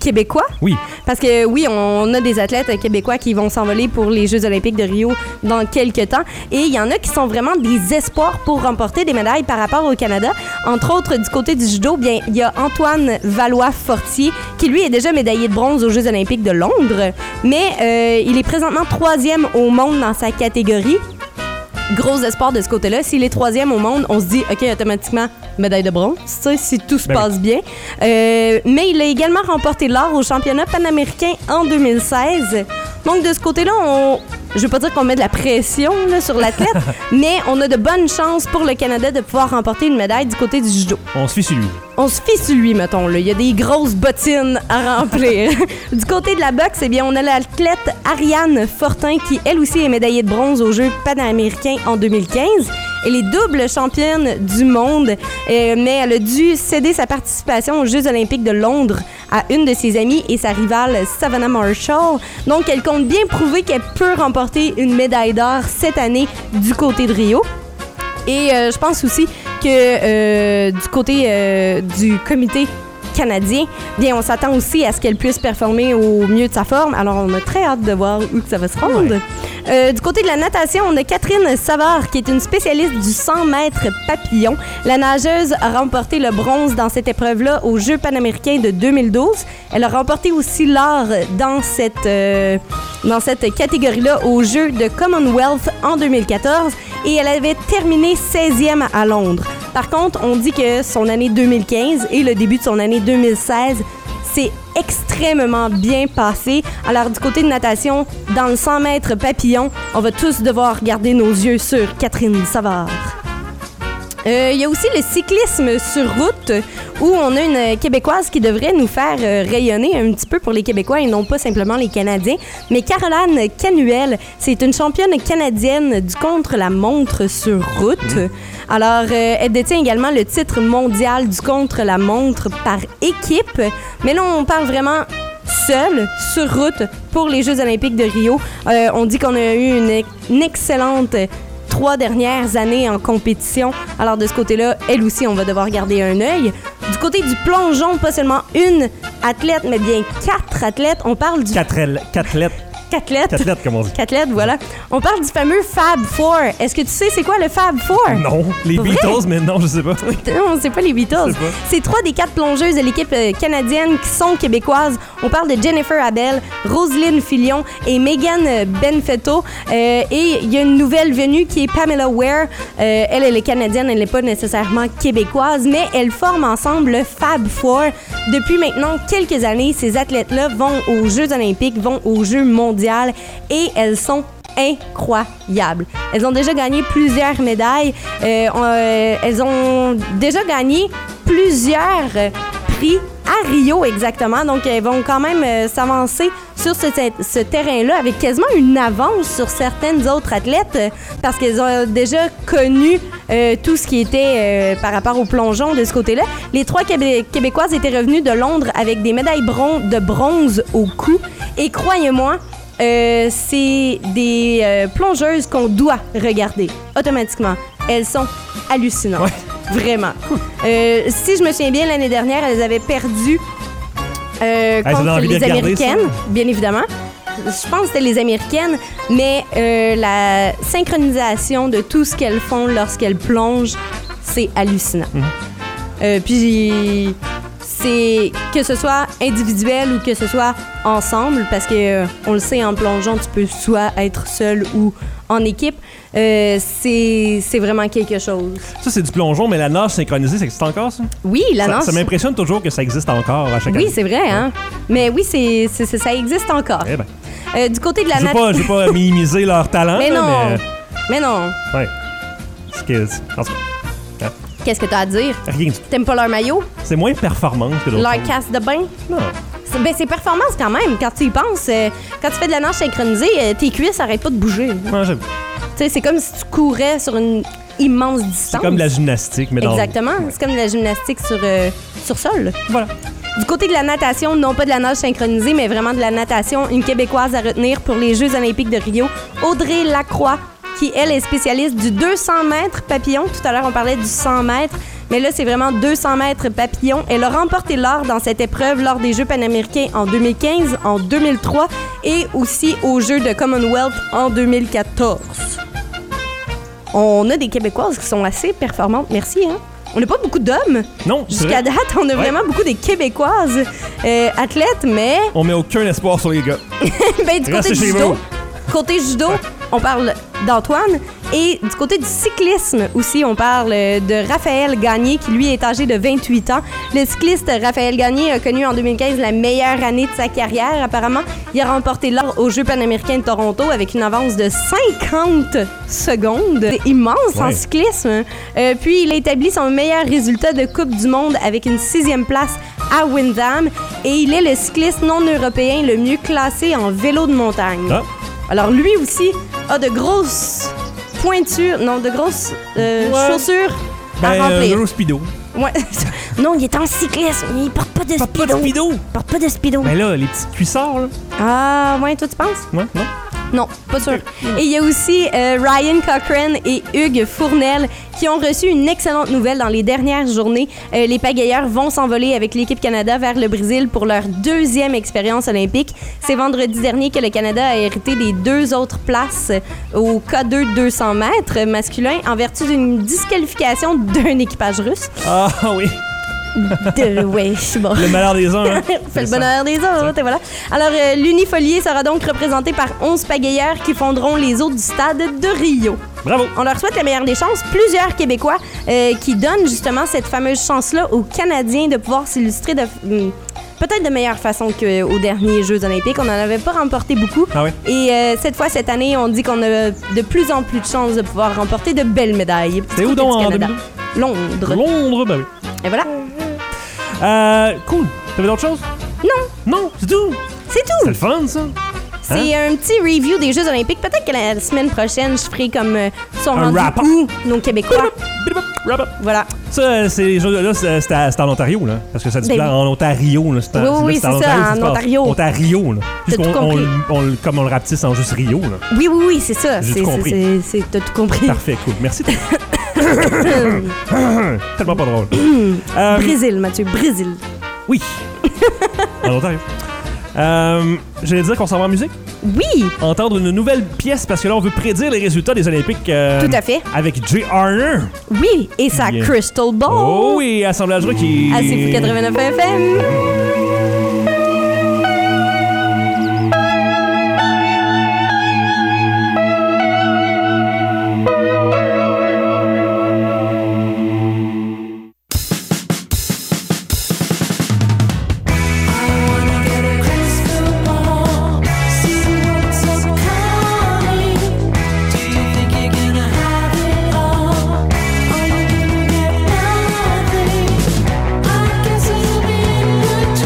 québécois. Oui. Parce que oui, on a des athlètes québécois qui vont s'envoler pour les Jeux olympiques de Rio dans quelques temps. Et il y en a qui sont vraiment des espoirs pour remporter des médailles par rapport au Canada. Entre autres, du côté du judo, bien, il y a Antoine Valois-Fortier, qui lui est déjà médaillé de bronze aux Jeux olympiques de Londres. Mais euh, il est présentement troisième au monde dans sa catégorie. Gros espoir de ce côté-là. S'il est troisième au monde, on se dit, OK, automatiquement, médaille de bronze, tu sais, si tout se ben passe oui. bien. Euh, mais il a également remporté l'or au championnat panaméricain en deux mille seize. Donc, de ce côté-là, on... je veux pas dire qu'on met de la pression là, sur l'athlète, mais on a de bonnes chances pour le Canada de pouvoir remporter une médaille du côté du judo. On se fie sur lui. On se fie sur lui, mettons. Là. Il y a des grosses bottines à remplir. Du côté de la boxe, eh bien, on a l'athlète Ariane Fortin qui, elle aussi, est médaillée de bronze aux Jeux panaméricains en deux mille quinze. Elle est double championne du monde, euh, mais elle a dû céder sa participation aux Jeux olympiques de Londres à une de ses amies et sa rivale Savannah Marshall. Donc, elle compte bien prouver qu'elle peut remporter une médaille d'or cette année du côté de Rio. Et euh, je pense aussi que euh, du côté euh, du comité canadien, bien, on s'attend aussi à ce qu'elle puisse performer au mieux de sa forme. Alors, on a très hâte de voir où que ça va se rendre. Ouais. Euh, du côté de la natation, on a Catherine Savard, qui est une spécialiste du cent mètres papillon. La nageuse a remporté le bronze dans cette épreuve-là aux Jeux panaméricains de deux mille douze. Elle a remporté aussi l'or dans cette, euh, dans cette catégorie-là aux Jeux de Commonwealth en deux mille quatorze et elle avait terminé seizième à Londres. Par contre, on dit que son année deux mille quinze et le début de son année deux mille seize, c'est extrêmement bien passé. Alors, du côté de natation, dans le cent mètres papillon, on va tous devoir garder nos yeux sur Catherine Savard. Il euh, y a aussi le cyclisme sur route où on a une Québécoise qui devrait nous faire euh, rayonner un petit peu pour les Québécois et non pas simplement les Canadiens. Mais Caroline Canuel, c'est une championne canadienne du contre-la-montre sur route. Mmh. Alors, euh, elle détient également le titre mondial du contre-la-montre par équipe. Mais là, on parle vraiment seule sur route pour les Jeux olympiques de Rio. Euh, on dit qu'on a eu une, une excellente trois dernières années en compétition. Alors, de ce côté-là, elle aussi, on va devoir garder un œil. Du côté du plongeon, pas seulement une athlète, mais bien quatre athlètes. On parle du... Quatre athlètes. Cathlète. Cathlète, comme on dit. Cathlète, voilà. On parle du fameux Fab Four. Est-ce que tu sais c'est quoi le Fab Four? Non. Les Vrai? Beatles, mais non, je sais pas. Non, c'est pas les Beatles. Pas. C'est trois des quatre plongeuses de l'équipe canadienne qui sont québécoises. On parle de Jennifer Abel, Roselyne Filion et Megan Benfetto. Euh, et il y a une nouvelle venue qui est Pamela Ware. Euh, elle, elle est canadienne, elle n'est pas nécessairement québécoise, mais elles forment ensemble le Fab Four. Depuis maintenant quelques années, ces athlètes-là vont aux Jeux olympiques, vont aux Jeux mondiaux et elles sont incroyables. Elles ont déjà gagné plusieurs médailles. Euh, on, euh, elles ont déjà gagné plusieurs prix à Rio exactement. Donc, elles vont quand même euh, s'avancer sur ce, ce terrain-là avec quasiment une avance sur certaines autres athlètes euh, parce qu'elles ont déjà connu euh, tout ce qui était euh, par rapport au plongeon de ce côté-là. Les trois Québé- Québécoises étaient revenues de Londres avec des médailles bron- de bronze au cou. Et croyez-moi, Euh, c'est des euh, plongeuses qu'on doit regarder automatiquement. Elles sont hallucinantes. Ouais. Vraiment. Euh, si je me souviens bien, l'année dernière, elles avaient perdu euh, contre les Américaines, ça? Bien évidemment. Je pense que c'était les Américaines, mais euh, la synchronisation de tout ce qu'elles font lorsqu'elles plongent, c'est hallucinant. Mmh. Euh, puis... c'est que ce soit individuel ou que ce soit ensemble, parce que euh, on le sait, en plongeon, tu peux soit être seul ou en équipe. Euh, c'est, c'est vraiment quelque chose. Ça, c'est du plongeon, mais la nage synchronisée, ça existe encore, ça? Oui, la nage... Ça, ça m'impressionne toujours que ça existe encore à chaque oui, année. Oui, c'est vrai, hein? Mais oui, c'est, c'est, c'est, ça existe encore. Eh ben. Euh, du côté de la natation... Je ne veux pas minimiser leur talent, mais là, non. mais... Mais non. Ouais. C'est que... En tout cas... Qu'est-ce que t'as à dire? Rien du tout. T'aimes pas leur maillot? C'est moins performant que d'autres. Leur casse de bain? Non. C'est, ben, c'est performance quand même. Quand tu y penses, euh, quand tu fais de la nage synchronisée, euh, tes cuisses arrêtent pas de bouger. Ouais, j'avoue. Tu sais, c'est comme si tu courais sur une immense distance. C'est comme de la gymnastique, mais dans... Exactement. Ouais. C'est comme de la gymnastique sur, euh, sur sol. Voilà. Du côté de la natation, non pas de la nage synchronisée, mais vraiment de la natation, une Québécoise à retenir pour les Jeux olympiques de Rio, Audrey Lacroix, qui, elle, est spécialiste du deux cents mètres papillon. Tout à l'heure, on parlait du cent mètres. Mais là, c'est vraiment deux cents mètres papillon. Elle a remporté l'or dans cette épreuve lors des Jeux panaméricains en deux mille quinze, en deux mille trois et aussi aux Jeux de Commonwealth en deux mille quatorze. On a des Québécoises qui sont assez performantes. Merci, hein? On n'a pas beaucoup d'hommes. Non, c'est Jusqu'à vrai. date, on a Ouais. vraiment beaucoup des Québécoises euh, athlètes, mais On met aucun espoir sur les gars. ben, du côté Restez du chez judo, vous. côté judo, on parle d'Antoine. Et du côté du cyclisme aussi, on parle de Raphaël Gagné, qui lui est âgé de vingt-huit ans. Le cycliste Raphaël Gagné a connu en deux mille quinze la meilleure année de sa carrière, apparemment. Il a remporté l'or aux Jeux panaméricains de Toronto avec une avance de cinquante secondes. C'est immense en Ouais. cyclisme. Euh, puis, il a établi son meilleur résultat de Coupe du Monde avec une sixième place à Windham. Et il est le cycliste non européen le mieux classé en vélo de montagne. Ah. Alors, lui aussi a de grosses pointures, non, de grosses euh, Ouais. chaussures Ben, à euh, remplir. Vélo speedo. Ouais. Non, il est en cyclisme, mais il porte pas de Pas, pas de speedo. speedo. Il porte pas de speedo. Ben là, les petits cuissards, là. Ah, ouais, toi, tu penses? Ouais, non? Non, pas sûr. Et il y a aussi euh, Ryan Cochrane et Hugues Fournel qui ont reçu une excellente nouvelle dans les dernières journées. Euh, les pagailleurs vont s'envoler avec l'équipe Canada vers le Brésil pour leur deuxième expérience olympique. C'est vendredi dernier que le Canada a hérité des deux autres places au K deux deux cents mètres masculin en vertu d'une disqualification d'un équipage russe. Ah oui, De, ouais, c'est bon. le malheur des uns. Hein. C'est le bonheur des autres, et voilà. Alors, euh, l'Unifolier sera donc représenté par onze pagayeurs qui fonderont les eaux du stade de Rio. Bravo. On leur souhaite la meilleure des chances. Plusieurs Québécois euh, qui donnent justement cette fameuse chance-là aux Canadiens de pouvoir s'illustrer de... hum, peut-être de meilleure façon qu'aux derniers Jeux olympiques. On n'en avait pas remporté beaucoup. Ah oui? Et euh, cette fois, cette année, on dit qu'on a de plus en plus de chances de pouvoir remporter de belles médailles. C'est où Du donc en Canada. Londres. Londres, ben oui. Et voilà. Euh, cool. T'avais d'autres choses? Non, Non, c'est tout. c'est C'est tout. le fun, ça. C'est un petit review des Jeux olympiques. Peut-être que la semaine prochaine, je ferai comme euh, sont Un rendus wrap-up. où nos Québécois. Wrap up. Voilà. Ça, euh, c'est les jeux là, c'est c'est à- c'est en Ontario, là. Parce que ça dit Ben, là, en Ontario, là. C'est en- oui, là, oui, c'est c'est ça, en se passe. Ontario. Ontario, là. T'as Puisqu'on- tout on, compris. on le- comme on le rapetisse en juste Rio, là. Oui, oui, oui, c'est ça. J'ai C'est, tout c'est, compris. c'est, c'est- t'as tout compris. Parfait, cool. Merci. Tellement pas drôle. Euh, Brésil, Mathieu, Brésil. oui. En Ontario. Euh, J'allais dire qu'on s'en va en musique. Oui, Entendre une nouvelle pièce parce que là, on veut prédire les résultats des Olympiques. euh, tout à fait. Avec Jay Harner. Oui, et sa Bien. Crystal Ball. Oh oui, assemblage qui. À C F quatre-vingt-neuf F M. I guess it'll be in the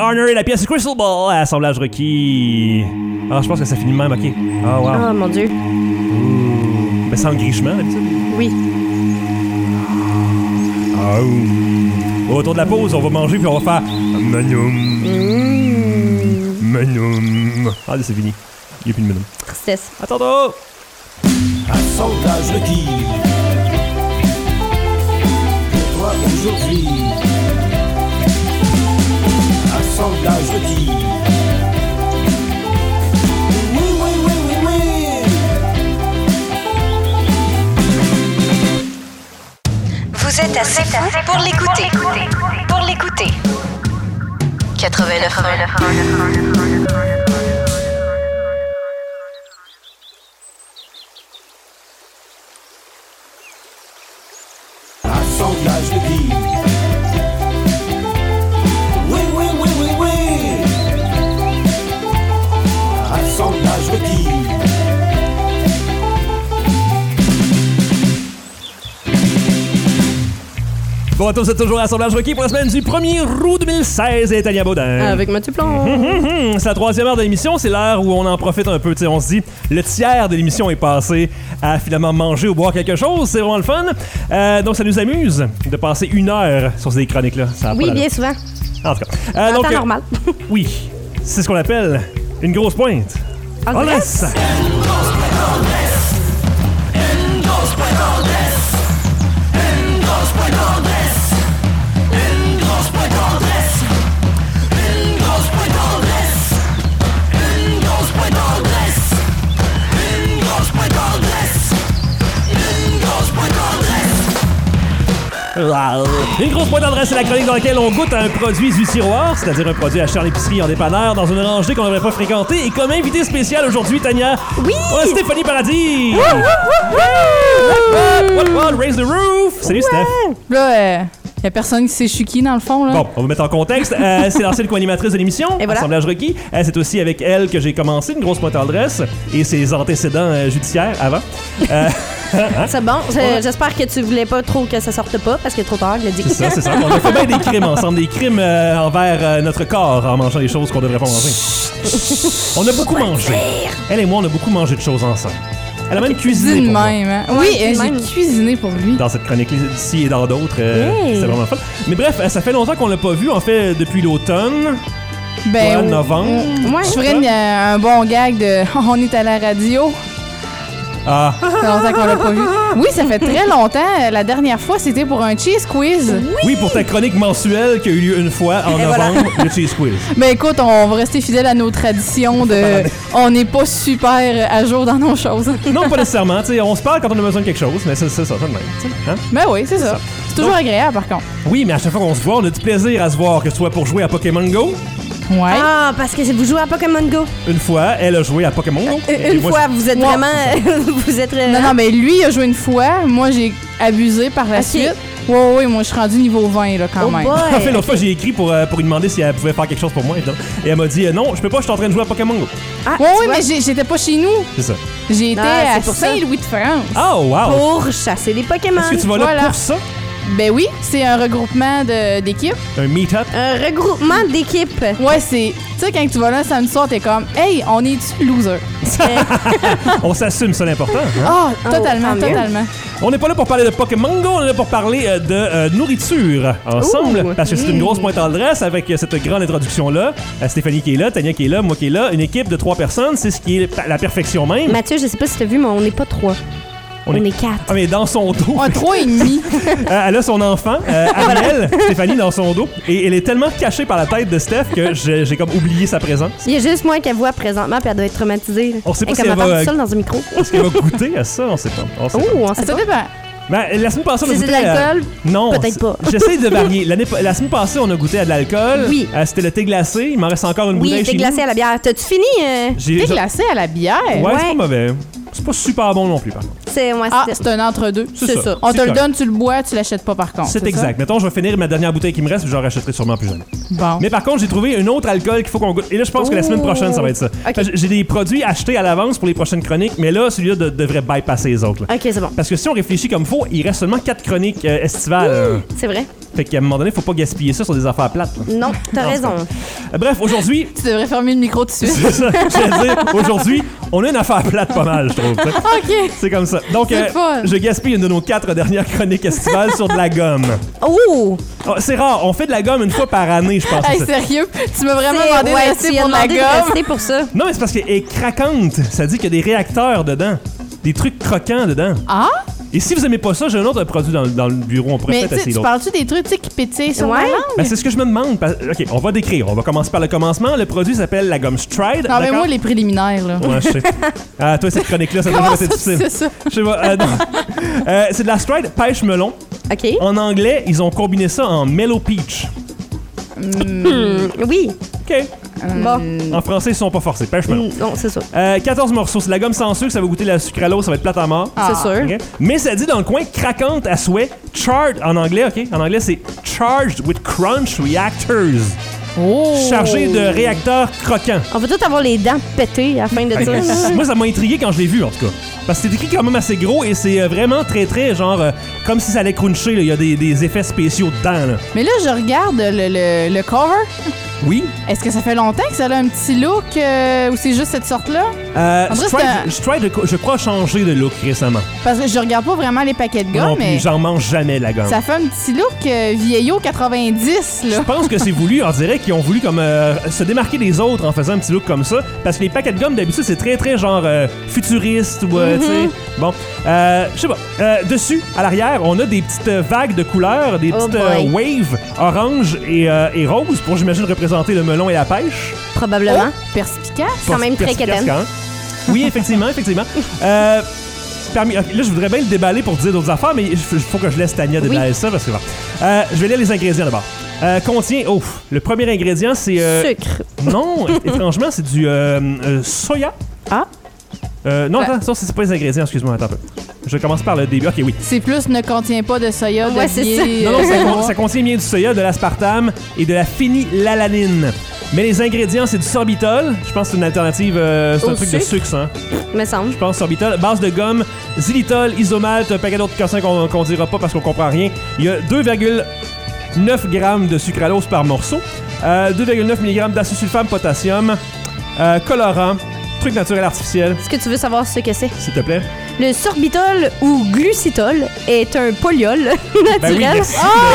Garner et la pièce Crystal Ball, assemblage requis. Ah, je pense que ça finit de même, ok. Ah, wow. Oh mon Dieu. Mais sans grichement, d'habitude. Oui. Ah, ouh. Autour de la pause, on va manger puis on va faire Manum. Mmh. Manum. Ah, c'est fini. Il n'y a plus de Manum. Tristesse. Attends, attends. Assemblage requis. Pour toi aujourd'hui. Assemblage requis. Oui, oui, oui, oui, oui. Vous êtes assez fou pour l'écouter. Pour l'écouter. quatre-vingt-neuf un. Assemblage requis. Oui, oui, oui, oui, oui. Assemblage requis. Bon, à tous, c'est toujours Assemblage requis pour la semaine du premier août deux mille seize et Tania Baudin. Avec Mathieu Plon. Hum, hum, hum. C'est la troisième heure de l'émission, c'est l'heure où on en profite un peu. Tu sais, on se dit, le tiers de l'émission est passé à finalement manger ou boire quelque chose. C'est vraiment le fun. Euh, donc, ça nous amuse de passer une heure sur ces chroniques-là. Ça a pas Oui, d'allure. bien souvent. En tout cas. Euh, En donc, temps euh, normal. Oui, c'est ce qu'on appelle une grosse pointe. En On Grèce? laisse. Une grosse pointe d'adresse, c'est la chronique dans laquelle on goûte à un produit du tiroir, c'est-à-dire un produit acheté en épicerie, en dépanneur, dans une rangée qu'on n'aurait pas fréquentée. Et comme invité spécial aujourd'hui, Tania, Oui! on a Stéphanie Paradis! What, what, raise the roof! Salut Steph! Là, euh, y a personne qui sait je suis qui dans le fond, là. Bon, on va mettre en contexte. Euh, c'est l'ancienne co-animatrice de l'émission, Et voilà. Assemblage requis. Euh, c'est aussi avec elle que j'ai commencé une grosse pointe d'adresse et ses antécédents euh, judiciaires avant. Euh, C'est bon. Je- J'espère que tu voulais pas trop que ça sorte pas parce qu'il est trop tard, il a dit. c'est ça, c'est ça. On a fait bien des crimes ensemble, des crimes euh, envers euh, notre corps en mangeant des choses qu'on devrait pas manger. On a beaucoup mangé. Elle et moi, on a beaucoup mangé de choses ensemble. Elle a même cuisiné Cuisine pour moi. même, hein. Ouais, Oui, cuisine euh, j'ai même. cuisiné pour lui. Dans cette chronique ici et dans d'autres. Euh, Hey. C'était vraiment fun. Mais bref, euh, ça fait longtemps qu'on l'a pas vu, en fait, depuis l'automne. Ben, Ouais, oui. novembre. Ouais. Je ferais une- euh, un bon gag de on est à la radio. Ah, Ça fait longtemps qu'on l'a pas vu. Oui, ça fait très longtemps. La dernière fois, c'était pour un cheese quiz. oui, pour ta chronique mensuelle qui a eu lieu une fois en Et voilà. novembre, le Cheese Quiz. Ben écoute, on va rester fidèle à nos traditions de on n'est pas super à jour dans nos choses. Non, pas nécessairement. Tu sais, on se parle quand on a besoin de quelque chose, mais c'est c'est ça, ça de même. tu sais, hein? Ben oui, c'est ça. ça. C'est toujours Donc- agréable par contre. Oui, mais à chaque fois qu'on se voit, on a du plaisir à se voir, que ce soit pour jouer à Pokémon Go. Ouais. Ah, parce que vous jouez à Pokémon Go. Une fois, elle a joué à Pokémon Go. Euh, Et Une moi, fois, vous êtes Ouais. vraiment. Vous êtes. euh, Non, non, mais lui, il a joué une fois. Moi, j'ai abusé par la Ok. suite. Ouais, ouais, moi, je suis rendu niveau vingt, là, quand Oh même. boy. En fait, l'autre fois, j'ai écrit pour, euh, pour lui demander si elle pouvait faire quelque chose pour moi, évidemment. Et elle m'a dit euh, non, je peux pas, je suis en train de jouer à Pokémon Go. Ah, Ouais, tu ouais, vois, mais j'ai- j'étais pas chez nous. C'est ça. J'ai été Ah, c'est à pour ça. Saint-Louis de France. Oh, wow! Pour chasser des Pokémon. Est-ce que tu vas là Voilà. pour ça? Ben oui, c'est un regroupement de- d'équipes. Un meet-up? Un regroupement d'équipes. Ouais, c'est. Tu sais, quand tu vas là samedi soir, t'es comme, hey, on est-tu loser? On s'assume, c'est l'important. hein? Ah, Oh, totalement, tant mieux. totalement. On n'est pas là pour parler de Pokémon Go, on est là pour parler euh, de euh, nourriture ensemble. Ouh. Parce que c'est une grosse pointe en dresse avec euh, cette grande introduction-là. Euh, Stéphanie qui est là, Tania qui est là, moi qui est là. Une équipe de trois personnes, c'est ce qui est pa- la perfection même. Mathieu, je sais pas si t'as vu, mais on n'est pas trois. On, est... quatre. Ah, mais dans son dos, Un trois et demi. euh, elle a son enfant, euh, Ariel, Stéphanie, dans son dos. Et elle est tellement cachée par la tête de Steph que j'ai j'ai comme oublié sa présence. Il y a juste moi qu'elle voit présentement, puis elle doit être traumatisée. là. On sait pas Elle si est comme elle va, attendre euh, seule dans un micro. Est-ce qu'elle va goûter à ça? On sait pas. On sait Oh, pas. on Ah, sait ça pas. dépend. Ben, la semaine passée, on a Si c'est goûté de à- l'alcool, Non. peut-être c'est- pas. J'essaie de varier. L'année pa- la semaine passée, on a goûté à de l'alcool. Oui. Euh, C'était le thé glacé. Il m'en reste encore une Oui, bouteille t'es chez glacé nous. à la bière. T'as-tu fini? euh? J'ai- T'es j'ai- glacé à la bière. Ouais, c'est Ouais. pas mauvais. C'est pas super bon non plus, par contre. c'est ouais, Ah, c'est- c'est un entre-deux. C'est c'est ça. ça. On C'est te le correct. donne, tu le bois, tu l'achètes pas par contre. C'est exact. Mettons, je vais finir ma dernière bouteille qui me reste, puis j'en rachèterai sûrement plus jamais. Ça? Bon. Mais par contre, j'ai trouvé un autre alcool qu'il faut qu'on goûte. Et là, je pense que la semaine prochaine, ça va être ça. Ok. Fait que J'ai des produits achetés à l'avance pour les prochaines chroniques, mais là, celui-là de- devrait bypasser les autres. là. Ok, c'est bon. Parce que si on réfléchit comme faut, il reste seulement quatre chroniques euh, estivales. euh. C'est vrai. Fait qu'à un moment donné, faut pas gaspiller ça sur des affaires plates. là. Non, t'as Non, raison. Euh, Bref, aujourd'hui, Tu devrais fermer le micro tout de suite. c'est ça, je veux dire, aujourd'hui, on a une affaire plate pas mal, je trouve. t'sais. OK. C'est comme ça. Donc, C'est fun. je gaspille une de nos quatre dernières chroniques estivales sur de la gomme. Oh! Oh, c'est rare, on fait de la gomme une fois par année, je pense. Hey, C'est- sérieux? Tu m'as vraiment C'est- demandé ouais, de rester tu as pour de la demandé de gomme? rester pour ça. Non, mais c'est parce qu'elle est craquante. Ça dit qu'il y a des réacteurs dedans. Des trucs croquants dedans. Ah? Et si vous aimez pas ça, j'ai un autre produit dans, dans le bureau. On pourrait Mais peut-être tu sais, essayer tu d'autres. parles-tu des trucs tu sais, qui pétillent sur Ouais. la langue? Ben, c'est ce que je me demande. Parce- OK, on va décrire. On va commencer par le commencement. Le produit s'appelle la gomme Stride. Non, mais d'accord? moi, les préliminaires, là. Ouais, je sais. Ah, toi, cette chronique-là, ça doit Comment être ça, tu difficile. sais ça? Je sais pas. euh, non. Euh, c'est de la Stride pêche melon. OK. En anglais, ils ont combiné ça en Mellow Peach. Hmm, oui. OK. Bon. En français, ils sont pas forcés. Pêche melon. Hmm, Non, c'est ça. Euh, quatorze morceaux. C'est de la gomme sans sucre. Ça va goûter la sucralose. Ça va être plate à mort. Ah. C'est sûr. Ok? Mais ça dit dans le coin craquante à souhait, charged en anglais, ok? En anglais, c'est charged with crunch reactors. Oh! Chargé de réacteurs croquants. On va tous avoir les dents pétées à la fin de ça. Moi, ça m'a intrigué quand je l'ai vu, en tout cas. Parce que c'est écrit quand même assez gros et c'est euh, vraiment très, très, genre, euh, comme si ça allait cruncher. là. Il y a des, des effets spéciaux dedans. Là. Mais là, je regarde le, le, le cover. Oui. Est-ce que ça fait longtemps que ça a un petit look euh, ou c'est juste cette sorte-là? Euh, En vrai, Stride, c'est Stride, je crois, a changé de look récemment. Parce que je regarde pas vraiment les paquets de gomme, non mais plus, j'en mange jamais, la gomme. ça fait un petit look euh, vieillot quatre-vingt-dix, là. Je pense que c'est voulu, on dirait qu'ils ont voulu comme euh, se démarquer des autres en faisant un petit look comme ça. Parce que les paquets de gomme, d'habitude, c'est très, très genre euh, futuriste ou, euh, tu sais. Bon, euh, je sais pas. Euh, dessus, à l'arrière, on a des petites euh, vagues de couleurs, des Oh petites euh, boy. waves orange et, euh, et rose pour, j'imagine, représenter le melon et la pêche. Probablement. Perspicace. Quand même très Perspicace, quétaine. quand même. Oui, effectivement, effectivement. Euh, parmi, ok, là, je voudrais bien le déballer pour dire d'autres affaires, mais il faut que je laisse Tania déballer ça parce que bon. Euh, je vais lire les ingrédients d'abord. Euh, contient, oh, le premier ingrédient, c'est... euh, Sucre. Non, étrangement, c'est du euh, euh, soya. Ah. Euh, non, Ouais. attends, ça, c'est pas les ingrédients, excuse-moi, attends un peu. Je commence par le début. Ok, oui. C'est plus ne contient pas de soya, Ouais, de c'est biais, Non, non, ça, euh, con- noix. ça contient bien du soya, de l'aspartame et de la phénylalanine. Mais les ingrédients, c'est du sorbitol. Je pense que c'est une alternative, euh, c'est un Au truc de sucre? sucre, ça. Hein? Me semble. Je pense sorbitol, base de gomme, xylitol, isomalt, un paquet d'autres cassins qu'on qu'on dira pas parce qu'on comprend rien. Il y a deux virgule neuf grammes de sucralose par morceau, euh, deux virgule neuf milligrammes d'acesulfame potassium, euh, colorant, truc naturel artificiel, Est-ce que tu veux savoir ce que c'est? s'il te plaît. Le sorbitol ou glucitol est un poliol naturel. Ben oui, merci.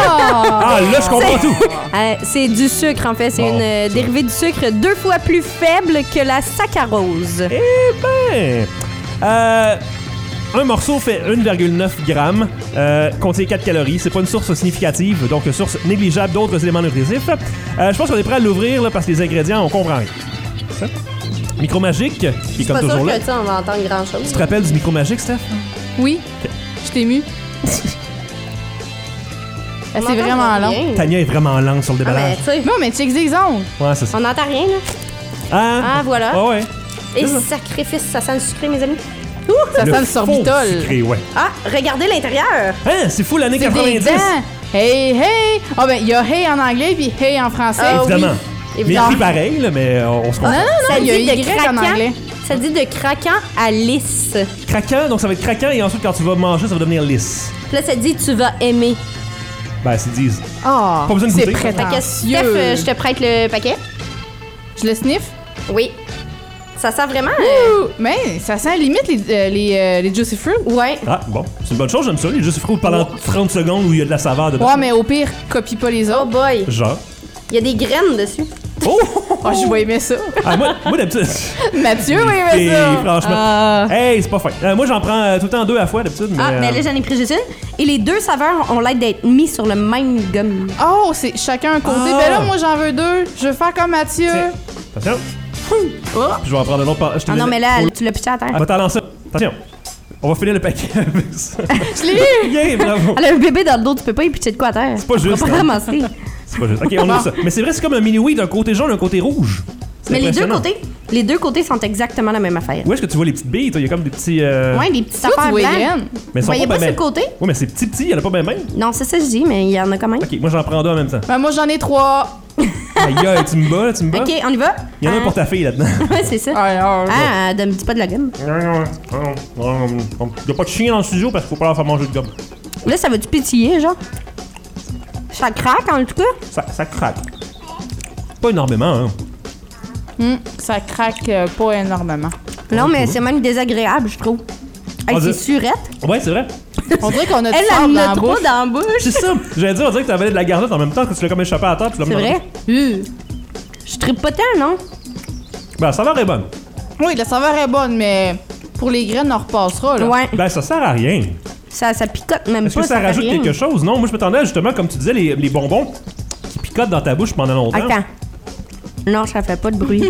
Ah! Ah, là, je comprends tout. Euh, c'est du sucre, en fait. C'est Bon, une euh, ça. dérivée du sucre deux fois plus faible que la saccharose. Eh ben, euh, un morceau fait un virgule neuf grammes, euh, contient quatre calories. C'est pas une source significative, donc une source négligeable d'autres éléments nutritifs. Euh, je pense qu'on est prêt à l'ouvrir là, parce que les ingrédients, on comprend rien. Ça. Micro magique, qui est Je suis comme pas toujours sûre là. que ça, on va entendre grand-chose. Tu te rappelles du micro magique, Steph? Oui, je t'ai ému. Ah, On c'est entend vraiment rien. long. Tania est vraiment lente sur le Ah, mais déballage. tu sais, Non, mais check les ondes. Ouais, c'est ça. on n'entend rien, là. Ah, Ah, voilà. Ah ouais. Et c'est ça. sacrifice, ça sent le sucré, mes amis. Ça sent le faux sorbitol. sucré, ouais. Ah, regardez l'intérieur. Hein, c'est fou l'année C'est des quatre-vingt-dix. dents. Hey, hey! Ah, ben, il y a hey en anglais puis hey en français. Ah, Évidemment. oui. Mais Évidemment. écrit pareil, là, mais euh, on se comprend. Non, non, Ça non, il y a dit de Y en craquant. anglais. Ça dit de craquant à lisse. Craquant, donc ça va être craquant et ensuite quand tu vas manger, ça va devenir lisse. Puis là, ça dit tu vas aimer. Ben, c'est disent. Ah, Pas besoin de c'est goûter. Fait que prétentieux. Steph, euh, je te prête le paquet. Je le sniff. Oui. Ça sent vraiment. euh, Ouh, mais ça sent limite les, euh, les, euh, les Juicy Fruit. Ouais. Ah, bon. C'est une bonne chose, j'aime ça. Les jus fruits pendant trente secondes où il y a de la saveur dedans. Ouais, mais au pire, copie pas les Oh autres. boy. Genre. Il y a des graines dessus. Oh! Oh, je vais aimer ça. Ah, moi, moi d'habitude. Mathieu va aimer Et ça. franchement. Ah. Hey, c'est pas fin. Euh, moi, j'en prends euh, tout le temps deux à la fois d'habitude. Mais, Ah, mais euh, là, j'en ai pris juste une. Et les deux saveurs ont l'air d'être mis sur le même gomme. Oh, c'est chacun un côté. Ah. Ben là, moi, j'en veux deux. Je veux faire comme Mathieu. Tiens. Attention. Oh. Puis je vais en prendre un autre. par- je te Ah mets- non, mais là, tu l'as pitché à terre. Ah, va t'en lancer. Attention. On va finir le paquet avec ça. Je l'ai eu. Bien, bravo. Elle a un bébé dans le dos, tu peux pas y pitcher de quoi à terre. C'est pas juste, On va pas hein. ramasser. C'est pas juste. Ok, on a ça. Mais c'est vrai, c'est comme un mini-weed, un côté jaune, un côté rouge. C'est Mais les deux impressionnant. côtés, les deux côtés sont exactement la même affaire. Où est-ce que tu vois les petites billes? toi? Il y a comme des petits. Euh... Ouais, des petites Ça, tu affaires vois les blanches. graines. Mais ils sont Voyez pas pas ben sur le côté? Oui, mais c'est petit, petit, il y en a pas bien, bien. Non, c'est ça que je dis, mais il y en a quand même. Ok, moi j'en prends deux en même temps. Ben, moi, j'en ai trois. Aïe, aïe, tu me bats, là, tu me bats. Ok, on y va? Il y en a un Ah. pour ta fille là-dedans. Ouais, c'est ça. Alors, Ah, ne me dis pas de la gomme. Il y a pas de chien dans le studio parce qu'il faut pas leur faire manger de gomme. Là, ça va-tu pétiller, genre? Ça craque, en tout cas? Ça, ça craque. Pas énormément, hein. hum, ça craque euh, pas énormément. Non, mais c'est même désagréable, je trouve. Hey, On c'est dirait- surette. Ouais, c'est vrai. On dirait qu'on a du Elle, sable elle dans en la a trop bouche. dans la bouche. C'est ça. J'allais dire, on dirait que t'avais de la garnotte en même temps que tu l'as comme échappé à la table. Tu l'as C'est mis dans la vrai? bouche. Euh. Je tripe pas tant, non? Ben, la saveur est bonne. Oui, la saveur est bonne, mais pour les graines, on repassera, là. Ouais. Ben, ça sert à rien. Ça, ça picote même Est-ce pas. que ça fait rajoute rien. quelque chose? Non, moi je m'attendais à, justement, comme tu disais, les, les bonbons qui picotent dans ta bouche pendant longtemps. Attends. Non, ça fait pas de bruit.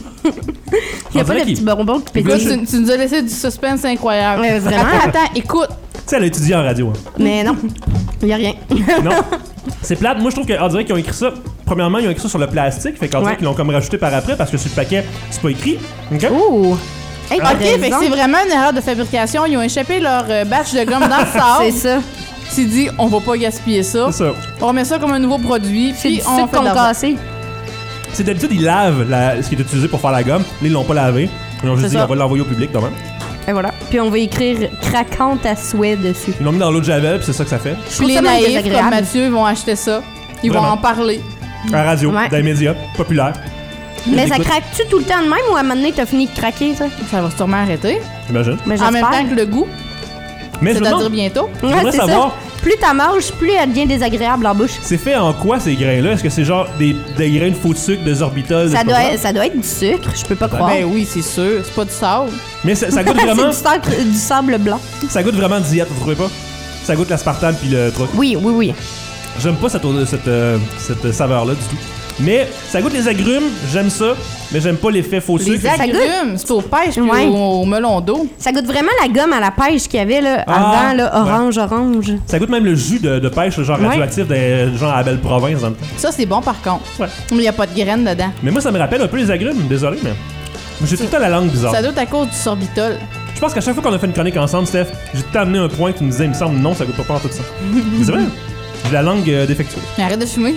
Il y On a pas dirait de qu'il- petits bonbons qui Là, pétillent. tu, tu nous as laissé du suspense incroyable. Ouais, vraiment. Attends, attends, écoute. Tu sais, elle a étudié en radio. hein. Mais non, il y a rien. Non. C'est plate. Moi, je trouve qu'on dirait qu'ils ont écrit ça. Premièrement, ils ont écrit ça sur le plastique. Fait qu'on dirait Ouais. qu'ils l'ont comme rajouté par après parce que sur le paquet, c'est pas écrit. OK? Ouh! Hey, t'as Ok, fait que raison. c'est vraiment une erreur de fabrication. Ils ont échappé leur euh, batch de gomme dans le sable. C'est ça. S'est dit, on va pas gaspiller ça. C'est ça. On remet ça comme un nouveau produit, C'est puis du on sucre fait de l'argent. concassé. C'est d'habitude, ils lavent la- ce qui est utilisé pour faire la gomme. Là, ils l'ont pas lavé. Ils ont juste C'est dit, ça. on va l'envoyer au public demain. Et voilà. Puis on va écrire craquante à souhait dessus. Ils l'ont mis dans l'eau de Javel, puis c'est ça que ça fait. Je Puis trouve les ça même naïfs comme désagréable. Mathieu vont acheter ça. Ils Vraiment. vont en parler. À la radio, Ouais. dans les médias, populaire. Mais ça Écoute, craque-tu tout le temps de même ou à un moment donné, t'as fini de craquer, ça? Ça va sûrement arrêter. J'imagine. Mais En même j'espère. temps que le goût, Mais je me c'est-à-dire demande, bientôt. Ouais, voudrais c'est savoir- ça. Plus t'en manges, plus elle devient désagréable en bouche. c'est fait en quoi ces grains-là? Est-ce que c'est genre des, des grains de faux de sucre, de sorbitol? Ça de doit, chocolat? être, ça doit être du sucre, je peux pas croire. Ben oui, c'est sûr. C'est pas du sable. Mais ça, ça goûte vraiment. C'est du, sacre- du sable blanc. Ça goûte vraiment diète, vous trouvez pas? Ça goûte l'aspartame puis le truc. Oui, oui, oui. J'aime pas cette, cette, euh, cette saveur-là du tout. Mais ça goûte les agrumes, j'aime ça, mais j'aime pas l'effet faux Les sucre. agrumes, c'est aux pêches puis Ouais. au, au melon d'eau. Ça goûte vraiment la gomme à la pêche qu'il y avait là, Ah, avant, là, orange, orange. Ça goûte même le jus de, de pêche, genre Ouais. radioactif, des, genre à la belle province dans le temps. Ça, c'est bon par contre. Ouais. Mais il n'y a pas de graines dedans. Mais moi, ça me rappelle un peu les agrumes, désolé, mais j'ai tout le temps la langue bizarre. Ça doit être à cause du sorbitol. Je pense qu'à chaque fois qu'on a fait une chronique ensemble, Steph, j'ai tout le temps amené un point qui me disait, il me semble, non, ça goûte pas tout ça. C'est vrai? J'ai la langue euh, défectueuse. Mais arrête de fumer.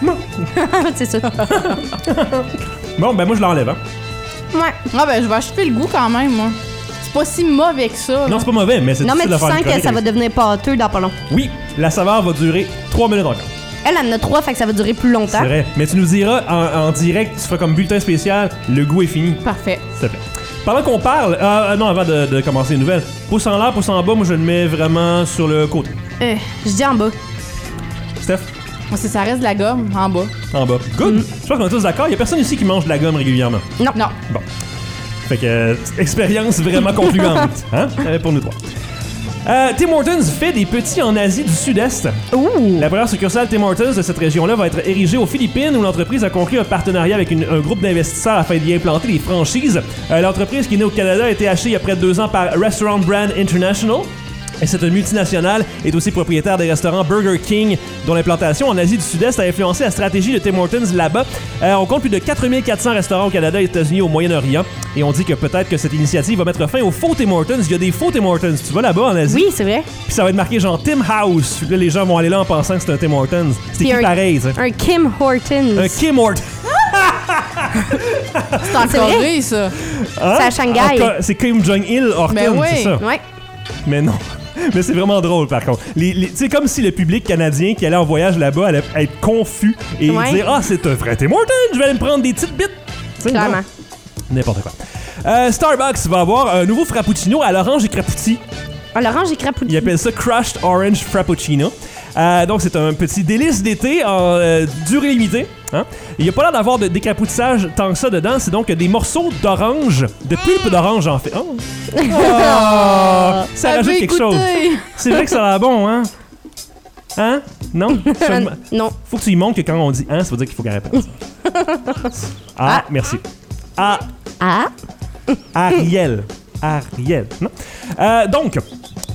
C'est ça. Bon, ben moi, je l'enlève, hein. Ouais. Ah ben, je vais achever le goût quand même, moi. C'est pas si mauvais que ça. là. Non, c'est pas mauvais, mais c'est Non, mais difficile tu de faire sens une que chronique ça va avec devenir pâteux dans pas long. Oui, la saveur va durer trois minutes encore. Elle en a trois, fait que ça va durer plus longtemps. C'est vrai. Mais tu nous diras en, en direct, tu feras comme bulletin spécial, le goût est fini, Parfait. s'il te plaît. Pendant qu'on parle, euh, euh, non, avant de, de commencer les nouvelles, pouce en l'air, pouce en bas, moi je le mets vraiment sur le côté. Euh, je dis en bas. Steph, Moi, c'est ça reste de la gomme en bas. en bas. Good! Je pense qu'on est tous d'accord. Il y a personne ici qui mange de la gomme régulièrement. Non. Non. Bon. Fait que, euh, expérience vraiment concluante, hein, euh, pour nous trois. Euh, Tim Hortons fait des petits en Asie du Sud-Est. Ouh. La première succursale Tim Hortons de cette région-là va être érigée aux Philippines où l'entreprise a conclu un partenariat avec une- un groupe d'investisseurs afin d'y implanter des franchises. Euh, l'entreprise qui est née au Canada a été achetée il y a près de deux ans par Restaurant Brand International. Et cette multinationale est aussi propriétaire des restaurants Burger King, dont l'implantation en Asie du Sud-Est a influencé la stratégie de Tim Hortons là-bas. Euh, on compte plus de quatre mille quatre cents restaurants au Canada, aux États-Unis, au Moyen-Orient. Et on dit que peut-être que cette initiative va mettre fin aux faux Tim Hortons. Il y a des faux Tim Hortons. Tu vas là-bas en Asie, Oui, c'est vrai. puis ça va être marqué genre Tim House. Puis là, les gens vont aller là en pensant que c'est un Tim Hortons. C'est Puis écrit un- pareil, tu sais. Un Kim Hortons. Un Kim Hortons. C'est en C'est Corée, vrai? ça. Hein? C'est à Shanghai. Encore- C'est Kim Jong-il Hortons, Ben oui. c'est ça. Ouais. Mais non. Mais c'est vraiment drôle, par contre. Les, les- c'est comme si le public canadien qui allait en voyage là-bas allait être confus et Ouais. dire « Ah, c'est un vrai Tim Hortons, je vais aller me prendre des petites bites. » Tu sais, Clairement. non. N'importe quoi. Euh, Starbucks va avoir un nouveau frappuccino à l'orange et crapouti. Ah, l'orange et crapouti. Ils appellent ça Crushed Orange Frappuccino. Euh, donc, c'est un petit délice d'été en euh, durée limitée. Hein? Il n'y a pas l'air d'avoir de décrapotissage tant que ça dedans. C'est donc des morceaux d'orange, de pulpe d'orange en fait. Oh! Oh! Ça Elle rajoute veut quelque chose. écouter. C'est vrai que ça a l'air bon, hein? Hein? Non? Euh, non. Faut que tu y montres que quand on dit « hein », ça veut dire qu'il faut qu'elle répète. Ah, merci. Ah, Ah. Ariel. Ariel. Non? Euh, donc,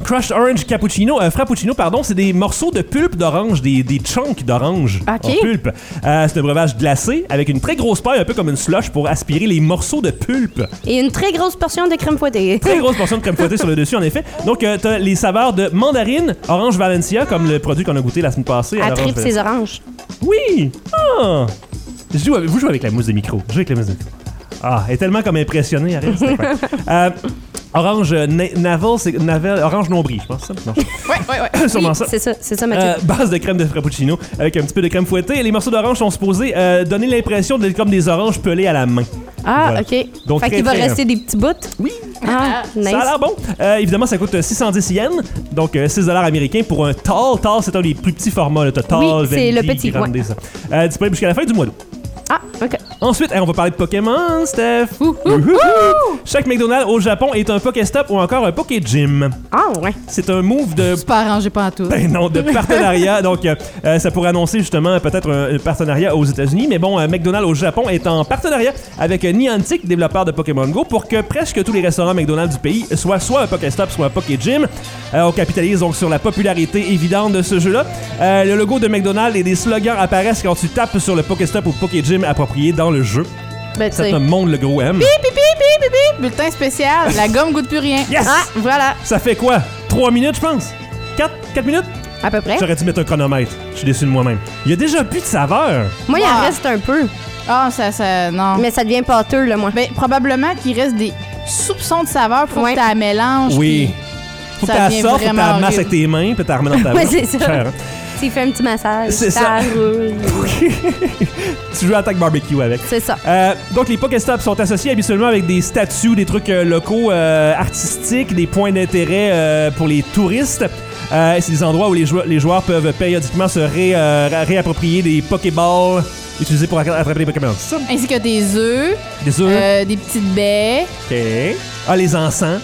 Crushed Orange Cappuccino, euh, Frappuccino, pardon, c'est des morceaux de pulpe d'orange, des, des chunks d'orange OK. en pulpe. Euh, c'est un breuvage glacé avec une très grosse paille, un peu comme une slush pour aspirer les morceaux de pulpe. Et une très grosse portion de crème fouettée. Très grosse portion de crème fouettée sur le dessus, en effet. Donc, euh, t'as les saveurs de mandarine, orange Valencia, comme le produit qu'on a goûté la semaine passée. Elle l'orange tripe Valencia. ses oranges. Oui! Ah! Je joue avec- vous jouez avec la mousse de micro. Je joue avec la mousse de micro. Ah, elle est tellement comme impressionnée, arrête, c'est incroyable. euh, Orange euh, na- Navel, c'est Navel, orange nombril, je pense. Ça? Non, Ouais, ouais, ouais. sûrement Oui, ça. c'est ça, c'est ça, Mathieu. Euh, base de crème de frappuccino avec un petit peu de crème fouettée. Les morceaux d'orange sont supposés euh, donner l'impression d'être comme des oranges pelées à la main. ah, voilà. OK. Donc, fait très, qu'il va très, rester des petits bouts. Oui. Ah, nice. Ça a l'air bon. Euh, évidemment, ça coûte six cent dix yens, donc euh, six dollars américains pour un tall. Tall, c'est un des plus petits formats. Là. T'as tall, Oui, c'est venti, le petit, grande, ouais. ça. Euh, disponible jusqu'à la fin du mois d'août. Ah, OK. Ensuite, hey, on va parler de Pokémon, Steph. Ouh, ouh, ouh. Chaque McDonald's au Japon est un Pokéstop ou encore un Poké-Gym. Ah, ouais. C'est un move de C'est pas arrangé pas en tout. ben non, de partenariat. Donc, euh, euh, ça pourrait annoncer justement peut-être un, un partenariat aux États-Unis. Mais bon, euh, McDonald's au Japon est en partenariat avec euh, Niantic, développeur de Pokémon Go, pour que presque tous les restaurants McDonald's du pays soient soit un Pokéstop, soit un Poké-Gym. Euh, on capitalise donc sur la popularité évidente de ce jeu-là. Euh, le logo de McDonald's et des slogans apparaissent quand tu tapes sur le Pokéstop ou Poké-Gym approprié dans le jeu. Ben, tu Ça sais. te montre le gros M. Bip, bip, bip, bip, bip. Bulletin spécial. La gomme goûte plus rien. Yes! Ah, voilà. Ça fait quoi? trois minutes, je pense? quatre? quatre minutes? À peu près. J'aurais dû mettre un chronomètre. Je suis déçu de moi-même. Il y a déjà plus de saveur. Moi, il en Ah. reste un peu. Ah, ça, ça, non. Mais ça devient pâteux, là, moi. Ben, probablement qu'il reste des soupçons de saveur pour Ouais. que tu la mélanges. Oui. Faut que ça tu la devient sortes, faut que tu la vraiment masses avec horrible. tes mains, puis tu la remets dans ta Ouais, bouche. c'est ça. Cher, hein? Tu fais un petit massage. C'est ça. roule. Tu joues à Attack Barbecue avec. C'est ça. Euh, donc, les Pokéstops sont associés habituellement avec des statues, des trucs euh, locaux, euh, artistiques, des points d'intérêt euh, pour les touristes. Euh, c'est des endroits où les, jou- les joueurs peuvent périodiquement se ré- euh, ré- réapproprier des Pokéballs utilisés pour attra- attraper des Pokémon. C'est ça? Ainsi que des œufs, Des œufs. euh, des petites baies. OK. Ah, les encens.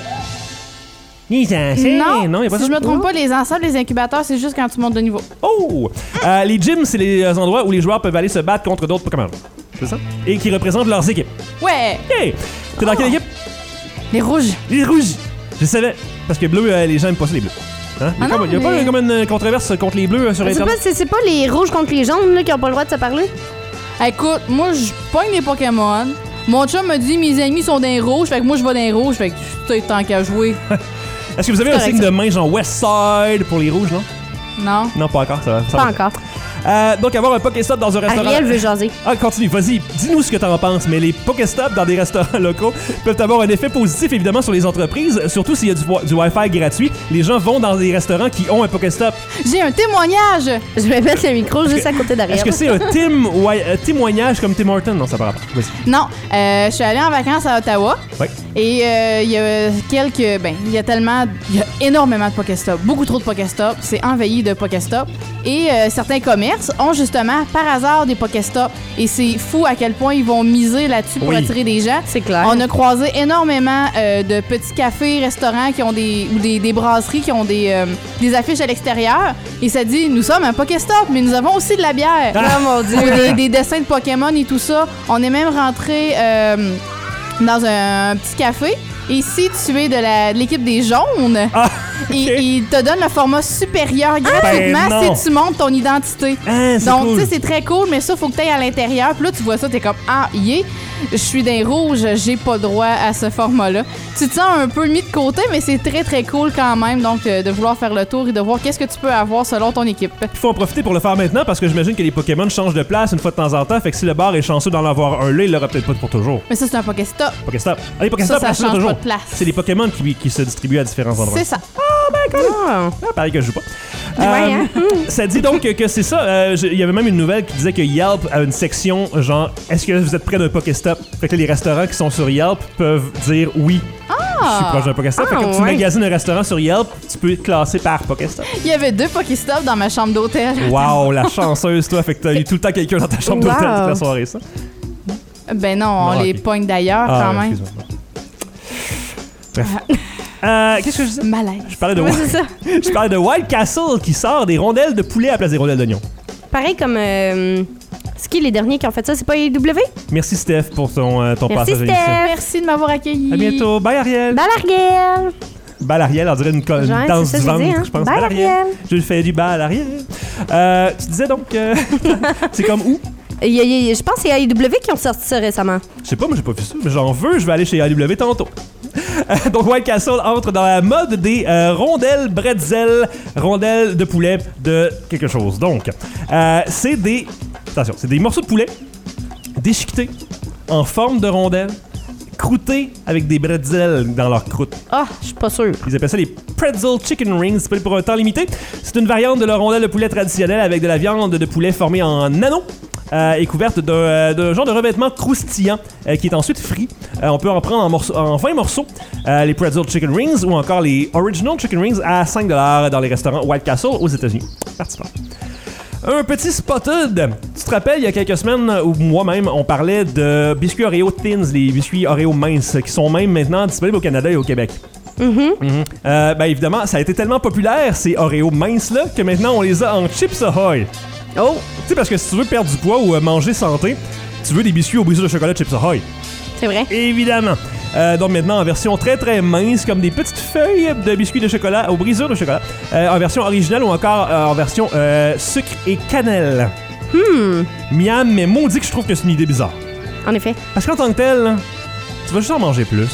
Les encens. Non, non, y a pas si ça? je me trompe pas, les ensembles, les incubateurs, c'est juste quand tu montes de niveau. Oh! Euh, les gyms, c'est les euh, endroits où les joueurs peuvent aller se battre contre d'autres Pokémon. C'est ça? Et qui représentent leurs équipes. Ouais, Hey! T'es dans quelle équipe? les rouges. Les rouges! Je savais. Parce que bleu, euh, les gens aiment pas ça, les bleus. Hein? Il y a, Ah comme, non, il y a pas mais- comme une controverse contre les bleus euh, sur C'est Internet? pas, c'est, c'est pas les rouges contre les jaunes, là, qui ont pas le droit de se parler? Écoute, moi, je pogne les Pokémon. Mon chum me dit mes amis sont d'un rouge, fait que moi je vais d'un rouge, fait que tu sais, tant qu'à jouer. Est-ce que vous avez un correct, signe ça. de main genre West Side pour les rouges, non? Non. Non, pas encore. Ça, va- ça Pas va. encore. Euh, donc, avoir un Pokéstop dans un restaurant... Ariel veut jaser. Ah, continue, vas-y, dis-nous ce que t'en penses. Mais les Pokéstops dans des restaurants locaux peuvent avoir un effet positif, évidemment, sur les entreprises, surtout s'il y a du, wi- du Wi-Fi gratuit. Les gens vont dans des restaurants qui ont un Pokéstop. J'ai un témoignage. Je vais mettre le micro juste à côté d'Ariel. Est-ce que c'est un tim- wi- euh, témoignage comme Tim Horton? Non, ça par rapport. Vas-y. Non, euh, je suis allée en vacances à Ottawa. Ouais. Et euh, il y a quelques. Ben, il y a tellement. Il y a énormément de Pokéstop. Beaucoup trop de Pokéstop. C'est envahi de Pokéstop. Et euh, certains commerces ont justement, par hasard, des Pokéstop. Et c'est fou à quel point ils vont miser là-dessus pour Oui. attirer des gens. C'est clair. On a croisé énormément euh, de petits cafés, restaurants qui ont des. ou des, des brasseries qui ont des, euh, des affiches à l'extérieur. Et ça dit nous sommes un Pokéstop, mais nous avons aussi de la bière. Ah, mon Dieu. Ou des, des dessins de Pokémon et tout ça. On est même rentré euh, dans un petit café. Et si tu es de la- de l'équipe des jaunes, Ah, il, ok. il te donne le format supérieur gratuitement Ben non. si tu montes ton identité. Ah, c'est Donc, cool. tu sais, c'est très cool, mais ça, faut que tu ailles à l'intérieur. Puis là, tu vois ça, t'es comme, ah, yeah, je suis d'un rouge, j'ai pas droit à ce format-là. Tu te sens un peu mis de côté, mais c'est très, très cool quand même. Donc, euh, de vouloir faire le tour et de voir qu'est-ce que tu peux avoir selon ton équipe. Il faut en profiter pour le faire maintenant parce que j'imagine que les Pokémon changent de place une fois de temps en temps. Fait que si le bar est chanceux d'en avoir un là, il l'aura peut-être pas pour toujours. Mais ça, c'est un Pokéstop. Pokéstop. Ah, les Pokéstop, Ça, ça restent là change toujours. pas de place. C'est les Pokémon qui, qui se distribuent à différents endroits. C'est ça. Ah. Ah, pareil que je joue pas. Ouais, hein? Ça dit donc que c'est ça. euh, je- Il y avait même une nouvelle qui disait que Yelp a une section genre est-ce que vous êtes près d'un Pokéstop? Fait que là, les restaurants qui sont sur Yelp peuvent dire oui. Je suis proche d'un Pokéstop. Ah, fait que quand tu ouais. magasines un restaurant sur Yelp, tu peux être classé par Pokéstop. Il y avait deux Pokéstops dans ma chambre d'hôtel. Wow, la chanceuse, toi. Fait que t'as eu tout le temps quelqu'un dans ta chambre Wow. d'hôtel toute la soirée, ça. Ben non, on Non, les ok. pogne d'ailleurs Ah, quand ouais, même. excuse-moi. Bref. Euh, Qu'est-ce que je disais? Malaise. Je parlais de, Ouais, c'est ça. je parlais de Wild Castle qui sort des rondelles de poulet à la place des rondelles d'oignon. Pareil comme. Euh, c'est qui les derniers qui ont fait ça? C'est pas A E W? Merci Steph pour ton, euh, ton Merci, passage à Steph. l'émission. Merci de m'avoir accueilli. À bientôt. Bye Ariel. Bye, Ariel! Bal Ariel, on dirait une, co- une Genre, danse c'est du ça que j'ai ventre, dit, hein. je pense. Bal Ariel. Je fais du bal Ariel. Euh, tu disais donc, euh, c'est comme où? Il y a- il y a- je pense que c'est A E W qui ont sorti ça récemment. Je sais pas, moi j'ai pas vu ça, mais j'en veux, je vais aller chez A E W tantôt. Euh, donc White Castle entre dans la mode des euh, rondelles bretzel, rondelles de poulet de quelque chose. Donc, euh, c'est des... Attention, c'est des morceaux de poulet déchiquetés en forme de rondelles, croûtés avec des bretzels dans leur croûte. Ah, je suis pas sûre. Ils appellent ça les pretzel chicken rings, disponibles pour un temps limité. C'est une variante de leur rondelle de poulet traditionnelle avec de la viande de poulet formée en anneaux. Euh, et couverte d'un, euh, d'un genre de revêtement croustillant euh, qui est ensuite frit. Euh, on peut en prendre en, morceaux, en vingt morceaux, euh, les pretzel chicken rings ou encore les original chicken rings à cinq dollars dans les restaurants White Castle aux États-Unis. Participant. Un petit spotted. Tu te rappelles, il y a quelques semaines, ou moi-même, on parlait de biscuits Oreo Thins, les biscuits Oreo minces, qui sont même maintenant disponibles au Canada et au Québec. Mm-hmm. Mm-hmm. Euh, ben évidemment, ça a été tellement populaire, ces Oreo minces-là, que maintenant on les a en Chips Ahoy. Oh! Tu sais, parce que si tu veux perdre du poids ou euh, manger santé, tu veux des biscuits au brisure de chocolat Chips Ahoy. C'est vrai. Évidemment. Euh, donc maintenant en version très très mince, comme des petites feuilles de biscuits de chocolat aux brisures de chocolat, euh, en version originale ou encore euh, en version euh, sucre et cannelle. Hmm. Miam, mais maudit que je trouve que c'est une idée bizarre. En effet. Parce qu'en tant que tel, là, tu vas juste en manger plus.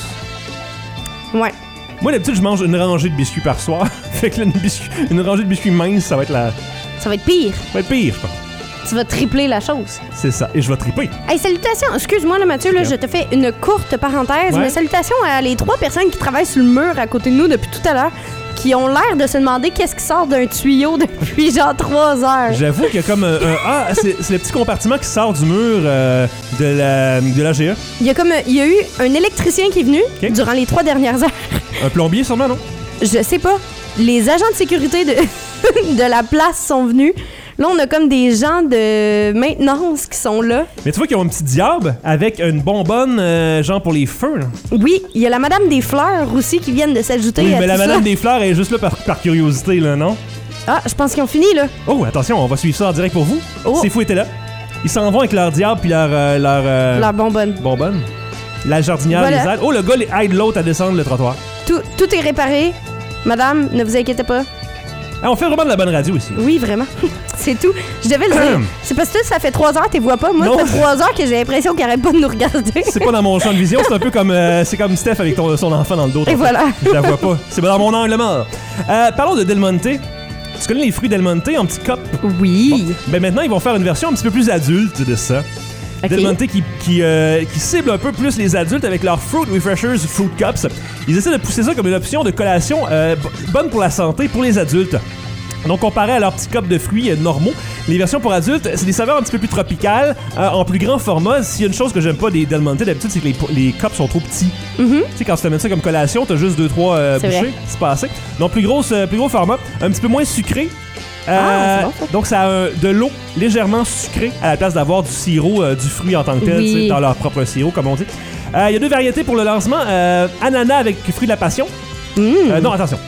Ouais. Moi d'habitude je mange une rangée de biscuits par soir. Fait que là, une, biscuit, une rangée de biscuits minces, ça va être la... Ça va être pire. Ça va être pire, je pense. Tu vas tripler la chose. C'est ça. Et je vais triper. Hey, salutations. Excuse-moi, là, Mathieu, là, je te fais une courte parenthèse, Ouais. mais salutations à les trois personnes qui travaillent sur le mur à côté de nous depuis tout à l'heure, qui ont l'air de se demander qu'est-ce qui sort d'un tuyau depuis genre trois heures. J'avoue qu'il y a comme un... un- ah, c'est, c'est le petit compartiment qui sort du mur euh, de la de l'A G E. Il y a comme il y a eu un électricien qui est venu Ok. durant les trois dernières heures. Un plombier sûrement, non? Je sais pas. Les agents de sécurité de, de la place sont venus. Là, on a comme des gens de maintenance qui sont là. Mais tu vois qu'ils ont un petit diable avec une bonbonne, euh, genre pour les feux. Là. Oui, il y a la Madame des Fleurs aussi qui viennent de s'ajouter Oui, à mais la tout Madame ça. des Fleurs est juste là par, par curiosité, là, non? Ah, je pense qu'ils ont fini, là. Oh, attention, on va suivre ça en direct pour vous. Oh. Ces fous étaient là. Ils s'en vont avec leur diable puis leur... euh, leur euh, Leur bonbonne. bonbonne. La jardinière Voilà. les aide. Oh, le gars les aide l'autre à descendre le trottoir. Tout, tout est réparé. Madame, ne vous inquiétez pas. Ah, on fait vraiment de la bonne radio ici. Oui, vraiment. C'est tout. Je devais le dire. C'est parce que ça fait trois heures que tu vois pas. Moi, Non. ça fait trois heures que j'ai l'impression qu'ils arrêtent pas de nous regarder. C'est pas dans mon champ de vision, c'est un peu comme euh, c'est comme Steph avec ton, son enfant dans le dos. Et voilà. Je la vois pas. C'est dans mon angle mort. Euh, parlons de Del Monte. Tu connais les fruits Del Monte en petits cups? Oui. Ben maintenant, ils vont faire une version un petit peu plus adulte de ça. Ok. Del Monte qui, qui, euh, qui cible un peu plus les adultes avec leurs Fruit Refreshers Fruit Cups. Ils essaient de pousser ça comme une option de collation euh, b- bonne pour la santé pour les adultes. Donc, comparé à leurs petits cups de fruits euh, normaux, les versions pour adultes, c'est des saveurs un petit peu plus tropicales, euh, en plus grand format. S'il y a une chose que j'aime pas des Del Monte, d'habitude, c'est que les, les cups sont trop petits. Mhm. Tu sais, quand tu t'amènes ça comme collation, t'as juste deux trois euh, C'est bouchées, vrai. c'est passé. Donc, plus, grosse, euh, plus gros format, un petit peu moins sucré. Euh, Ah, c'est bon, ça. donc, ça a un- de l'eau légèrement sucrée à la place d'avoir du sirop, euh, du fruit en tant que tel, Oui. tu sais, dans leur propre sirop, comme on dit. Euh, Il y a deux variétés pour le lancement. Euh, ananas avec fruit de la passion. Mmh. Euh, non, attention.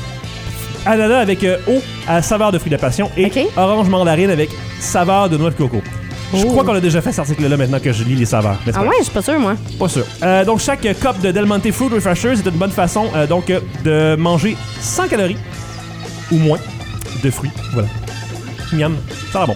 Ananas avec euh, eau à saveur de fruit de la passion et Ok. orange mandarine avec saveur de noix de coco. Je Oh. crois qu'on a déjà fait cet article-là maintenant que je lis les saveurs. mais c'est Ah pas ouais, je suis pas sûre, moi. pas sûr. Euh, donc, chaque euh, cup de Del Monte Fruit Refreshers est une bonne façon euh, donc euh, de manger cent calories ou moins de fruits. Voilà. Miam. Ça a l'air bon.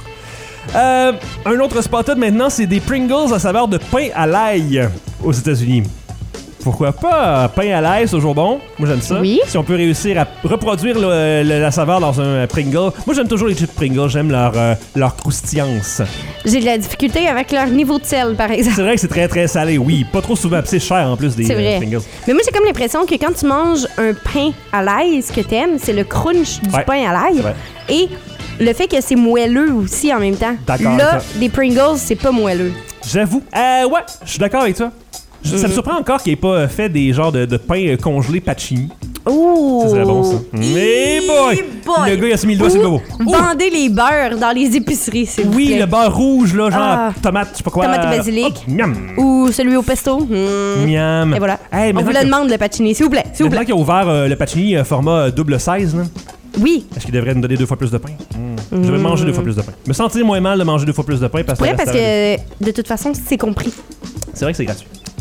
Euh, un autre spotted maintenant, c'est des Pringles à saveur de pain à l'ail aux États-Unis. Pourquoi pas? Pain à l'ail, c'est toujours bon. Moi, j'aime ça. Oui. Si on peut réussir à reproduire le- le- la saveur dans un euh, Pringle. Moi, j'aime toujours les chips Pringles. J'aime leur, euh, leur croustillance. J'ai de la difficulté avec leur niveau de sel, par exemple. C'est vrai que c'est très, très salé. Oui, pas trop souvent. Puis c'est cher en plus des C'est euh, vrai. Pringles. Mais moi, j'ai comme l'impression que quand tu manges un pain à l'ail, ce que t'aimes, c'est le crunch du Ouais, pain à c'est l'ail. vrai. Et le fait que c'est moelleux aussi en même temps. D'accord Là, avec ça. des Pringles, c'est pas moelleux. J'avoue. Euh, ouais, je suis d'accord avec toi. Je- Ça me surprend encore qu'il ait pas euh, fait des genres de, de pain euh, congelé Pacini. Ouh! Ça serait bon, ça. Mais boy! boy! Le gars, il a mis le doigt sur le bobo. Ou Vendez les beurres dans les épiceries, s'il vous Oui, plaît. le beurre rouge, là, genre Ah. tomate, je sais pas quoi. Tomate et basilic. Oh, miam! Ou celui au pesto. Hmm. Miam! Et voilà. Hey, On vous maintenant le qu'il- demande, le Pacini, s'il vous plaît. S'il vous maintenant plaît. qu'il a ouvert euh, le Pacini euh, format euh, double seize, là, Oui. est-ce qu'il devrait nous donner deux fois plus de pain? Mm. Je vais manger deux fois plus de pain. Me sentir moins mal de manger deux fois plus de pain parce que. Pourrait le parce restaurant- que, de toute façon, c'est compris. C'est vrai que c'est gratuit.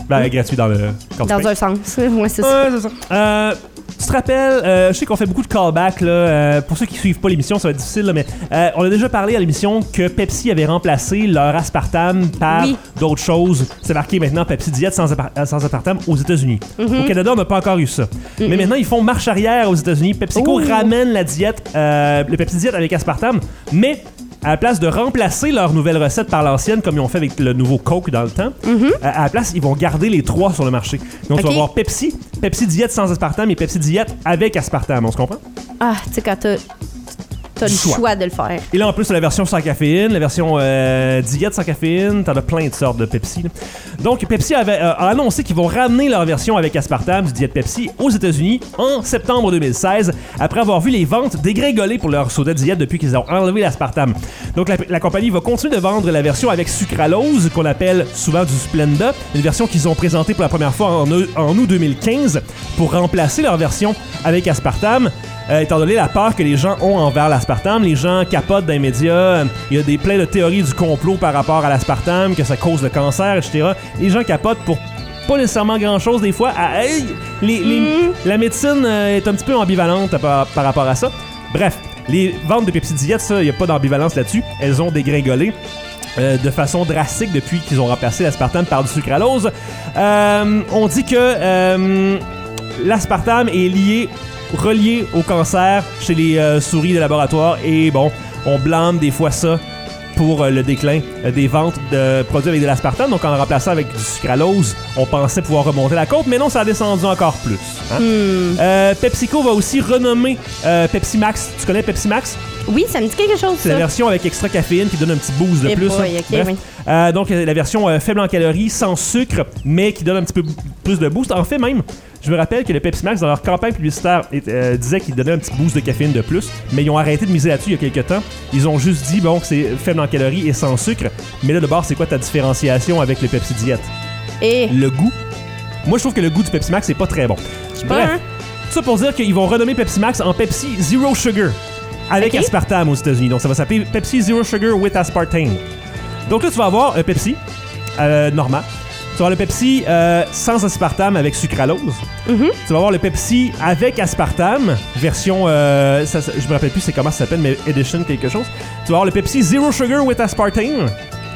Ben, gratuit dans le Cold Dans Spring. un sens. Ouais, c'est ça. Ouais, c'est ça. Euh, tu te rappelles, euh, je sais qu'on fait beaucoup de callbacks, là, euh, pour ceux qui suivent pas l'émission, ça va être difficile, là, mais euh, on a déjà parlé à l'émission que Pepsi avait remplacé leur aspartame par Oui. d'autres choses. C'est marqué maintenant Pepsi Diète sans, apar- sans aspartame aux États-Unis. Mm-hmm. Au Canada, on n'a pas encore eu ça. Mm-hmm. Mais maintenant, ils font marche arrière aux États-Unis. PepsiCo Ooh. ramène la diète, euh, le Pepsi Diète avec aspartame, mais à la place de remplacer leur nouvelle recette par l'ancienne, comme ils ont fait avec le nouveau Coke dans le temps, Mm-hmm. à, à la place, ils vont garder les trois sur le marché. Donc, tu vas Ok. avoir Pepsi, Pepsi Diète sans aspartame et Pepsi Diète avec aspartame. On se comprend? Ah, tu sais, quand t'as, t'as le Choix. choix de le faire. Et là, en plus, c'est la version sans caféine, la version euh, diète sans caféine. T'en as plein de sortes de Pepsi. Là. Donc, Pepsi avait, euh, a annoncé qu'ils vont ramener leur version avec aspartame du diète Pepsi aux États-Unis en septembre deux mille seize, après avoir vu les ventes dégringoler pour leur soda diète depuis qu'ils ont enlevé l'aspartame. Donc, la, la compagnie va continuer de vendre la version avec sucralose, qu'on appelle souvent du Splenda, une version qu'ils ont présentée pour la première fois en, en août deux mille quinze pour remplacer leur version avec aspartame. Euh, étant donné la peur que les gens ont envers l'aspartame, les gens capotent dans les médias. Il y a des plein de théories du complot par rapport à l'aspartame, que ça cause le cancer, et cetera. Les gens capotent pour pas nécessairement grand-chose des fois. Ah, hey, les, les, Mm. La médecine euh, est un petit peu ambivalente par, par rapport à ça. Bref, les ventes de Pepsi Diète, ça, il n'y a pas d'ambivalence là-dessus. Elles ont dégringolé. Euh, de façon drastique depuis qu'ils ont remplacé l'aspartame par du sucralose. Euh, on dit que euh, l'aspartame est lié relié au cancer chez les euh, souris de laboratoire et bon, on blâme des fois ça pour euh, le déclin euh, des ventes de produits avec de l'aspartame. Donc en le remplaçant avec du sucralose, on pensait pouvoir remonter la côte, mais non, ça a descendu encore plus. Hein? Hmm. Euh, PepsiCo va aussi renommer euh, Pepsi Max. Tu connais Pepsi Max? Oui, ça me dit quelque chose, C'est la ça. version avec extra caféine qui donne un petit boost de Eh plus. boy, hein. ok, Bref. oui. Euh, donc la version euh, faible en calories, sans sucre, mais qui donne un petit peu plus de boost. En fait même, je me rappelle que le Pepsi Max, dans leur campagne publicitaire, euh, disait qu'ils donnaient un petit boost de caféine de plus, mais ils ont arrêté de miser là-dessus il y a quelques temps. Ils ont juste dit, bon, que c'est faible en calories et sans sucre. Mais là, de bord, c'est quoi ta différenciation avec le Pepsi Diète? Et Le goût. Moi, je trouve que le goût du Pepsi Max, c'est pas très bon. pas, Bref, hein? tout ça pour dire qu'ils vont renommer Pepsi Max en Pepsi Zero Sugar, avec Ok. aspartame aux États-Unis. Donc, ça va s'appeler Pepsi Zero Sugar with aspartame. Donc là, tu vas avoir un Pepsi euh, normal. Tu vas avoir le Pepsi euh, sans aspartame avec sucralose. Mhm. Tu vas avoir le Pepsi avec aspartame, version... Euh, ça, ça- je me rappelle plus c'est comment ça s'appelle, mais Edition quelque chose. Tu vas avoir le Pepsi Zero Sugar with aspartame.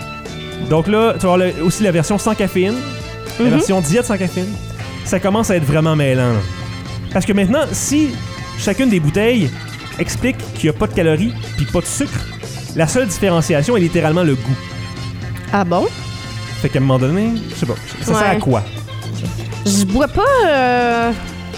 Donc là, tu vas avoir le- aussi la version sans caféine, la Mhm. version diète sans caféine. Ça commence à être vraiment mêlant. là. Parce que maintenant, si chacune des bouteilles explique qu'il n'y a pas de calories puis pas de sucre, la seule différenciation est littéralement le goût. Ah bon? Fait qu'à un moment donné, je sais pas, ça sert à Ouais. quoi? Je bois pas. Euh...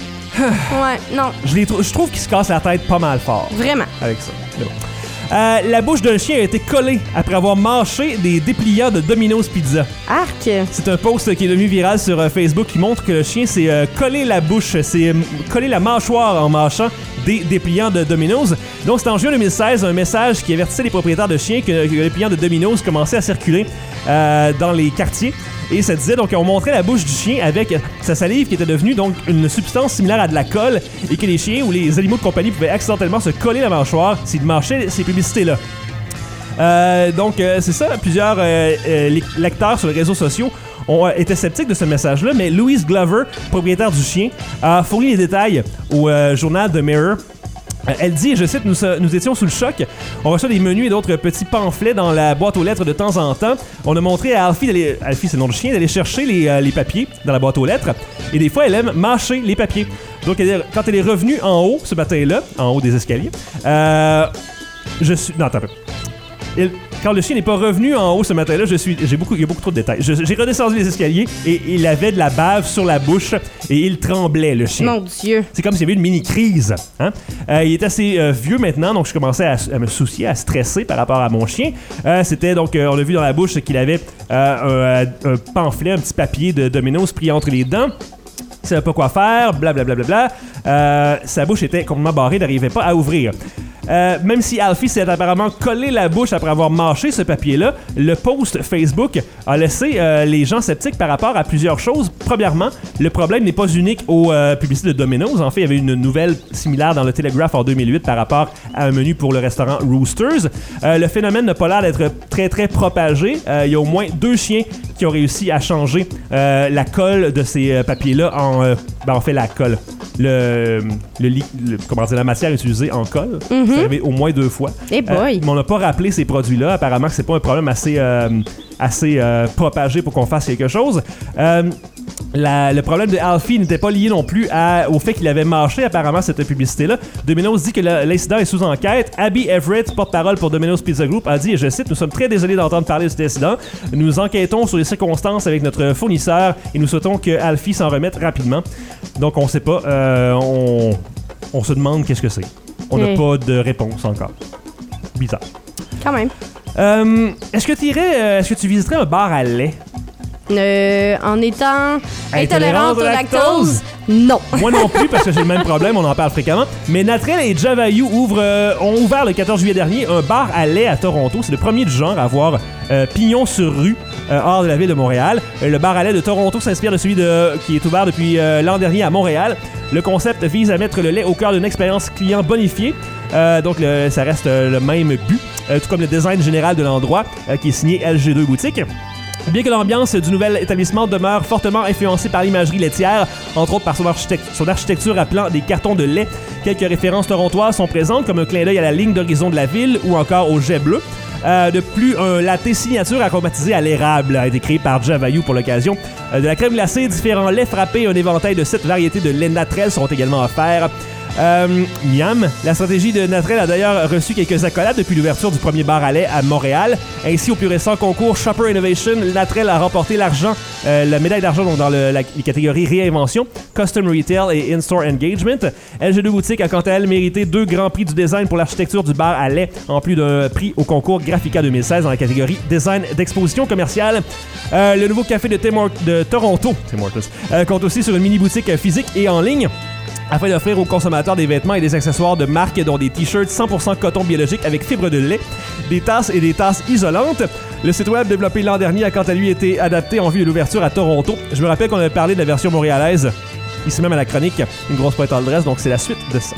ouais, non, Je, les trou- je trouve qu'ils se cassent la tête pas mal fort vraiment. avec ça. Mais bon. Euh, la bouche d'un chien a été collée après avoir mâché des dépliants de Domino's Pizza. Arc. C'est un post qui est devenu viral sur euh, Facebook qui montre que le chien s'est euh, collé la bouche, s'est euh, collé la mâchoire en mâchant des dépliants de Domino's. Donc c'est en juin deux mille seize un message qui avertissait les propriétaires de chiens que, que les dépliants de Domino's commençaient à circuler euh, dans les quartiers. Et ça disait, donc on montrait la bouche du chien avec sa salive qui était devenue donc une substance similaire à de la colle et que les chiens ou les animaux de compagnie pouvaient accidentellement se coller la mâchoire s'ils mâchaient ces publicités-là. Euh, donc euh, c'est ça, plusieurs euh, euh, lecteurs sur les réseaux sociaux ont euh, été sceptiques de ce message-là, mais Louise Glover, propriétaire du chien, a fourni les détails au euh, journal The Mirror. Euh, Elle dit, je cite, nous, nous étions sous le choc. On reçoit des menus et d'autres petits pamphlets dans la boîte aux lettres de temps en temps. On a montré à Alfie, d'aller, Alfie c'est le nom du chien, d'aller chercher les, euh, les papiers dans la boîte aux lettres. Et des fois, elle aime mâcher les papiers. Donc, elle, quand elle est revenue en haut, ce matin-là, en haut des escaliers, euh, je suis... Non, attends un peu. Il- quand le chien n'est pas revenu en haut ce matin-là, je suis, j'ai beaucoup, il y a beaucoup trop de détails. Je- j'ai redescendu les escaliers et il avait de la bave sur la bouche et il tremblait, le chien. Mon Dieu. C'est comme s'il y avait une mini-crise. Hein? Euh, il est assez euh, vieux maintenant, donc je commençais à, à me soucier, à stresser par rapport à mon chien. Euh, c'était donc, euh, on a vu dans la bouche qu'il avait euh, un, un pamphlet, un petit papier de Domino's pris entre les dents. Il savait pas quoi faire, blablabla. Bla, bla, bla. euh, sa bouche était complètement barrée, n'arrivait pas à ouvrir. Euh, même si Alfie s'est apparemment collé la bouche après avoir mâché ce papier-là, le post Facebook a laissé euh, les gens sceptiques par rapport à plusieurs choses. Premièrement, le problème n'est pas unique aux euh, publicités de Domino's. En fait, il y avait une nouvelle similaire dans le Telegraph en deux mille huit par rapport à un menu pour le restaurant Roosters. Euh, le phénomène n'a pas l'air d'être très très propagé. Euh, il y a au moins deux chiens qui ont réussi à changer euh, la colle de ces euh, papiers-là en... Euh, ben, on fait la colle. Le, le, li- le comment dire, la matière utilisée en colle. Mm-hmm. C'est arrivé au moins deux fois. Eh boy! Euh, mais on n'a pas rappelé ces produits-là. Apparemment que c'est pas un problème assez, euh, assez euh, propagé pour qu'on fasse quelque chose. Euh, La, le problème de Alfie n'était pas lié non plus à, au fait qu'il avait mâché apparemment cette publicité-là. Domino's dit que le, l'incident est sous enquête. Abby Everett, porte-parole pour Domino's Pizza Group, a dit, et je cite, « Nous sommes très désolés d'entendre parler de cet incident. Nous enquêtons sur les circonstances avec notre fournisseur et nous souhaitons que Alfie s'en remette rapidement. » Donc on sait pas, euh, on, on se demande qu'est-ce que c'est. On n'a Mm. pas de réponse encore. Bizarre. Quand même. Euh, est-ce que tu irais, euh, est-ce que tu visiterais un bar à lait? Euh, en étant intolérante au lactose, lactose? non. Moi non plus, parce que j'ai le même problème, on en parle fréquemment. Mais Natrel et Javayu ouvrent, euh, ont ouvert le quatorze juillet dernier un bar à lait à Toronto. C'est le premier du genre à avoir euh, pignon sur rue euh, hors de la ville de Montréal. Euh, le bar à lait de Toronto s'inspire de celui de, qui est ouvert depuis euh, l'an dernier à Montréal. Le concept vise à mettre le lait au cœur d'une expérience client bonifiée. Euh, donc, le, ça reste euh, le même but, euh, tout comme le design général de l'endroit euh, qui est signé L G deux Boutique. Bien que l'ambiance du nouvel établissement demeure fortement influencée par l'imagerie laitière, entre autres par son, architect- son architecture appelant des cartons de lait, quelques références torontoises sont présentes, comme un clin d'œil à la ligne d'horizon de la ville ou encore au jet bleu. Euh, de plus, un latte signature aromatisé à l'érable a été créé par Javayu pour l'occasion. Euh, de la crème glacée, différents laits frappés, un éventail de sept variétés de lait Natrel seront également offerts. Euh, miam. La stratégie de Natrel a d'ailleurs reçu quelques accolades depuis l'ouverture du premier bar à lait à Montréal. Ainsi, au plus récent concours Shopper Innovation, Natrel a remporté l'argent, euh, la médaille d'argent donc dans le, la, les catégories réinvention, Custom Retail et In-Store Engagement. L G deux Boutique a quant à elle mérité deux grands prix du design pour l'architecture du bar à lait, en plus d'un prix au concours Graphica deux mille seize dans la catégorie Design d'exposition commerciale. Euh, le nouveau café de, Tim Hort- de Toronto Tim Hortons, euh, compte aussi sur une mini-boutique physique et en ligne, afin d'offrir aux consommateurs des vêtements et des accessoires de marque, dont des t-shirts cent pour cent coton biologique avec fibre de lait, des tasses et des tasses isolantes. Le site web développé l'an dernier a quant à lui été adapté en vue de l'ouverture à Toronto. Je me rappelle qu'on avait parlé de la version montréalaise, ici même à la chronique, une grosse pointe en dresse, donc c'est la suite de ça.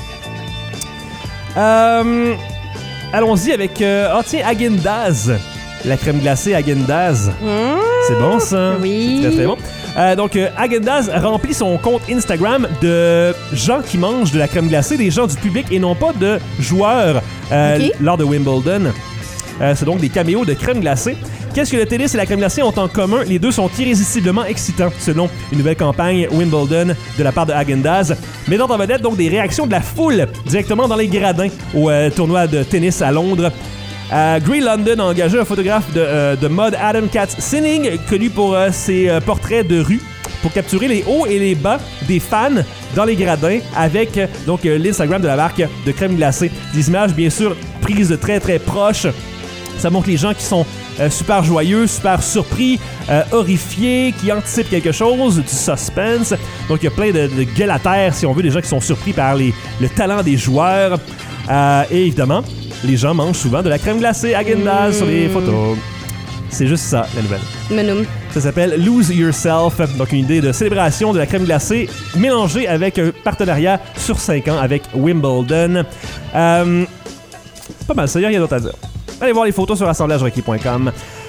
Euh, allons-y avec... Euh, ah tiens, Häagen-Dazs. La crème glacée Häagen-Dazs. Mmh, C'est bon ça? Oui. C'est très très bon. Euh, donc, euh, Häagen-Dazs remplit son compte Instagram de gens qui mangent de la crème glacée, des gens du public et non pas de joueurs euh, Ok. lors de Wimbledon. Euh, c'est donc des caméos de crème glacée. Qu'est-ce que le tennis et la crème glacée ont en commun? Les deux sont irrésistiblement excitants, selon une nouvelle campagne Wimbledon de la part de Häagen-Dazs, mettant en vedette donc des réactions de la foule directement dans les gradins au euh, tournoi de tennis à Londres. Euh, Grey London a engagé un photographe de, euh, de mode, Adam Katz-Sinning, connu pour euh, ses euh, portraits de rue, pour capturer les hauts et les bas des fans dans les gradins avec euh, donc euh, l'Instagram de la marque de crème glacée. Des images bien sûr prises de très très proches. Ça montre les gens qui sont euh, super joyeux, super surpris, euh, horrifiés, qui anticipent quelque chose, du suspense. Donc il y a plein de, de gueules à terre, si on veut, des gens qui sont surpris par les, le talent des joueurs. Euh, et évidemment, les gens mangent souvent de la crème glacée Häagen-Dazs mmh. sur les photos. C'est juste ça, la nouvelle. Menoum. Ça s'appelle Lose Yourself, donc une idée de célébration de la crème glacée mélangée avec un partenariat sur cinq ans avec Wimbledon. Euh, c'est pas mal ça, il n'y a rien d'autre à dire. Allez voir les photos sur assemblage requis point com.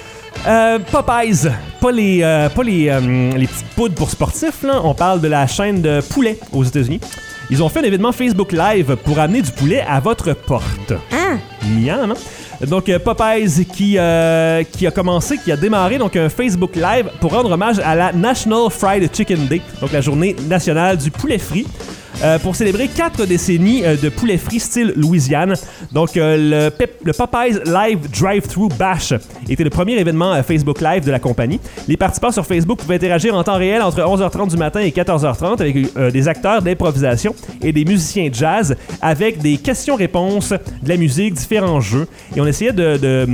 Euh, Popeyes, pas les, euh, pas les, euh, les petites poudres pour sportifs, là. On parle de la chaîne de poulet aux États-Unis. Ils ont fait un événement Facebook Live pour amener du poulet à votre porte. Ah! Miam, hein? Donc, euh, Popeyes qui, euh, qui a commencé, qui a démarré donc un Facebook Live pour rendre hommage à la National Fried Chicken Day, donc la journée nationale du poulet frit. Euh, pour célébrer quatre décennies euh, de poulet frit style Louisiane. Donc, euh, le, Pep- le Popeyes Live Drive-Thru Bash était le premier événement euh, Facebook Live de la compagnie. Les participants sur Facebook pouvaient interagir en temps réel entre onze heures trente du matin et quatorze heures trente avec euh, des acteurs d'improvisation et des musiciens jazz avec des questions-réponses, de la musique, différents jeux. Et on essayait de... de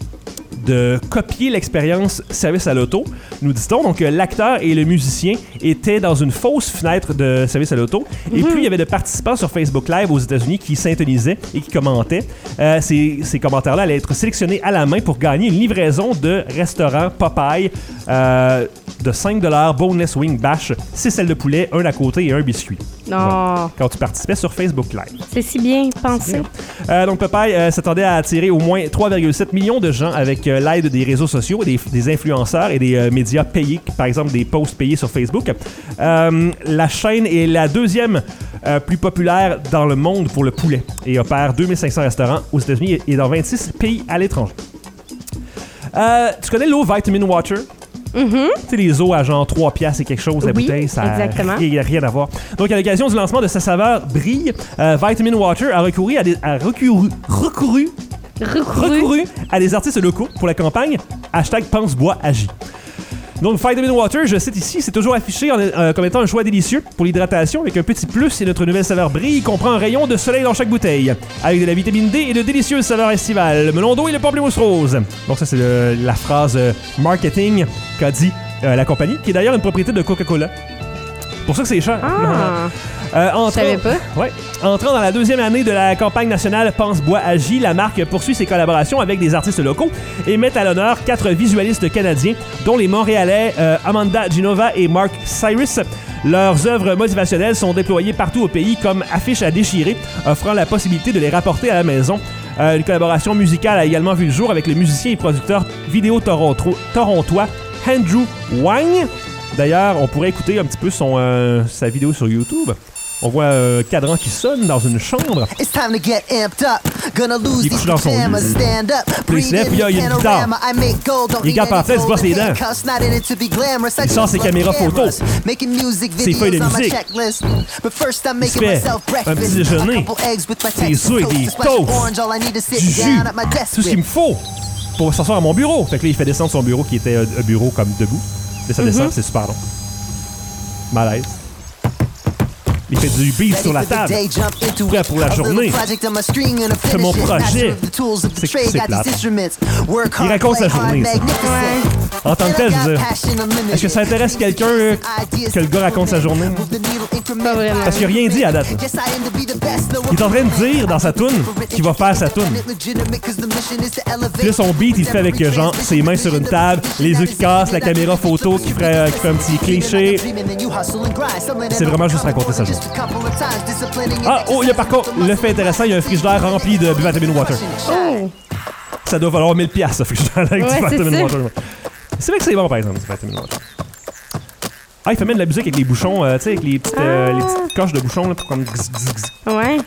de copier l'expérience service à l'auto, nous dit-on. Donc, euh, l'acteur et le musicien étaient dans une fausse fenêtre de service à l'auto. Et Mm-hmm. plus il y avait de participants sur Facebook Live aux États-Unis qui s'intonisaient et qui commentaient, euh, ces, ces commentaires-là allaient être sélectionnés à la main pour gagner une livraison de restaurant Popeye euh, de cinq dollars Boneless Wing Bash, six ailes de poulet, un à côté et un biscuit. Non. Voilà. Quand tu participais sur Facebook Live. C'est si bien pensé. Euh, donc, Popeye euh, s'attendait à attirer au moins trois virgule sept millions de gens avec euh, l'aide des réseaux sociaux, des, des influenceurs et des euh, médias médias payés, par exemple des posts payés sur Facebook. Euh, la chaîne est la deuxième euh, plus populaire dans le monde pour le poulet et opère deux mille cinq cents restaurants aux États-Unis et dans vingt-six pays à l'étranger. Euh, tu connais l'eau Vitamin Water? Mm-hmm. Tu sais, les eaux à genre trois piastres et quelque chose, la Oui, bouteille, ça exactement. n'a rien à voir. Donc, à l'occasion du lancement de sa saveur Brille, euh, Vitamin Water a recouru à des, a recouru, recouru, Recouru. recouru à des artistes locaux pour la campagne hashtag Pense-Bois Agit. Donc, Vitamin Water, je cite ici, c'est toujours affiché en, euh, comme étant un choix délicieux pour l'hydratation avec un petit plus et notre nouvelle saveur Brille comprend un rayon de soleil dans chaque bouteille avec de la vitamine D et de délicieuses saveurs estivales, le melon d'eau et le pamplemousse rose. Donc, ça, c'est le, la phrase euh, marketing qu'a dit euh, la compagnie, qui est d'ailleurs une propriété de Coca-Cola. Pour ça que c'est cher. Ah. Euh, entrant, Je savais pas. Ouais. Entrant dans la deuxième année de la campagne nationale Pense-Bois Agit, la marque poursuit ses collaborations avec des artistes locaux et met à l'honneur quatre visualistes canadiens, dont les Montréalais euh, Amanda Genova et Mark Cyrus. Leurs œuvres motivationnelles sont déployées partout au pays comme affiches à déchirer, offrant la possibilité de les rapporter à la maison. Euh, une collaboration musicale a également vu le jour avec le musicien et producteur vidéo toronto- torontois Andrew Wang. D'ailleurs, on pourrait écouter un petit peu son, euh, sa vidéo sur YouTube. On voit un cadran qui sonne dans une chambre. Il est couché dans son lit. Puis il se lève, puis il y a une guitare. Il regarde par la fenêtre, il se brosse les dents. Il sort ses caméras photos, ses feuilles de musique. Il se fait un petit déjeuner, des œufs et des toasts, du jus, tout ce qu'il me faut pour s'asseoir à mon bureau. Fait que là, il fait descendre son bureau qui était un bureau comme debout. Et ça descend, mm-hmm. C'est super long. Malaise. Il fait du beat sur la table. Prêt pour la journée. C'est mon projet. C'est, c'est plate. Il raconte sa journée, ça. Ouais. En tant que tel, je veux dire, est-ce que ça intéresse quelqu'un que le gars raconte sa journée? Pas vraiment. Parce qu'il n'a rien dit à date. Il est en train de dire dans sa toune qu'il va faire sa toune. Puis là, son beat, il se fait avec genre ses mains sur une table, les yeux qui cassent, la caméra photo qui, ferait, qui fait un petit cliché. C'est vraiment juste raconter sa journée. Ah, oh, il y a par contre, le fait intéressant, il y a un frigidaire rempli de Vitamin Water. Oh! Ça doit valoir mille dollars, ce frigidaire avec ouais, du Vitamin c'est Water. C'est vrai que c'est bon, par exemple, du Vitamin Water. Ah, il fait même de la musique avec les bouchons, euh, tu sais, avec les petites, euh, les petites coches de bouchons, là, pour comme... Gz, gz, gz. Ouais.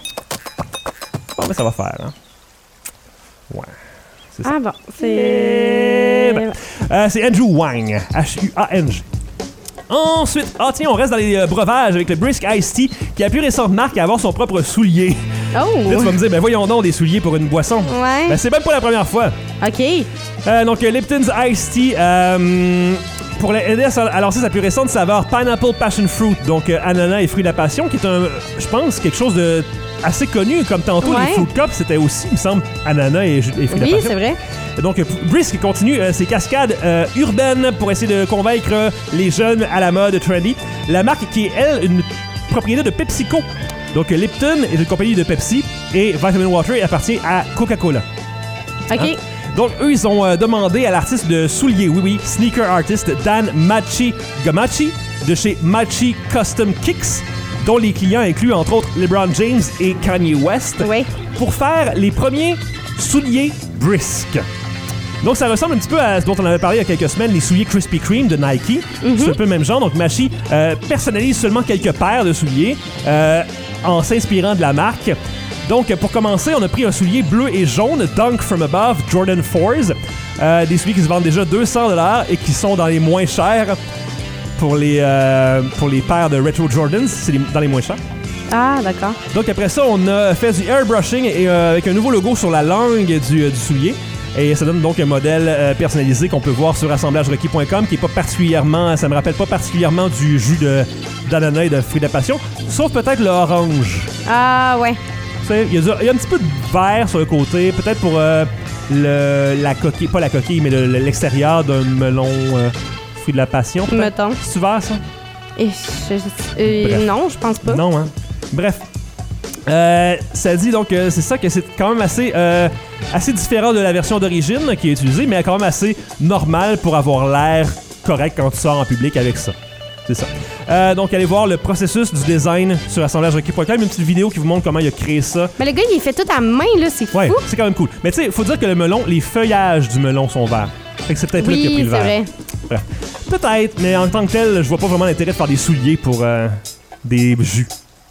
Bon, mais ça va faire, hein. Ouais. C'est ça. Ah bon, c'est... Ben, euh, c'est Andrew Wang, H U A N G. Ensuite, ah tiens, on reste dans les euh, breuvages avec le Brisk Iced Tea, qui est la plus récente marque à avoir son propre soulier. Oh! Là, tu vas me dire, ben voyons donc, des souliers pour une boisson. Ouais. Ben c'est même pas la première fois. OK. Euh, donc, euh, Lipton's Iced Tea, euh, pour aider à lancer sa plus récente saveur Pineapple Passion Fruit, donc euh, ananas et fruits de la passion, qui est un, je pense, quelque chose de assez connu, comme tantôt, ouais. Les Fruit Cups, c'était aussi, il me semble, ananas et, et fruits oui, de la passion. Oui, c'est vrai. Donc, Brisk continue euh, ses cascades euh, urbaines pour essayer de convaincre euh, les jeunes à la mode trendy. La marque qui est, elle, une propriété de PepsiCo. Donc, Lipton est une compagnie de Pepsi et Vitamin Water appartient à Coca-Cola. OK. Hein? Donc, eux, ils ont euh, demandé à l'artiste de souliers, oui, oui, sneaker artist Dan Machi Gamachi de chez Machi Custom Kicks, dont les clients incluent entre autres LeBron James et Kanye West, oui. Pour faire les premiers souliers Brisk. Donc, ça ressemble un petit peu à ce dont on avait parlé il y a quelques semaines, les souliers Krispy Kreme de Nike. Mm-hmm. C'est un peu le même genre. Donc, Machi euh, personnalise seulement quelques paires de souliers euh, en s'inspirant de la marque. Donc, pour commencer, on a pris un soulier bleu et jaune, Dunk From Above, Jordan fours. Euh, des souliers qui se vendent déjà deux cents dollars et qui sont dans les moins chers pour les, euh, pour les paires de Retro Jordans. C'est les, dans les moins chers. Ah, d'accord. Donc, après ça, on a fait du airbrushing et, euh, avec un nouveau logo sur la langue du, euh, du soulier. Et ça donne donc un modèle euh, personnalisé qu'on peut voir sur assemblage requis point com qui est pas particulièrement, ça me rappelle pas particulièrement du jus de, d'ananas et de fruits de la passion, sauf peut-être l'orange. Ah, ouais. Il y, y a un petit peu de vert sur le côté, peut-être pour euh, le, la coquille, pas la coquille, mais le, l'extérieur d'un melon euh, fruit de la passion. Peut-être. Mettons. C'est-tu vert, ça? Et je, je, euh, non, je pense pas. Non, hein. Bref. Euh, ça dit donc euh, c'est ça que c'est quand même assez euh, assez différent de la version d'origine qui est utilisée, mais quand même assez normal pour avoir l'air correct quand tu sors en public avec ça. C'est ça. Euh, donc, allez voir le processus du design sur assemblage requis point com. Une petite vidéo qui vous montre comment il a créé ça. Mais le gars, il fait tout à main, là, c'est fou. Ouais, c'est quand même cool. Mais tu sais, il faut dire que le melon, les feuillages du melon sont verts. Fait que c'est peut-être oui, là qu'il a pris le vert. Oui, c'est vrai. Bref. Peut-être, mais en tant que tel, je vois pas vraiment l'intérêt de faire des souliers pour euh, des jus.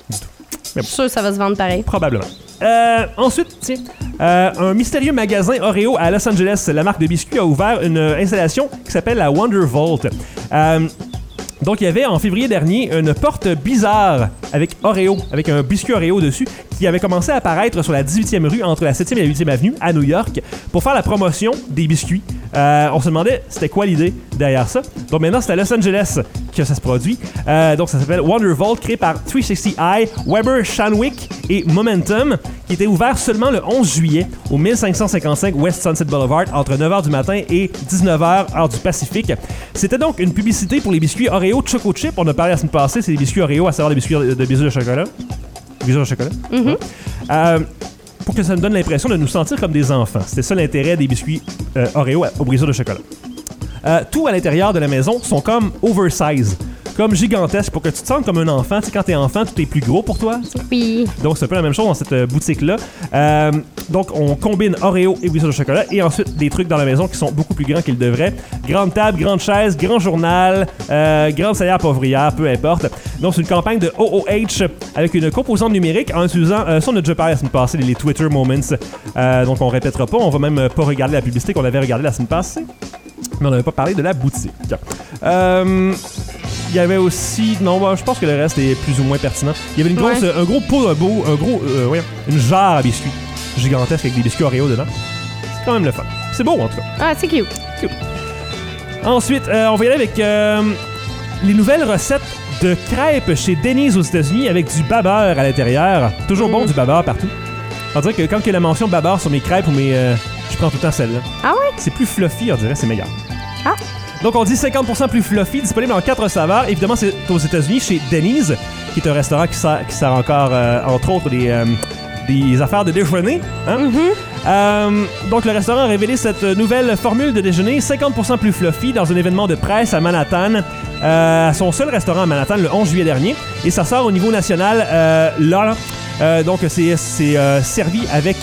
Je suis sûr que ça va se vendre pareil. Probablement. Euh, ensuite, tiens, euh, un mystérieux magasin Oreo à Los Angeles, la marque de biscuits, a ouvert une installation qui s'appelle la Wonder Vault. Euh, donc, il y avait en février dernier une porte bizarre avec Oreo, avec un biscuit Oreo dessus, qui avait commencé à apparaître sur la dix-huitième rue entre la septième et la huitième avenue à New York pour faire la promotion des biscuits. Euh, on se demandait c'était quoi l'idée derrière ça. Donc maintenant, c'est à Los Angeles que ça se produit. Euh, donc ça s'appelle Wonder Vault, créé par trois cent soixante i, Weber Shanwick et Momentum, qui était ouvert seulement le onze juillet au mille cinq cent cinquante-cinq West Sunset Boulevard entre neuf heures du matin et dix-neuf heures heure du Pacifique. C'était donc une publicité pour les biscuits Oreo Choco Chip. On a parlé la semaine passée, c'est des biscuits Oreo, à savoir des biscuits de, de bisous de chocolat. Bisous de chocolat. Mm-hmm. Ouais. Euh, pour que ça nous donne l'impression de nous sentir comme des enfants. C'était ça l'intérêt des biscuits euh, Oreo au brisure de chocolat. Euh, tout à l'intérieur de la maison sont comme oversize, comme gigantesques pour que tu te sentes comme un enfant. Tu sais, quand t'es enfant, tout est plus gros pour toi. T'sais. Oui. Donc, c'est un peu la même chose dans cette euh, boutique-là. Euh, donc, on combine Oreo et brisure de chocolat et ensuite des trucs dans la maison qui sont beaucoup plus grands qu'ils devraient. Grande table, grande chaise, grand journal, euh, grande salière poivrière, peu importe. Donc, c'est une campagne de O O H avec une composante numérique en utilisant, euh, ça on a déjà parlé la semaine passée, les, les Twitter Moments. Euh, donc, on répétera pas. On va même pas regarder la publicité qu'on avait regardée la semaine passée. Mais on n'avait pas parlé de la boutique. Euh... Il y avait aussi... Non, bah, je pense que le reste est plus ou moins pertinent. Il y avait une grosse, ouais. un gros pot, un beau... Un gros... Euh, ouais, une jarre à biscuits gigantesque avec des biscuits Oreo dedans. C'est quand même le fun. C'est beau, en tout cas. Ah, c'est cute. Cute. Ensuite, euh, on va y aller avec euh, les nouvelles recettes de crêpes chez Denny's aux États-Unis avec du babeur à l'intérieur. Toujours mm. bon, du babeur partout. On dirait que quand il y a la mention babeur sur mes crêpes ou mes... Euh, je prends tout le temps celle-là. Ah ouais? C'est plus fluffy, on dirait, c'est meilleur. Ah. Donc, on dit cinquante pour cent plus fluffy, disponible en quatre saveurs. Évidemment, c'est aux États-Unis, chez Denny's, qui est un restaurant qui sert, qui sert encore, euh, entre autres, des, euh, des affaires de déjeuner. Hein? Mm-hmm. Euh, donc, le restaurant a révélé cette nouvelle formule de déjeuner, cinquante pour cent plus fluffy, dans un événement de presse à Manhattan, euh, à son seul restaurant à Manhattan, le onze juillet dernier. Et ça sort au niveau national, euh, là. Euh, donc, c'est, c'est euh, servi avec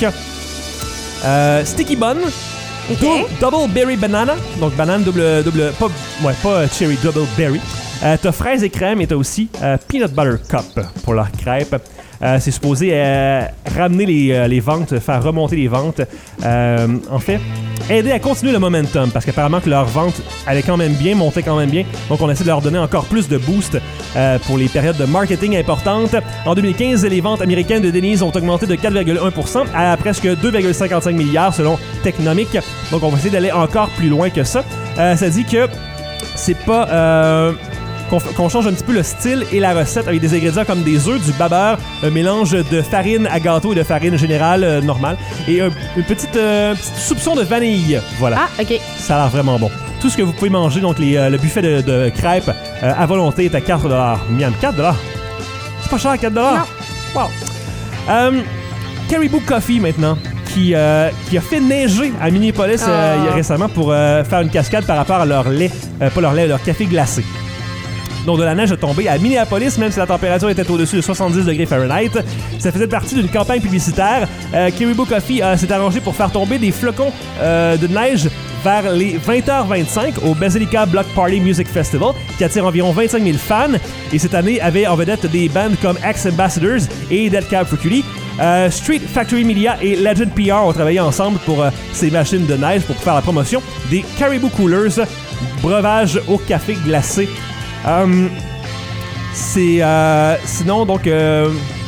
euh, Sticky Bun. Okay. Do- double Berry Banana, donc banane double, double pas, ouais, pas cherry, double berry. Euh, t'as fraise et crème et t'as aussi euh, peanut butter cup pour leur crêpe. Euh, c'est supposé euh, ramener les, euh, les ventes, faire remonter les ventes. Euh, en fait, aider à continuer le momentum parce qu'apparemment que leur vente allait quand même bien, montait quand même bien. Donc on essaie de leur donner encore plus de boost euh, pour les périodes de marketing importantes. En deux mille quinze, les ventes américaines de Denny's ont augmenté de quatre virgule un pour cent à presque deux virgule cinquante-cinq milliards selon Technomic. Donc on va essayer d'aller encore plus loin que ça. Euh, ça dit que c'est pas... Euh, Qu'on, qu'on change un petit peu le style et la recette avec des ingrédients comme des œufs, du babeur, un mélange de farine à gâteau et de farine générale euh, normale et un, une petite, euh, petite soupçon de vanille. Voilà. Ah, OK. Ça a l'air vraiment bon. Tout ce que vous pouvez manger, donc les, euh, le buffet de, de crêpes euh, à volonté est à quatre dollars. Miam, quatre dollars? C'est pas cher, quatre dollars? Non. Wow. Euh, Caribou Coffee maintenant. Qui, euh, qui a fait neiger à Minneapolis oh. euh, récemment pour euh, faire une cascade par rapport à leur lait, euh, pas leur lait, leur café glacé. Donc, de la neige a tombé à Minneapolis, même si la température était au-dessus de soixante-dix degrés Fahrenheit. Ça faisait partie d'une campagne publicitaire. Euh, Caribou Coffee euh, s'est arrangé pour faire tomber des flocons euh, de neige vers les vingt heures vingt-cinq au Basilica Block Party Music Festival, qui attire environ vingt-cinq mille fans. Et cette année, avait en vedette des bands comme Axe Ambassadors et Dead Cab for Cutie. Euh, Street Factory Media et Legend P R ont travaillé ensemble pour euh, ces machines de neige pour faire la promotion des Caribou Coolers, breuvage au café glacé. Um, c'est euh, sinon donc euh,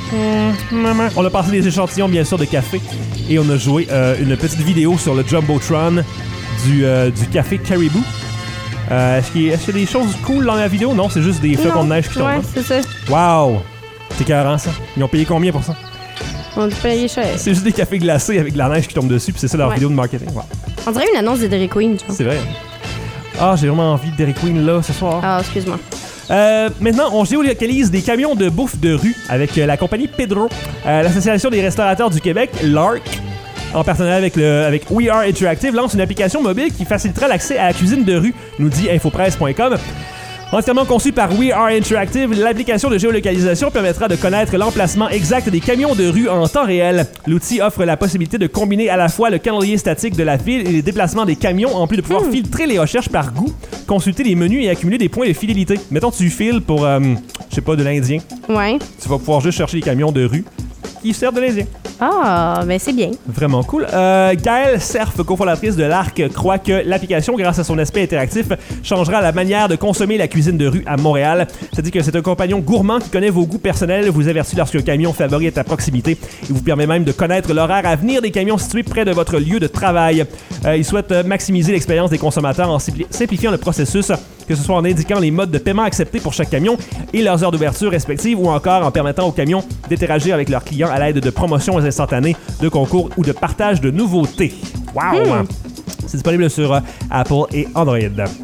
on a passé des échantillons bien sûr de café et on a joué euh, une petite vidéo sur le Jumbotron du, euh, du café Caribou. Euh, est-ce, qu'il y a, est-ce qu'il y a des choses cool dans la vidéo? Non, c'est juste des flocons de neige qui tombent. Ouais, c'est ça. Wow! C'est écœurant ça. Ils ont payé combien pour ça? On a payé cher. C'est juste des cafés glacés avec de la neige qui tombe dessus puis c'est ça leur ouais. vidéo de marketing. Wow. On dirait une annonce de Dairy Queen, tu vois. C'est vrai. Ah, j'ai vraiment envie de Dairy Queen là ce soir. Ah, excuse-moi. Euh, maintenant, on géolocalise des camions de bouffe de rue avec euh, la compagnie Pedro, euh, l'Association des restaurateurs du Québec, l'A R C, en partenariat avec, le, avec We Are Interactive, lance une application mobile qui facilitera l'accès à la cuisine de rue, nous dit infopresse point com. Entièrement conçue par We Are Interactive, l'application de géolocalisation permettra de connaître l'emplacement exact des camions de rue en temps réel. L'outil offre la possibilité de combiner à la fois le calendrier statique de la file et les déplacements des camions, en plus de pouvoir mmh. filtrer les recherches par goût, consulter les menus et accumuler des points de fidélité. Mettons, tu files pour, euh, je sais pas, de l'Indien. Ouais. Tu vas pouvoir juste chercher les camions de rue qui servent de l'Indien. Ah, ben c'est bien. Vraiment cool. Euh, Gaëlle Cerf, cofondatrice de l'Arc, croit que l'application, grâce à son aspect interactif, changera la manière de consommer la cuisine de rue à Montréal. Ça dit que c'est un compagnon gourmand qui connaît vos goûts personnels, vous avertit lorsqu'un camion favori est à proximité et vous permet même de connaître l'horaire à venir des camions situés près de votre lieu de travail. Euh, il souhaite maximiser l'expérience des consommateurs en simpli- simplifiant le processus, que ce soit en indiquant les modes de paiement acceptés pour chaque camion et leurs heures d'ouverture respectives, ou encore en permettant aux camions d'interagir avec leurs clients à l'aide de promotions instantanées, de concours ou de partage de nouveautés. Wow! Hmm. C'est disponible sur euh, Apple et Android.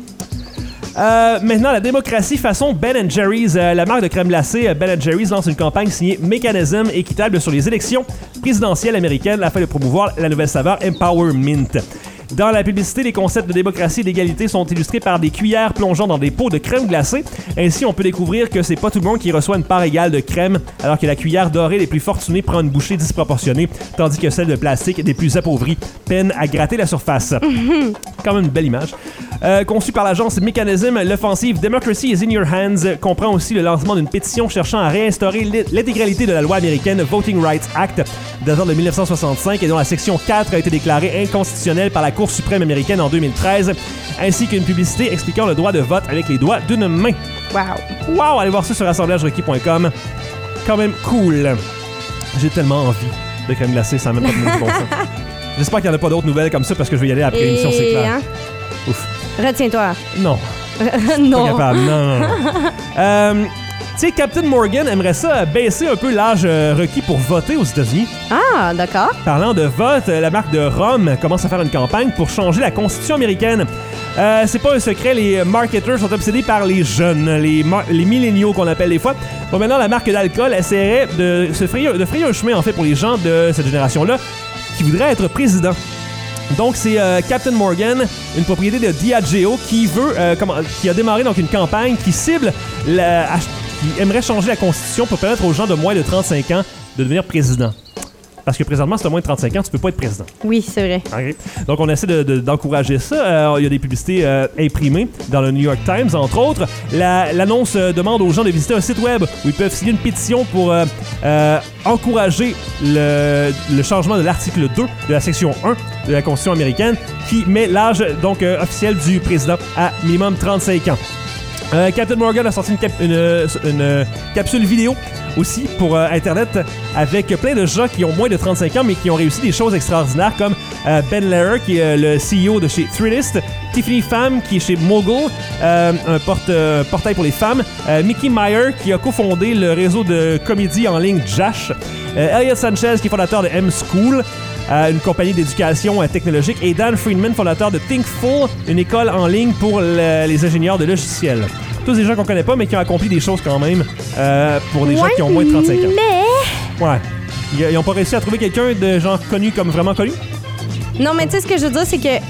Euh, maintenant, la démocratie façon Ben and Jerry's. Euh, la marque de crème glacée euh, Ben and Jerry's lance une campagne signée Mechanism équitable sur les élections présidentielles américaines afin de promouvoir la nouvelle saveur Empower Mint. Dans la publicité, les concepts de démocratie et d'égalité sont illustrés par des cuillères plongeant dans des pots de crème glacée. Ainsi, on peut découvrir que c'est pas tout le monde qui reçoit une part égale de crème, alors que la cuillère dorée des plus fortunés prend une bouchée disproportionnée, tandis que celle de plastique des plus appauvris peine à gratter la surface. Quand même une belle image. Euh, conçu par l'agence Mechanism, l'offensive Democracy is in your hands comprend aussi le lancement d'une pétition cherchant à réinstaurer l'intégralité de la loi américaine Voting Rights Act, datant de dix-neuf cent soixante-cinq et dont la section quatre a été déclarée inconstitutionnelle par la Cour suprême américaine en deux mille treize, ainsi qu'une publicité expliquant le droit de vote avec les doigts d'une main. Wow! Wow! Allez voir ça sur assemblage requis point com. Quand même cool. J'ai tellement envie de crème glacée, ça n'a même pas de bon sens. J'espère qu'il n'y en a pas d'autres nouvelles comme ça parce que je vais y aller après Et l'émission, c'est clair. Hein? Ouf. Retiens-toi. Non. Non. Pas capable. Non, non, non. euh, tu sais, Captain Morgan aimerait ça baisser un peu l'âge euh, requis pour voter aux États-Unis. Ah, d'accord. Parlant de vote, la marque de rhum commence à faire une campagne pour changer la Constitution américaine. Euh, c'est pas un secret, les marketeurs sont obsédés par les jeunes, les, mar- les milléniaux qu'on appelle des fois. Bon, maintenant, la marque d'alcool essaierait de se frayer, de frayer un chemin, en fait, pour les gens de cette génération-là qui voudraient être président. Donc, c'est euh, Captain Morgan, une propriété de Diageo, qui veut, euh, comment, qui a démarré donc une campagne qui cible, la, qui aimerait changer la Constitution pour permettre aux gens de moins de trente-cinq ans de devenir président. Parce que présentement, si tu as moins de trente-cinq ans, tu peux pas être président. Oui, c'est vrai. Okay. Donc, on essaie de, de, d'encourager ça. Euh, il y a des publicités euh, imprimées dans le New York Times, entre autres. La, l'annonce euh, demande aux gens de visiter un site web où ils peuvent signer une pétition pour euh, euh, encourager le, le changement de l'article deux de la section un de la Constitution américaine qui met l'âge donc euh, officiel du président à minimum trente-cinq ans. Euh, Captain Morgan a sorti une, cap- une, une, une capsule vidéo aussi pour euh, Internet avec plein de gens qui ont moins de trente-cinq ans mais qui ont réussi des choses extraordinaires comme euh, Ben Lehrer qui est euh, le C E O de chez Thrillist, Tiffany Pham qui est chez Mogul, euh, un porte, euh, portail pour les femmes, euh, Mickey Meyer qui a cofondé le réseau de comédie en ligne Jash, euh, Elliot Sanchez qui est fondateur de M-School, Euh, une compagnie d'éducation euh, technologique, et Dan Friedman, fondateur de Thinkful, une école en ligne pour le, les ingénieurs de logiciels. Tous des gens qu'on connaît pas, mais qui ont accompli des choses quand même euh, pour des ouais, gens qui ont moins de trente-cinq ans. Mais... Ouais. Ils, ils ont pas réussi à trouver quelqu'un de genre connu comme vraiment connu? Non, mais tu sais, ce que je veux dire, c'est que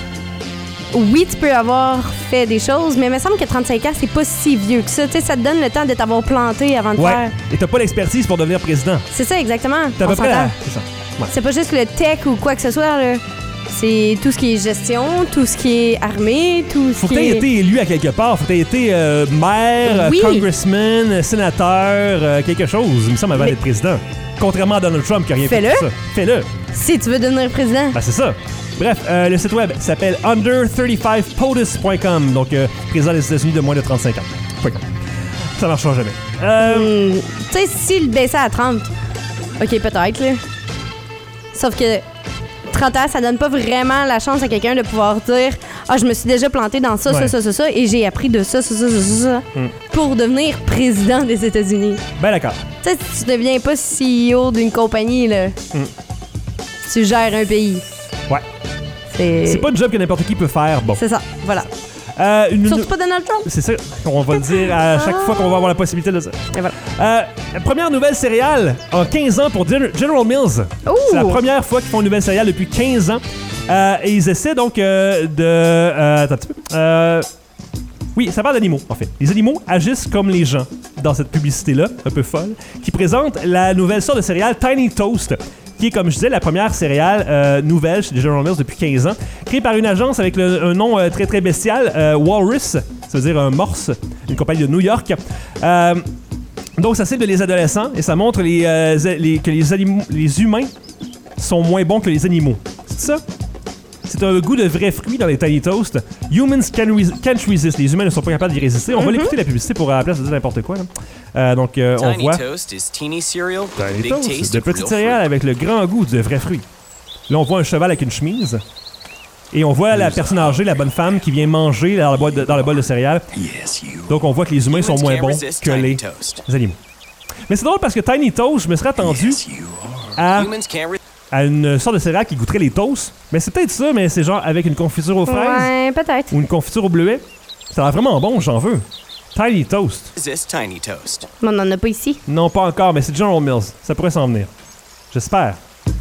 oui, tu peux avoir fait des choses, mais il me semble que trente-cinq ans, c'est pas si vieux que ça. Tu sais, ça te donne le temps de t'avoir planté avant de ouais. faire. Et t'as pas l'expertise pour devenir président. C'est ça, exactement. T'as à peu près la... C'est ça. Ouais. C'est pas juste le tech ou quoi que ce soit, là. C'est tout ce qui est gestion, tout ce qui est armée, tout ce faut qui est... Faut que t'aies est... été élu à quelque part. Faut que t'aies été euh, maire, oui. congressman, sénateur, euh, quelque chose. Il me semble avant mais... d'être président. Contrairement à Donald Trump qui a rien Fais-le. fait pour ça. Fais-le. Si tu veux devenir président. Ben, c'est ça. Bref, euh, le site web s'appelle under thirty-five P O T U S point com, donc euh, président des États-Unis de moins de trente-cinq ans. Ça marchera jamais. Euh... Hum, tu sais, s'il baissait à trente, ok, peut-être, là. Sauf que trente ans, ça donne pas vraiment la chance à quelqu'un de pouvoir dire « Ah, je me suis déjà planté dans ça, ouais. ça, ça, ça, ça, et j'ai appris de ça, ça, ça, ça, ça, ça mm. pour devenir président des États-Unis. » Ben d'accord. Tu sais, si tu deviens pas C E O d'une compagnie, là, mm. tu gères un pays. Ouais. C'est... C'est pas une job que n'importe qui peut faire, bon. C'est ça, voilà. Euh, une... Surtout pas Donald Trump. C'est ça, on va le dire à chaque fois qu'on va avoir la possibilité de le dire. Et voilà. Euh, première nouvelle céréale en quinze ans pour General Mills. Ouh. C'est la première fois qu'ils font une nouvelle céréale depuis quinze ans. Euh, et ils essaient donc euh, de... Euh, attends un petit peu. Euh, Oui, ça parle d'animaux, en fait. Les animaux agissent comme les gens dans cette publicité-là, un peu folle, qui présente la nouvelle sorte de céréale Tiny Toast, qui est, comme je disais, la première céréale euh, nouvelle chez General Mills depuis quinze ans, créée par une agence avec le, un nom euh, très très bestial, euh, Walrus, ça veut dire un morse, une compagnie de New York. Euh, donc ça cible les adolescents et ça montre les, euh, les, que les, animaux, les humains sont moins bons que les animaux. C'est ça? C'est un goût de vrais fruits dans les Tiny Toast. Humans can res- can't resist. Les humains ne sont pas capables d'y résister. On mm-hmm. va l'écouter la publicité pour à la place de dire n'importe quoi. Là. Euh, donc, euh, on voit Toast is teeny cereal, Tiny big Toast, taste de of petites real céréales fruit. avec le grand goût de vrais fruits. Là, on voit un cheval avec une chemise. Et on voit la personne âgée, la bonne femme, qui vient manger dans le bol de, dans le bol de céréales. Donc, on voit que les humains sont moins bons que les, les animaux. Mais c'est drôle parce que Tiny Toast, je me serais attendu à... à une sorte de céréale qui goûterait les toasts. Mais c'est peut-être ça, mais c'est genre avec une confiture aux fraises. Ouais, peut-être. Ou une confiture au bleuet. Ça a l'air vraiment bon, j'en veux. Tiny Toast. Is this Tiny Toast? Mais on n'en a pas ici. Non, pas encore, mais c'est General Mills. Ça pourrait s'en venir. J'espère.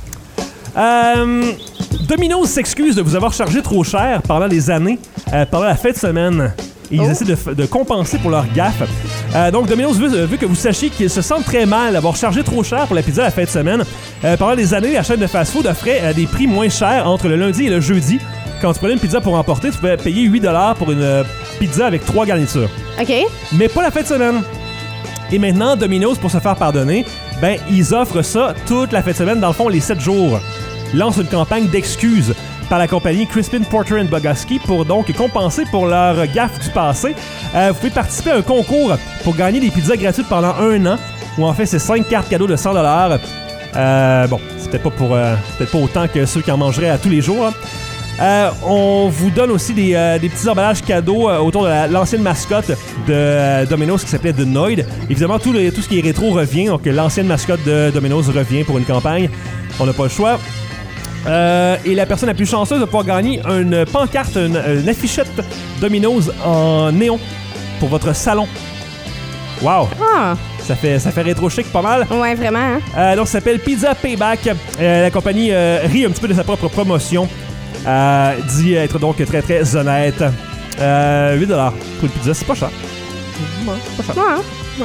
Euh, Domino's s'excuse de vous avoir chargé trop cher pendant les années, euh, pendant la fin de semaine. Et ils Oh. essaient de, f- de compenser pour leur gaffe. Euh, donc, Domino's veut, veut que vous sachiez qu'ils se sentent très mal d'avoir chargé trop cher pour la pizza à la fin de semaine. Euh, pendant des années, la chaîne de fast-food offrait euh, des prix moins chers entre le lundi et le jeudi. Quand tu prenais une pizza pour emporter, tu pouvais payer huit dollars pour une euh, pizza avec trois garnitures. OK. Mais pas la fin de semaine. Et maintenant, Domino's, pour se faire pardonner, ben, ils offrent ça toute la fin de semaine, dans le fond, les sept jours. Ils lancent une campagne d'excuses par la compagnie Crispin Porter and Bogusky pour donc compenser pour leur gaffe du passé. Euh, vous pouvez participer à un concours pour gagner des pizzas gratuites pendant un an, où en fait, c'est cinq cartes cadeaux de cent dollars. Euh, bon, c'est peut-être pas, pour, euh, peut-être pas autant que ceux qui en mangeraient à tous les jours. Hein. Euh, on vous donne aussi des, euh, des petits emballages cadeaux euh, autour de la, l'ancienne mascotte de euh, Domino's qui s'appelait The Noid. Évidemment, tout, le, tout ce qui est rétro revient, donc l'ancienne mascotte de Domino's revient pour une campagne. On n'a pas le choix. Euh, et la personne la plus chanceuse va pouvoir gagner une pancarte, une, une affichette Domino's en néon pour votre salon. Wow! Ah. Ça fait, ça fait rétro chic pas mal. Ouais, vraiment. Hein? Euh, donc, ça s'appelle Pizza Payback. Euh, la compagnie euh, rit un petit peu de sa propre promotion. Euh, dit être donc très très honnête. Euh, huit dollars pour une pizza, c'est pas cher. Ouais, c'est pas cher. Ouais. Ouais.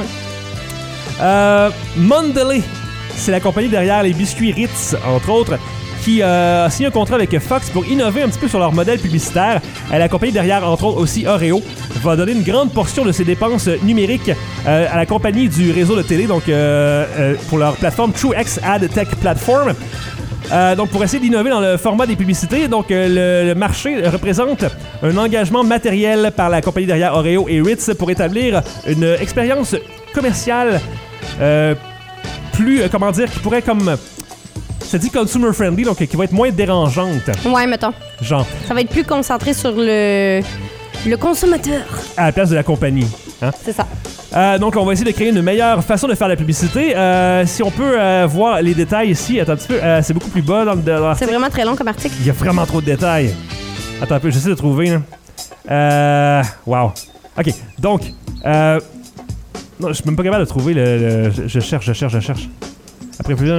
Euh, Mondelez, c'est la compagnie derrière les biscuits Ritz, entre autres, qui euh, a signé un contrat avec Fox pour innover un petit peu sur leur modèle publicitaire. Euh, la compagnie derrière, entre autres, aussi Oreo, va donner une grande portion de ses dépenses numériques euh, à la compagnie du réseau de télé, donc euh, euh, pour leur plateforme TrueX Ad Tech Platform. Euh, donc, pour essayer d'innover dans le format des publicités, donc euh, le, le marché représente un engagement matériel par la compagnie derrière Oreo et Ritz pour établir une expérience commerciale euh, plus, euh, comment dire, qui pourrait comme... Ça dit consumer friendly, donc qui va être moins dérangeante. Ouais, mettons. Genre. Ça va être plus concentré sur le, le consommateur. À la place de la compagnie. Hein? C'est ça. Euh, donc, on va essayer de créer une meilleure façon de faire la publicité. Euh, si on peut euh, voir les détails ici, attends un petit peu, euh, c'est beaucoup plus bas dans, dans l'article. C'est vraiment très long comme article. Il y a vraiment trop de détails. Attends un peu, j'essaie de trouver. Là. Euh, wow. OK, donc, euh, non, je suis même pas capable de trouver le... le je, je cherche, je cherche, je cherche. Après, plus...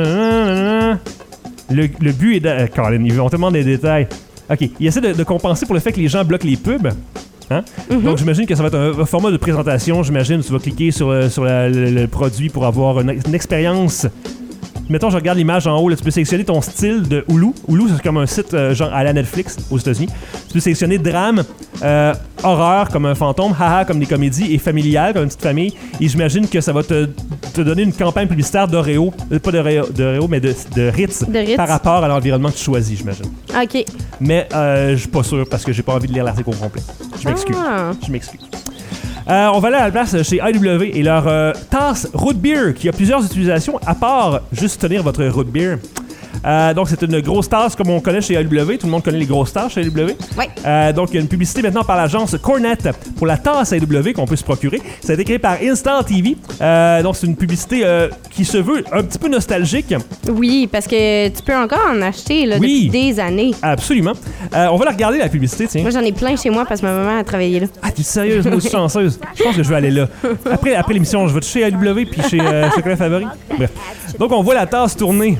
Le, le but est de... Euh, Colin, ils ont tellement des détails. OK, ils essaient de, de compenser pour le fait que les gens bloquent les pubs. Hein? Mm-hmm. Donc, j'imagine que ça va être un, un format de présentation. J'imagine tu vas cliquer sur, euh, sur la, le, le produit pour avoir une, une expérience. Mettons, je regarde l'image en haut. Là, tu peux sélectionner ton style de Hulu. Hulu, c'est comme un site euh, genre à la Netflix aux États-Unis. Tu peux sélectionner drame, euh, horreur comme un fantôme, haha comme des comédies et familial comme une petite famille. Et j'imagine que ça va te, te donner une campagne publicitaire d'Oreo, euh, pas d'Oreo, d'Oreo mais de, de, Ritz, de Ritz par rapport à l'environnement que tu choisis, j'imagine. OK. Mais euh, je suis pas sûr parce que j'ai pas envie de lire l'article au complet. Je m'excuse. Ah. Je m'excuse. Euh, on va aller à la place chez I W et leur euh, tasse root beer qui a plusieurs utilisations à part juste tenir votre root beer. Euh, donc, c'est une grosse tasse comme on connaît chez I W. Tout le monde connaît les grosses tasses chez I W. Oui. Euh, donc, il y a une publicité maintenant par l'agence Cornet pour la tasse I W qu'on peut se procurer. Ça a été créé par Instant T V. Euh, donc, c'est une publicité euh, qui se veut un petit peu nostalgique. Oui, parce que tu peux encore en acheter là, Oui. depuis des années. Absolument. Euh, on va la regarder, la publicité, tiens. Moi, j'en ai plein chez moi parce que ma maman a travaillé là. Ah, t'es sérieuse, moi aussi chanceuse. Je pense que je vais aller là. Après, après l'émission, je vais chez I W puis chez euh, Chocolat Favori. Bref. Donc, on voit la tasse tourner.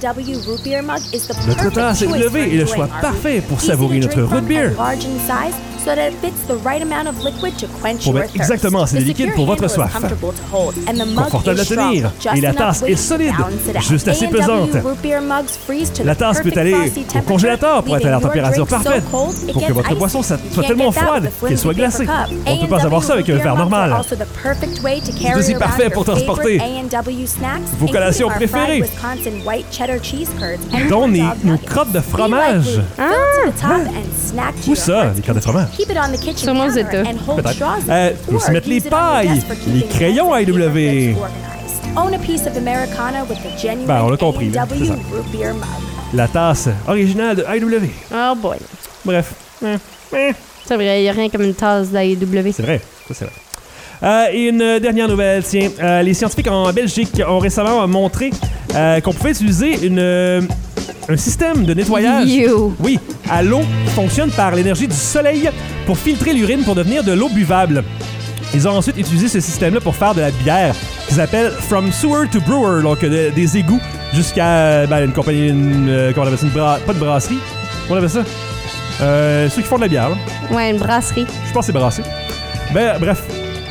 Notre tasse I W est le choix parfait pour savourer notre root beer. so that it fits the right amount of liquid to quench Pour your mettre thirst. exactement assez de The liquide secure pour votre handle is soif. comfortable to hold, and the mug Confortable is à tenir. strong, just Et la enough tasse weight est to solide, balance it out. juste assez A and W pesante. root beer mugs freeze to La the tasse peut perfect aller frosty au temperature, congélateur pour être à la leaving your température drink so parfaite, cold it pour que gets votre icy. boisson soit You soit can't tellement get that froide with the qu'elle soit flimsy paper glacée. cup. On ne peut pas avoir ça avec un verre normal. Also the perfect way to carry aussi around parfait your pour transporter favorite A and W snacks, vos collations including our préférées. fried Wisconsin white cheddar cheese curds and Dont corn les- dog nos nuggets. crottes de Be fromage. like Luke, fill it to the top and snack to Où your ça, heart's les crottes de fromage? Keep it on the kitchen Sûrement aux counter États. and hold Peut-être. straws in Euh, it, faut aussi or mettre les use it on your pailles, desk for les keeping crayons pens and I W. paper clips organized. Own a piece of Americana with the genuine Ben, on l'a compris, là, A and W c'est ça. root beer mug. La tasse originale de I W. Oh boy. Bref. Eh, eh. C'est vrai, il n'y a rien comme une tasse d'A E W. C'est vrai, ça c'est vrai. Euh, et une dernière nouvelle, tiens. Euh, les scientifiques en Belgique ont récemment montré euh, qu'on pouvait utiliser une, euh, un système de nettoyage. You. Oui, à l'eau qui fonctionne par l'énergie du soleil pour filtrer l'urine pour devenir de l'eau buvable. Ils ont ensuite utilisé ce système-là pour faire de la bière qu'ils appellent From Sewer to Brewer, donc de- des égouts jusqu'à euh, ben, une compagnie, une, euh, comment on appelle ça, une bra- pas de brasserie. Comment on appelle ça? Euh, ceux qui font de la bière, là. Ouais, une brasserie. Je pense que c'est brassé. Ben, bref.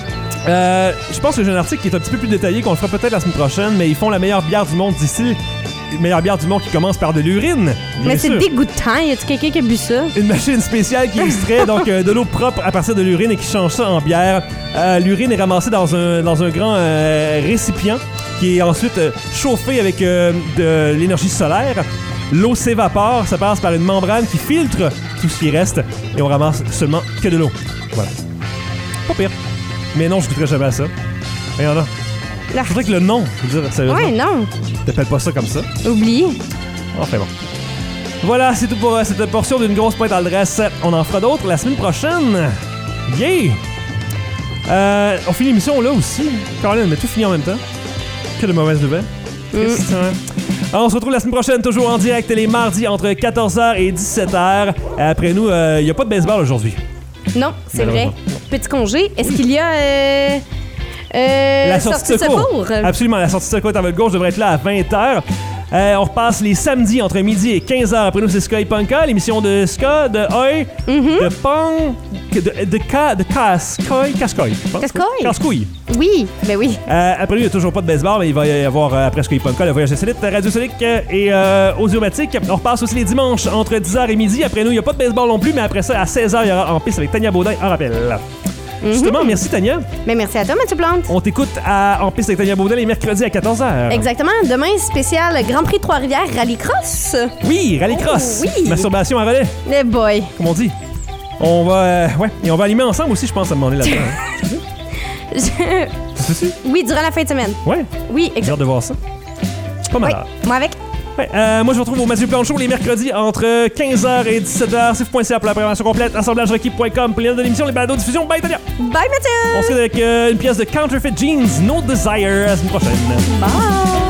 Euh, je pense que j'ai un article qui est un petit peu plus détaillé, qu'on le fera peut-être la semaine prochaine, mais ils font la meilleure bière du monde d'ici. La meilleure bière du monde qui commence par de l'urine. bien Mais c'est sûr. dégoûtant. Y a-tu quelqu'un qui a bu ça? Une machine spéciale qui extrait donc euh, de l'eau propre à partir de l'urine et qui change ça en bière. Euh, l'urine est ramassée dans un, dans un grand euh, récipient qui est ensuite euh, chauffé avec euh, de l'énergie solaire. L'eau s'évapore, ça passe par une membrane qui filtre tout ce qui reste et on ramasse seulement que de l'eau. Voilà. Pas pire. Mais non, je goûterai jamais à ça. Regarde là. Là. Je voudrais que le nom, je veux dire, sérieusement, Ouais, non. t'appelles pas ça comme ça. Oublié. Enfin bon. Voilà, c'est tout pour euh, cette portion d'une grosse pointe à l'adresse. On en fera d'autres la semaine prochaine. Yeah! Euh, on finit l'émission là aussi. Caroline, mais tout finit en même temps. Que de mauvaises nouvelles. Triste, hein? Alors, on se retrouve la semaine prochaine, toujours en direct les mardis entre quatorze heures et dix-sept heures. Après nous, il euh, n'y a pas de baseball aujourd'hui. Non, c'est vrai. Malheureusement. Petit congé. Est-ce qu'il y a euh, euh, La sortie de secours. Absolument, la sortie de secours est à votre gauche, devrait être là à vingt heures. Euh, on repasse les samedis entre midi et quinze heures. Après nous, c'est Ska et Punka, l'émission de Ska, de Oi, de Pong, de, de, Ka, de Cascoy, Cascoy. je pense. Cascoy? Cascouille. Oui, ben oui. Euh, après lui, il n'y a toujours pas de baseball, mais il va y avoir euh, après Ska et Punka, le voyage insolite, Radio Sonic euh, et euh, Audiomatique. On repasse aussi les dimanches entre dix heures et midi. Après nous, il n'y a pas de baseball non plus, mais après ça, à seize heures, il y aura En Piste avec Tania Baudin en rappel. Justement, merci Tania. Mais merci à toi, Mathieu Plante. On t'écoute à En Piste avec Tania Baudin les mercredis à quatorze heures. Exactement. Demain, spécial Grand Prix de Trois-Rivières, Rallycross. Oui, Rallycross. Oh, oui. Masturbation à relais, Eh boy. comme on dit. On va, euh, ouais, et on va animer ensemble aussi, je pense, à un moment donné là-dedans. hein. Je- C'est sûr? Oui, durant la fin de semaine. Ouais, Oui, j'ai exact. hâte de voir ça. C'est pas mal. Oui, moi avec. Ouais, euh, moi, je vous retrouve au Mathieu Plante Show les mercredis entre quinze heures et dix-sept heures. Sif point C A pour la prévention complète. Assemblage requis point com pour les notes de l'émission, les balados diffusion. Bye, Tania! Bye, Mathieu. On se quitte avec euh, une pièce de Counterfeit Jeans, No Desire. À la semaine prochaine. Bye.